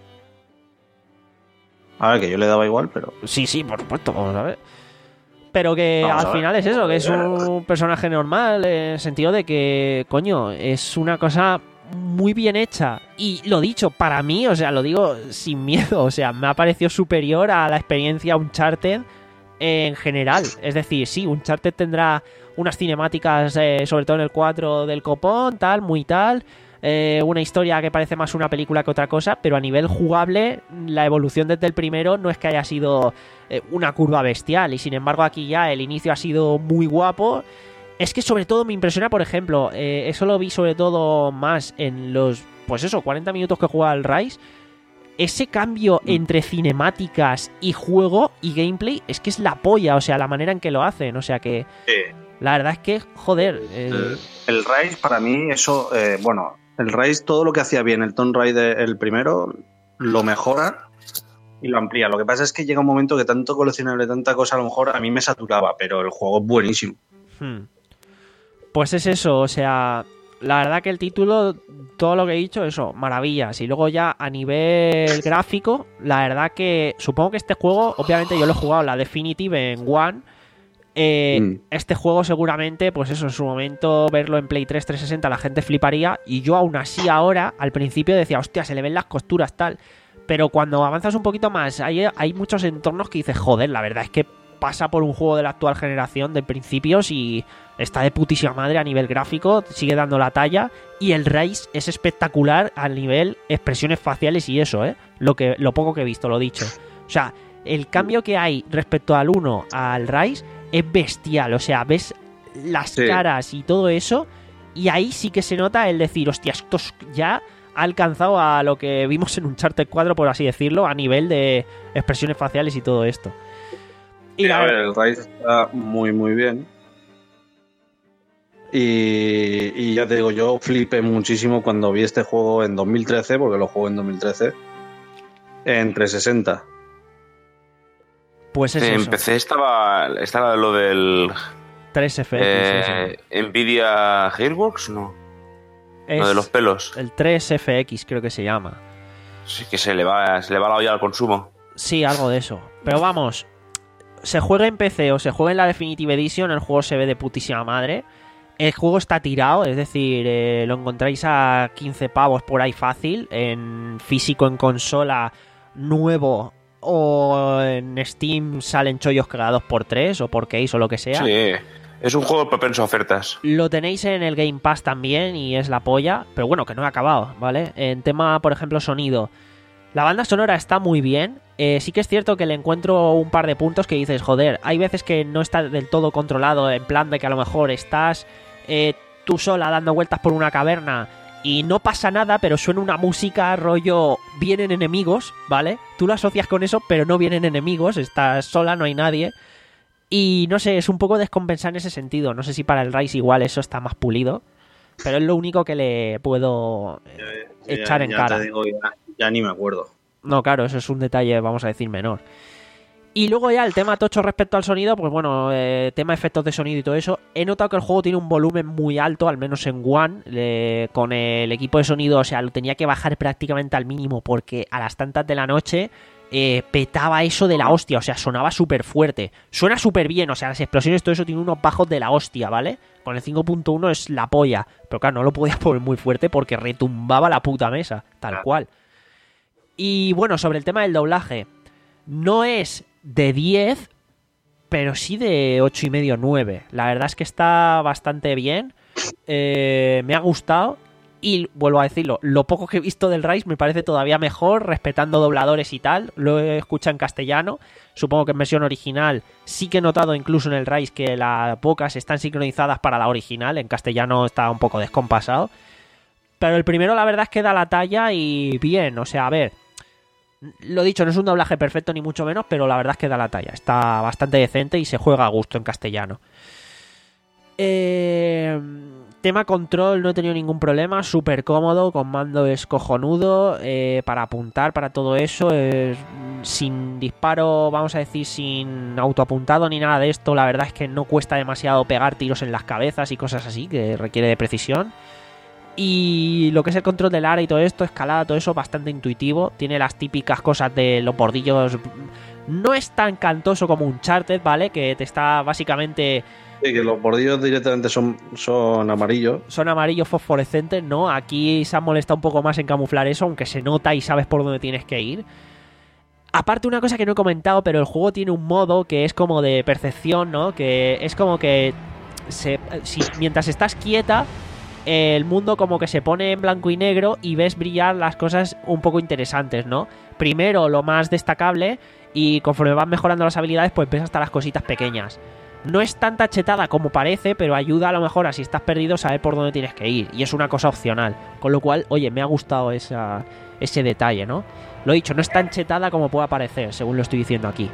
A ver, que yo le daba igual, pero...
Sí, sí, por supuesto, vamos a ver. Pero que
Vamos a
al
ver.
final es eso, que es un personaje normal, en el sentido de que, coño, es una cosa muy bien hecha. Y lo dicho, para mí, o sea, lo digo sin miedo, o sea, me ha parecido superior a la experiencia Uncharted en general. Es decir, sí, Uncharted tendrá unas cinemáticas, eh, sobre todo en el cuatro del copón, tal, muy tal. Eh, una historia que parece más una película que otra cosa, pero a nivel jugable, la evolución desde el primero no es que haya sido eh, una curva bestial, y sin embargo aquí ya el inicio ha sido muy guapo. Es que sobre todo me impresiona, por ejemplo, eh, eso lo vi sobre todo más en los, pues eso, cuarenta minutos que juega el Rise. Ese cambio entre cinemáticas y juego y gameplay es que es la polla, o sea, la manera en que lo hacen, o sea que la verdad es que, joder, eh,
El, el Rise, para mí, eso, eh, bueno, el Rise, todo lo que hacía bien el Tomb Raider, el primero, lo mejora y lo amplía. Lo que pasa es que llega un momento que tanto coleccionable, tanta cosa, a lo mejor a mí me saturaba, pero el juego es buenísimo.
Hmm. Pues es eso, o sea, la verdad que el título, todo lo que he dicho, eso, maravillas. Y luego ya a nivel gráfico, la verdad que supongo que este juego, obviamente yo lo he jugado la Definitive en One. Eh,
Mm.
Este juego seguramente, pues eso, en su momento verlo en Play tres trescientos sesenta la gente fliparía. Y yo aún así ahora, al principio decía, hostia, se le ven las costuras, tal. Pero cuando avanzas un poquito más, hay, hay muchos entornos que dices, joder, la verdad es que pasa por un juego de la actual generación de principios y está de putísima madre a nivel gráfico, sigue dando la talla, y el Rise es espectacular a nivel expresiones faciales y eso, ¿eh? Lo, que, lo poco que he visto, lo dicho. O sea, el cambio que hay respecto al uno al Rise es bestial, o sea, ves las
Sí.
caras y todo eso, y ahí sí que se nota el decir, hostia, esto es- ya ha alcanzado a lo que vimos en Uncharted cuatro, por así decirlo, a nivel de expresiones faciales y todo esto. Y
Sí,
la
a ver,
ver-
el Rise está muy, muy bien. Y, y ya te digo, yo flipé muchísimo cuando vi este juego en dos mil trece, porque lo juego en dos mil trece, en trescientos sesenta.
pues es
en
eso,
P C estaba, estaba lo del
tres F X.
eh, Nvidia Gearbox, no.
Es
Lo de los pelos.
el tres F X creo que se llama.
Sí, que se le va, se le va la olla al consumo.
Sí, algo de eso. Pero vamos, se juega en P C o se juega en la Definitive Edition, el juego se ve de putísima madre. El juego está tirado, es decir, eh, lo encontráis a quince pavos por ahí fácil, en físico, en consola, nuevo, o en Steam salen chollos cada dos por tres o por case o lo que sea.
Sí. Es un juego propenso a ofertas.
Lo tenéis en el Game Pass también y es la polla, pero bueno, que no he acabado, ¿vale? En tema, por ejemplo, sonido. La banda sonora está muy bien. Eh, sí que es cierto que le encuentro un par de puntos que dices, joder, hay veces que no está del todo controlado, en plan de que a lo mejor estás eh, tú sola dando vueltas por una caverna y no pasa nada, pero suena una música rollo, vienen enemigos, ¿vale? Tú lo asocias con eso, pero no vienen enemigos, estás sola, no hay nadie. Y no sé, es un poco descompensar en ese sentido. No sé si para el Rise igual eso está más pulido, pero es lo único que le puedo eh,
Ya-
echar en
ya
cara.
te digo, ya, ya ni me acuerdo.
No, claro, eso es un detalle, vamos a decir, menor. Y luego ya el tema tocho respecto al sonido, pues bueno, eh, tema efectos de sonido y todo eso. He notado que el juego tiene un volumen muy alto, al menos en One, eh, con el equipo de sonido, o sea, lo tenía que bajar prácticamente al mínimo porque a las tantas de la noche eh, petaba eso de la hostia, o sea, sonaba súper fuerte. Suena súper bien, o sea, las explosiones, todo eso tiene unos bajos de la hostia, ¿vale? Con el cinco punto uno es la polla, pero claro, no lo podía poner muy fuerte porque retumbaba la puta mesa, tal cual. Y bueno, sobre el tema del doblaje, no es de diez, pero sí de ocho y medio, nueve. La verdad es que está bastante bien. Eh, me ha gustado. Y vuelvo a decirlo, lo poco que he visto del Rise me parece todavía mejor, respetando dobladores y tal. Lo he escuchado en castellano. Supongo que en versión original sí que he notado incluso en el Rise que las bocas están sincronizadas para la original. En castellano está un poco descompasado. Pero el primero la verdad es que da la talla y bien. O sea, a ver, lo dicho, no es un doblaje perfecto ni mucho menos, pero la verdad es que da la talla. Está bastante decente y se juega a gusto en castellano. Eh, tema control, no he tenido ningún problema. Súper cómodo, con mando es cojonudo. Eh, para apuntar, para todo eso. Eh, sin disparo, vamos a decir, sin autoapuntado ni nada de esto. La verdad es que no cuesta demasiado pegar tiros en las cabezas y cosas así, que requiere de precisión. Y lo que es el control del área y todo esto, escalada, todo eso, bastante intuitivo. Tiene las típicas cosas de los bordillos. No es tan cantoso como un Uncharted, ¿vale? Que te está básicamente...
Sí, que los bordillos directamente son, son amarillos.
Son amarillos fosforescentes, ¿no? Aquí se ha molestado un poco más en camuflar eso, aunque se nota y sabes por dónde tienes que ir. Aparte, una cosa que no he comentado, pero el juego tiene un modo que es como de percepción, ¿no? Que es como que se, si, mientras estás quieta, el mundo como que se pone en blanco y negro y ves brillar las cosas un poco interesantes, ¿no? Primero lo más destacable y conforme vas mejorando las habilidades, pues ves hasta las cositas pequeñas. No es tanta chetada como parece, pero ayuda a lo mejor a si estás perdido saber por dónde tienes que ir. Y es una cosa opcional. Con lo cual, oye, me ha gustado esa, ese detalle, ¿no? Lo dicho, no es tan chetada como pueda parecer, según lo estoy diciendo aquí.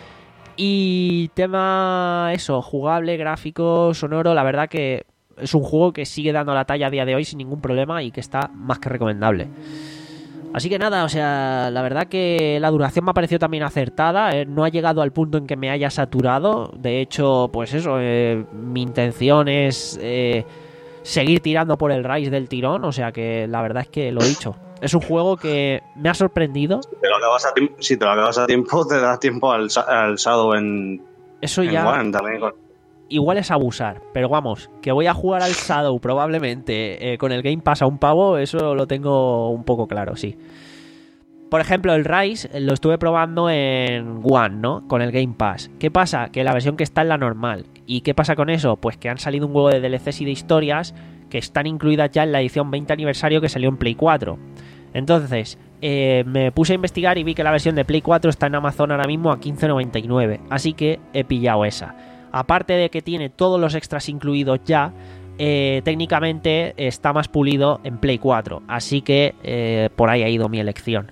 Y tema, eso, jugable, gráfico, sonoro, la verdad que es un juego que sigue dando la talla a día de hoy sin ningún problema y que está más que recomendable. Así que nada, o sea, la verdad que la duración me ha parecido también acertada, eh, no ha llegado al punto en que me haya saturado. De hecho, pues eso, eh, mi intención es eh, seguir tirando por el Rise del tirón, o sea que la verdad es que lo he dicho. Es un juego que me ha sorprendido.
Si te lo acabas a tiempo, si te lo acabas a tiempo te das tiempo al, al Shadow en,
Eso
en
ya
One también. Con...
igual es abusar, pero vamos, que voy a jugar al Shadow probablemente eh, con el Game Pass a un pavo, eso lo tengo un poco claro, sí. Por ejemplo, el Rise lo estuve probando en One, ¿no? Con el Game Pass. ¿Qué pasa? Que la versión que está es la normal. ¿Y qué pasa con eso? Pues que han salido un huevo de D L Cs y de historias que están incluidas ya en la edición veinte aniversario que salió en Play cuatro. Entonces, eh, me puse a investigar y vi que la versión de Play cuatro está en Amazon ahora mismo a quince noventa y nueve. Así que he pillado esa. Aparte de que tiene todos los extras incluidos ya, eh, técnicamente está más pulido en Play cuatro. Así que eh, por ahí ha ido mi elección.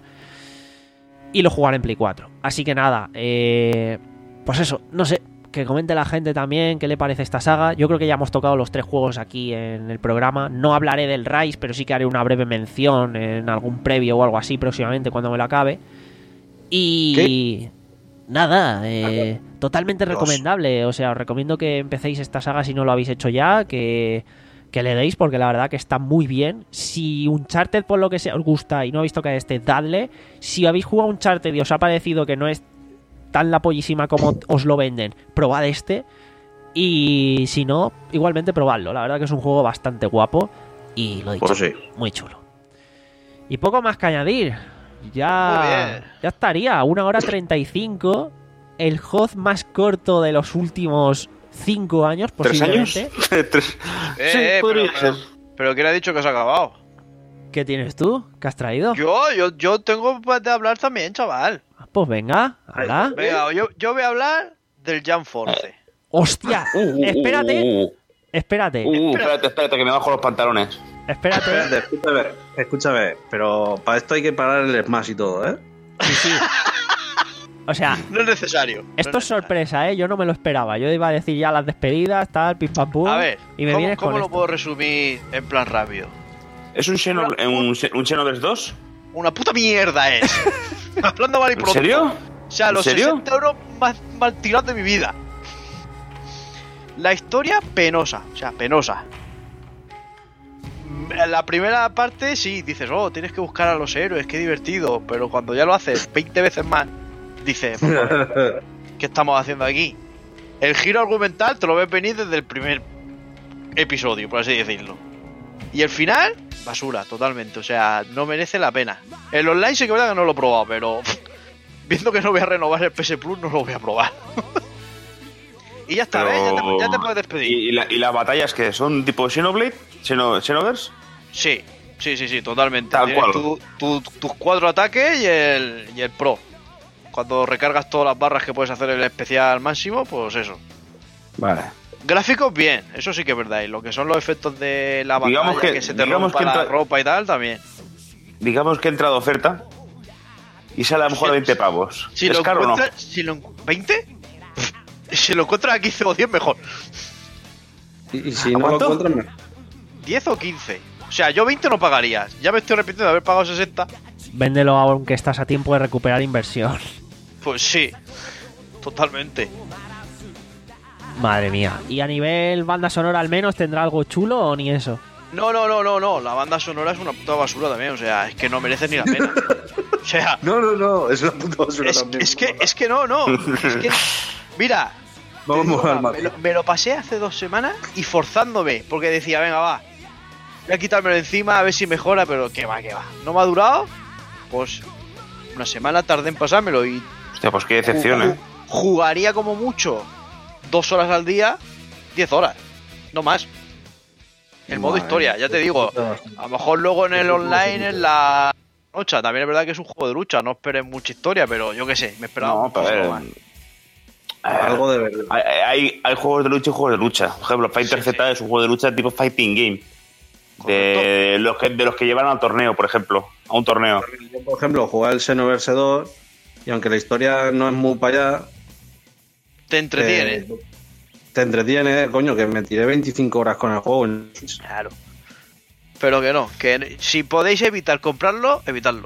Y lo jugaré en Play cuatro. Así que nada, eh, pues eso, no sé, que comente la gente también qué le parece esta saga. Yo creo que ya hemos tocado los tres juegos aquí en el programa. No hablaré del Rise, pero sí que haré una breve mención en algún previo o algo así próximamente cuando me lo acabe. Y... ¿Qué? Nada, eh, totalmente recomendable. O sea, os recomiendo que empecéis esta saga si no lo habéis hecho ya, que, que le deis, porque la verdad que está muy bien. Si Uncharted por lo que sea os gusta y no habéis tocado este, dadle. Si habéis jugado Uncharted y os ha parecido que no es tan la pollísima como os lo venden, probad este. Y si no, igualmente probadlo. La verdad que es un juego bastante guapo y lo he dicho,
Pues sí.
muy chulo. Y poco más que añadir. Ya, ya estaría, una hora treinta y cinco. El H O D más corto de los últimos cinco años
¿Tres años?
posiblemente.
Tres-
Eh,
sí,
eh,
podría
pero,
ser.
pero, pero ¿quién ha dicho que se ha acabado?
¿Qué tienes tú? ¿Qué has traído?
Yo, yo, yo tengo de hablar también, chaval.
Ah, pues venga, habla.
Venga, yo, yo voy a hablar del Jam Force.
¡Hostia!
Uh, uh, uh,
Espérate,
uh, uh,
espérate,
uh, uh, espérate, espérate, que me bajo los pantalones.
espérate.
Espérate, escúchame, escúchame, pero para esto hay que parar el Smash y todo, ¿eh?
Sí, sí. O sea,
No es necesario. no
esto es
necesario.
sorpresa, ¿eh? Yo no me lo esperaba. Yo iba a decir ya las despedidas, tal, pim pam pum.
A ver,
y me
¿cómo,
vienes
cómo
con
lo
esto.
puedo resumir en plan rápido?
¿Es un, Xeno, un, un Xenoverse dos?
Una puta mierda es. Hablando mal y
¿En
pronto.
serio?
O sea,
¿En
los
serio?
sesenta euros más mal tirados de mi vida. La historia penosa, o sea, penosa. La primera parte sí, dices, oh, tienes que buscar a los héroes, qué divertido. Pero cuando ya lo haces veinte veces más, dices, pues, joder, ¿qué estamos haciendo aquí? El giro argumental te lo ves venir desde el primer episodio, por así decirlo. Y el final, basura, totalmente. O sea, no merece la pena. El online sí que es verdad que no lo he probado, pero pff, viendo que no voy a renovar el P S Plus, no lo voy a probar. Y ya está,
Pero-
¿ves? Ya te, ya te puedes despedir.
¿Y, y, la- y las batallas que son tipo Xenoblade? Xeno, ¿Xenoverse?
Sí, sí, sí, sí, totalmente.
Tal
Tienes
cual.
tu- tu- tus cuatro ataques y el, y el pro. Cuando recargas todas las barras que puedes hacer el especial máximo, pues eso.
Vale.
Gráficos bien, eso sí que es verdad. Y lo que son los efectos de la batalla,
Digamos
que,
que-
se te
digamos
rompa
que
la
entra-
ropa y tal, también.
Digamos que ha entrado oferta y sale a lo mejor a veinte pavos.
Si
¿Es
lo
caro o no?
encuentras, si lo encu- ¿veinte? Si lo encuentras a quince o diez, mejor.
Y, y si
¿A
no lo
cuánto?
encuentran, me-
diez o quince. O sea, yo veinte no pagaría. Ya me estoy arrepintiendo de haber pagado sesenta.
Véndelo aunque estás a tiempo de recuperar inversión.
Pues sí, totalmente.
Madre mía. ¿Y a nivel banda sonora al menos tendrá algo chulo o ni eso?
No, no, no, no, no. La banda sonora es una puta basura también. O sea, es que no merece ni la pena. O sea,
No, no, no, es una puta basura
es,
también.
es que, es que no, no. Es que, mira, te
Vamos
digo,
al
va, me, lo, me lo pasé hace dos semanas y forzándome, porque decía, venga, va, voy a quitármelo de encima a ver si mejora, pero que va, que va. No me ha durado, pues una semana tardé en pasármelo y
Hostia, pues qué decepción,
ju-
¿eh?
jugaría como mucho dos horas al día, diez horas, no más. El modo
Madre
historia, ya te digo, a lo mejor luego en el online, en la lucha, también es verdad que es un juego de lucha, no esperes mucha historia, pero yo qué sé, me esperaba
No,
un
pero a
poco
ver,
más.
Algo de verdad.
Hay, hay, hay juegos de lucha y juegos de lucha. Por ejemplo, Fighter
Sí,
Z es un juego de lucha tipo fighting game. De los, que, de los que llevan al torneo, por ejemplo. A un torneo.
Yo, por ejemplo, jugué el Xenoverse dos y aunque la historia no es muy para allá,
Te entretiene.
eh, te entretiene, coño, que me tiré veinticinco horas con el juego.
Claro. Pero que no, que si podéis evitar comprarlo, evitadlo.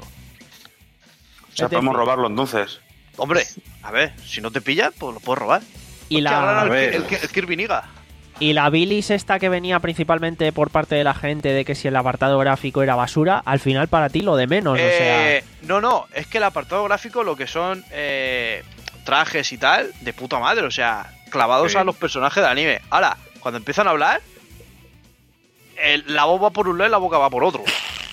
O sea, podemos robarlo entonces.
Hombre, a ver, si no te pillas, pues lo puedes robar.
Y
Hostia, ahora
la,
el,
a ver.
el, el Kirby Niga.
y la bilis esta que venía principalmente por parte de la gente de que si el apartado gráfico era basura, al final para ti lo de menos, o sea...
Eh, no, no, es que el apartado gráfico, lo que son eh, trajes y tal, de puta madre, o sea, clavados
Sí.
a los personajes del anime. Ahora, cuando empiezan a hablar, el- la voz va por un lado y la boca va por otro.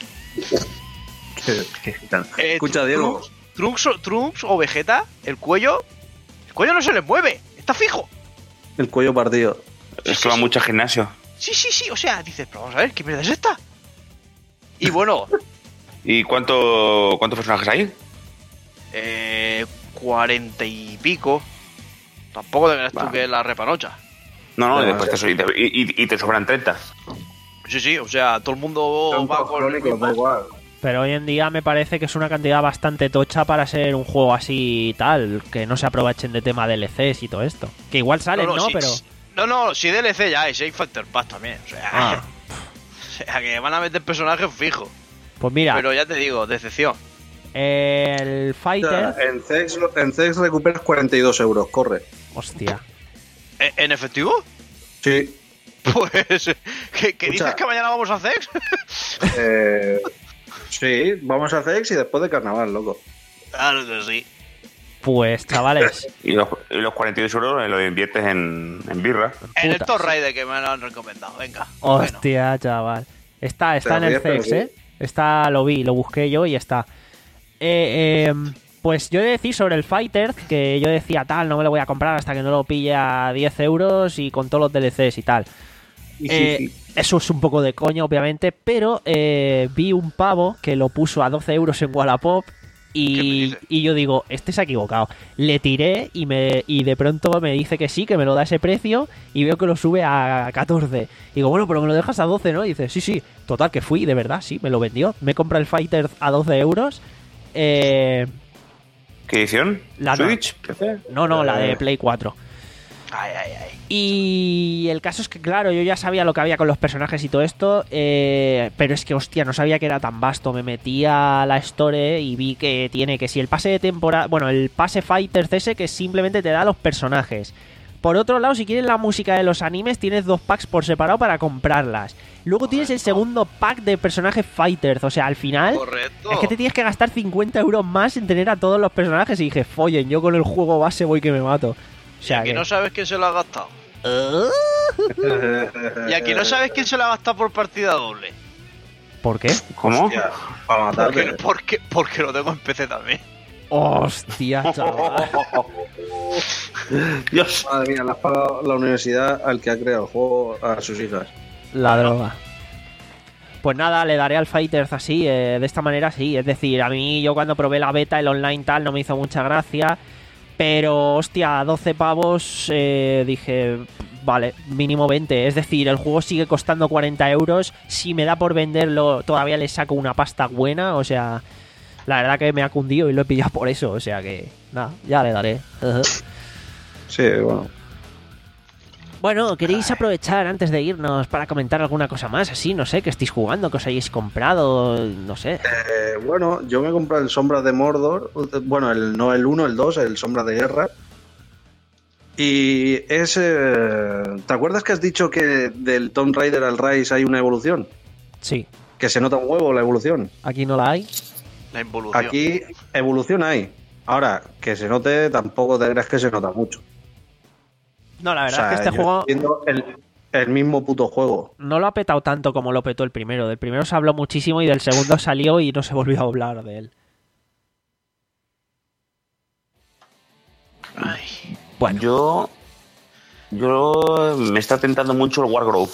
Eh,
Escucha, Diego.
Trunks, Trunks, o- Trunks o Vegeta, el cuello, el cuello no se les mueve, está fijo.
El cuello partido.
Es que va mucho al gimnasio.
Sí, sí, sí, o sea, dices, pero vamos a ver, ¿qué mierda es esta? Y bueno,
¿Y cuánto, cuántos personajes hay?
eh, cuarenta y pico. Tampoco te creas tú
Vale.
que es la repanocha.
No, no,
Bueno,
y después te, so- y, te, y- y te sobran treinta.
Sí, sí, o sea, todo el mundo va con el mismo.
igual.
Pero hoy en día me parece que es una cantidad bastante tocha para ser un juego así y tal, que no se aprovechen de tema D L Cs y todo esto. Que igual salen, ¿no?
sí,
Pero...
sí. No, no, si D L C ya hay, si hay Factor Pass también. O sea,
Ah,
o sea, que van a meter personajes fijos.
pues mira,
Pero ya te digo, decepción.
el Fighter...
En Zex, en Zex recuperas cuarenta y dos euros, corre.
Hostia.
¿E- ¿En efectivo?
Sí.
Pues, ¿qué, qué dices
Escucha.
que mañana vamos a hacer?
Eh, sí, vamos a Zex y después de carnaval, loco.
Claro que sí.
Pues chavales,
Y los, y los cuarenta y dos euros los inviertes en, en birra.
En el
Putas.
Tomb Raider que me lo han recomendado, venga. Bueno.
hostia, chaval. Está, está
Te
en el
ríes, pero
Zex,
sí.
¿eh? Está, lo vi, lo busqué yo y está. Eh, eh, Pues yo he de decir sobre el Fighter, que yo decía tal, no me lo voy a comprar hasta que no lo pille a diez euros y con todos los D L Cs y tal. Eh, eso es un poco de coña, obviamente, pero eh, vi un pavo que lo puso a doce euros en Wallapop y, y yo digo, este se ha equivocado. Le tiré y, me, y de pronto me dice que sí, que me lo da ese precio y veo que lo sube a catorce. Digo, bueno, pero me lo dejas a doce, ¿no? Y dice, sí, sí, total, que fui, de verdad, sí, me lo vendió. Me compra el Fighter a doce euros. Eh...
¿Qué edición?
La
¿Switch?
No, no, la de Play cuatro.
Ay, ay, ay.
Y el caso es que, claro, yo ya sabía lo que había con los personajes y todo esto, eh, pero es que, hostia, no sabía que era tan vasto. Me metí a la Store y vi que tiene que si el pase de temporada... Bueno, el pase Fighters ese que simplemente te da los personajes. Por otro lado, si quieres la música de los animes, tienes dos packs por separado para comprarlas. Luego tienes el segundo pack de personajes Fighters. O sea, al final
Correcto.
es que te tienes que gastar cincuenta euros más en tener a todos los personajes. Y dije, follen, yo con el juego base voy que me mato. O sea,
y aquí
que...
no sabes quién se lo ha gastado. Y aquí no sabes quién se lo ha gastado por partida doble.
¿Por qué?
¿Cómo?
Hostia, para
Porque,
matarte.
porque, porque lo tengo en P C también.
Hostia, chaval.
Dios.
Madre mía, le has pagado la universidad al que ha creado el juego a sus hijas.
La droga. Pues nada, le daré al Fighters así, eh, de esta manera sí. Es decir, a mí yo cuando probé la beta, el online tal, no me hizo mucha gracia. Pero, hostia, doce pavos, eh, dije, vale, mínimo veinte. Es decir, el juego sigue costando cuarenta euros. Si me da por venderlo, todavía le saco una pasta buena. O sea, la verdad que me ha cundido y lo he pillado por eso. O sea que, nada, ya le daré.
Sí, bueno.
Bueno, ¿queréis aprovechar antes de irnos para comentar alguna cosa más? Así, no sé, que estéis jugando, que os hayáis comprado, no sé.
Eh, bueno, yo me compré el Sombras de Mordor. Bueno, el, no el uno, el dos, el Sombras de Guerra. Y es... eh, ¿te acuerdas que has dicho que del Tomb Raider al Rise hay una evolución?
Sí,
Que se nota un huevo la evolución.
aquí no la hay.
La involución.
Aquí evolución hay. Ahora, que se note, tampoco te creas que se nota mucho.
No, la verdad
O sea,
es que este
yo
juego
entiendo el, el mismo puto juego.
no lo ha petado tanto como lo petó el primero. Del primero se habló muchísimo y del segundo salió y no se volvió a hablar de él.
Ay.
Bueno,
Yo. Yo. Me está tentando mucho el Wargrove.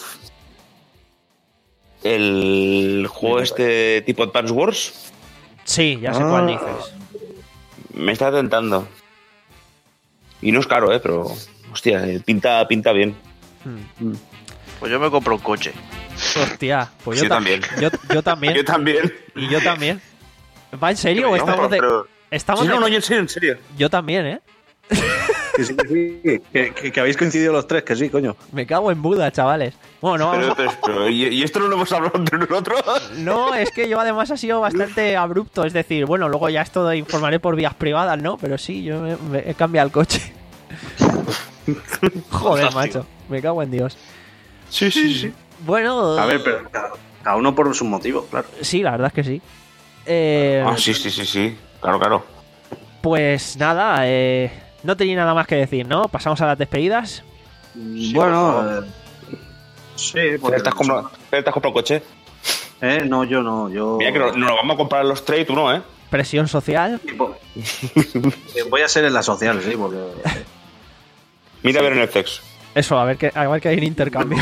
El juego este tipo Advance Wars.
sí, ya sé
Ah.
cuál dices.
Me está tentando. Y no es caro, ¿eh? Pero. Hostia, eh, pinta, pinta bien.
Hmm.
Pues yo me compro un coche.
Hostia, pues yo,
Yo
ta-
también.
Yo, yo también.
Yo también.
Y yo también. ¿Va en serio o
No,
estamos de...?
pero-
Estamos
Sí,
de-
no, no, yo en serio, en serio.
Yo también, ¿eh?
Que sí, que sí. Que, que- que habéis coincidido los tres, que sí, coño.
Me cago en Buda, chavales. Bueno, no vamos
Pero,
a-
pero, pero, ¿y, y esto no lo hemos hablado entre nosotros?
No, es que yo además ha sido bastante abrupto. Es decir, bueno, luego ya esto de informaré por vías privadas, ¿no? Pero sí, yo me- me he cambiado el coche. Joder,
Fantástico.
macho. Me cago en Dios.
Sí, sí, sí.
Bueno,
A ver, pero cada, cada uno por sus motivos, claro.
sí, la verdad es que sí. Eh,
Ah, sí, sí, sí, sí. Claro, claro.
Pues nada, eh, no tenía nada más que decir, ¿no? Pasamos a las despedidas.
Bueno, eh, sí, porque...
¿Te has comprado te has comprado coche?
Eh, no, yo no, yo...
Mira que no- nos lo vamos a comprar los tres y tú no, ¿eh?
Presión social.
Voy a ser en la social, sí, porque...
Mira a ver en el sex.
Eso, a ver que, a ver que hay un intercambio.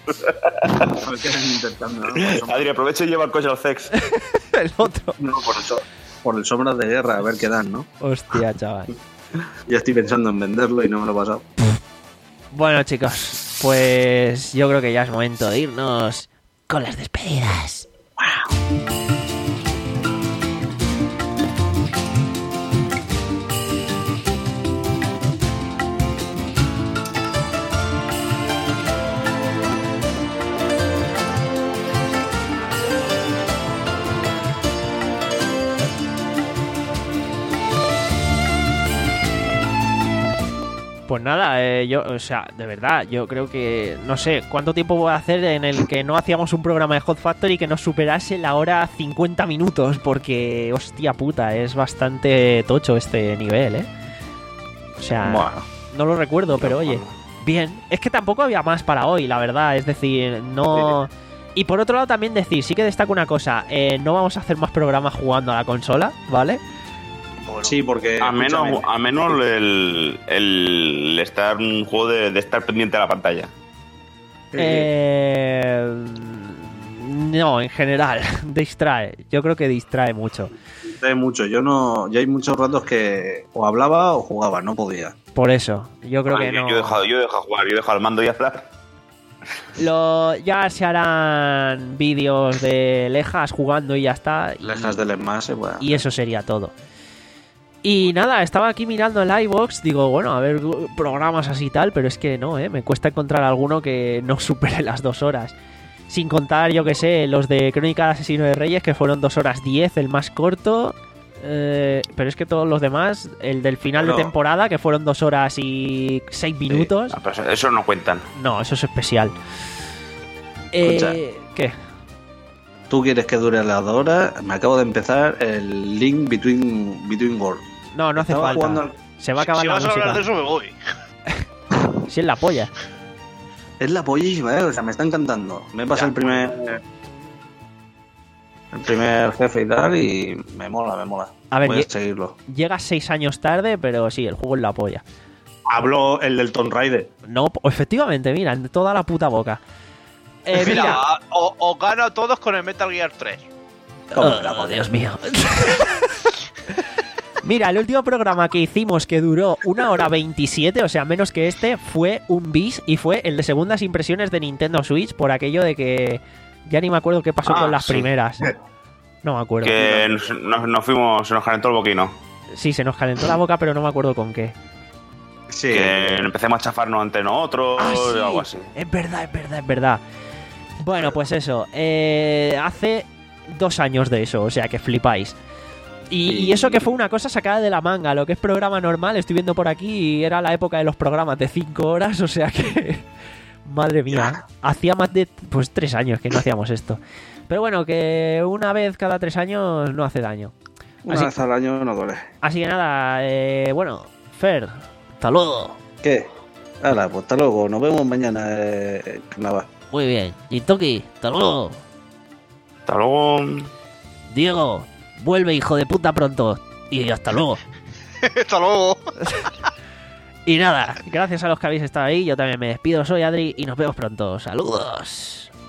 Adri, aprovecha y lleva el coche al sex.
El otro.
No, por el, so- por el Sombras de Guerra, a ver qué dan, ¿no?
Hostia, chaval.
Ya estoy pensando en venderlo y no me lo he pasado.
Bueno, chicos, pues yo creo que ya es momento de irnos con las despedidas. Pues nada, eh, yo, o sea, de verdad, yo creo que, no sé, ¿cuánto tiempo voy a hacer en el que no hacíamos un programa de Hot Factory que nos superase la hora cincuenta minutos? Porque, hostia puta, es bastante tocho este nivel, ¿eh? O sea,
Bueno.
no lo recuerdo, pero oye, bien. Es que tampoco había más para hoy, la verdad, es decir, no... Y por otro lado también decir, sí que destaco una cosa, eh, no vamos a hacer más programas jugando a la consola, ¿vale?
Bueno,
Sí, porque.
A menos,
escúchame,
a menos el, el estar un juego de, de estar pendiente de la pantalla.
Eh, no, en general, distrae. Yo creo que distrae mucho.
distrae mucho. Yo no. Ya hay muchos ratos que o hablaba o jugaba, no podía.
Por eso, yo creo
Ay,
que no.
Yo he dejado, yo he dejado jugar, yo he dejado el mando y hablar.
Lo, ya se harán vídeos de Lejas jugando y ya está. Y,
Lejas del envase, bueno.
y eso sería todo. Y nada, estaba aquí mirando el iVoox, digo, bueno, a ver programas así y tal, pero es que no, ¿eh? Me cuesta encontrar alguno que no supere las dos horas. Sin contar, yo que sé, los de Crónica del Asesino de Reyes, que fueron dos horas diez, el más corto. Eh, pero es que todos los demás, el del final
Bueno.
de temporada, que fueron dos horas y seis minutos.
No, pero eso, eso no cuentan.
No, eso es especial.
Escucha.
Eh, ¿Qué?
Tú quieres que dure las dos horas. Me acabo de empezar el Link Between, Between Worlds.
No, no hace
Estaba
falta.
jugando al-
Se va a acabar
si
la
vas a hablar de
música.
eso, me voy.
Si es la polla.
Es la pollísima, ¿eh? O sea, me está encantando. Me he pasado el primer. El primer jefe y tal, y me mola, me mola.
A ver,
Voy a
ye-
seguirlo.
Llega seis años tarde, pero sí, el juego es la polla.
Hablo el del Tomb Raider.
No, po- efectivamente, mira, en toda la puta boca. Eh,
Mira,
mira.
o, o gano a todos con el Metal Gear tres.
Oh, Dios mío. Mira, el último programa que hicimos que duró una hora veintisiete, o sea, menos que este, fue un bis y fue el de segundas impresiones de Nintendo Switch por aquello de que ya ni me acuerdo qué pasó
Ah,
con las
sí.
primeras. No me acuerdo.
Que nos, nos- nos fuimos, se nos calentó el boquino.
Sí, se nos calentó la boca, pero no me acuerdo con qué.
Sí.
Que empecemos a chafarnos entre nosotros
Ah, sí.
o algo así.
Es verdad, es verdad, es verdad. Bueno, pues eso. eh, hace dos años de eso, o sea que flipáis. Y, y eso que fue una cosa sacada de la manga. Lo que es programa normal, estoy viendo por aquí, y era la época de los programas de cinco horas, o sea que... Madre mía, hacía más de pues tres años que no hacíamos esto. Pero bueno, que una vez cada tres años no hace daño.
Una
Así,
vez al año no duele.
así que nada, eh, bueno, Fer, hasta luego.
¿Qué? Hala, pues hasta luego. Nos vemos mañana eh, en carnaval.
Muy bien. Y Toki, hasta luego.
Hasta luego.
Diego, vuelve, hijo de puta, pronto. Y hasta luego.
Hasta luego.
Y nada, gracias a los que habéis estado ahí. Yo también me despido. Soy Adri y nos vemos pronto. Saludos.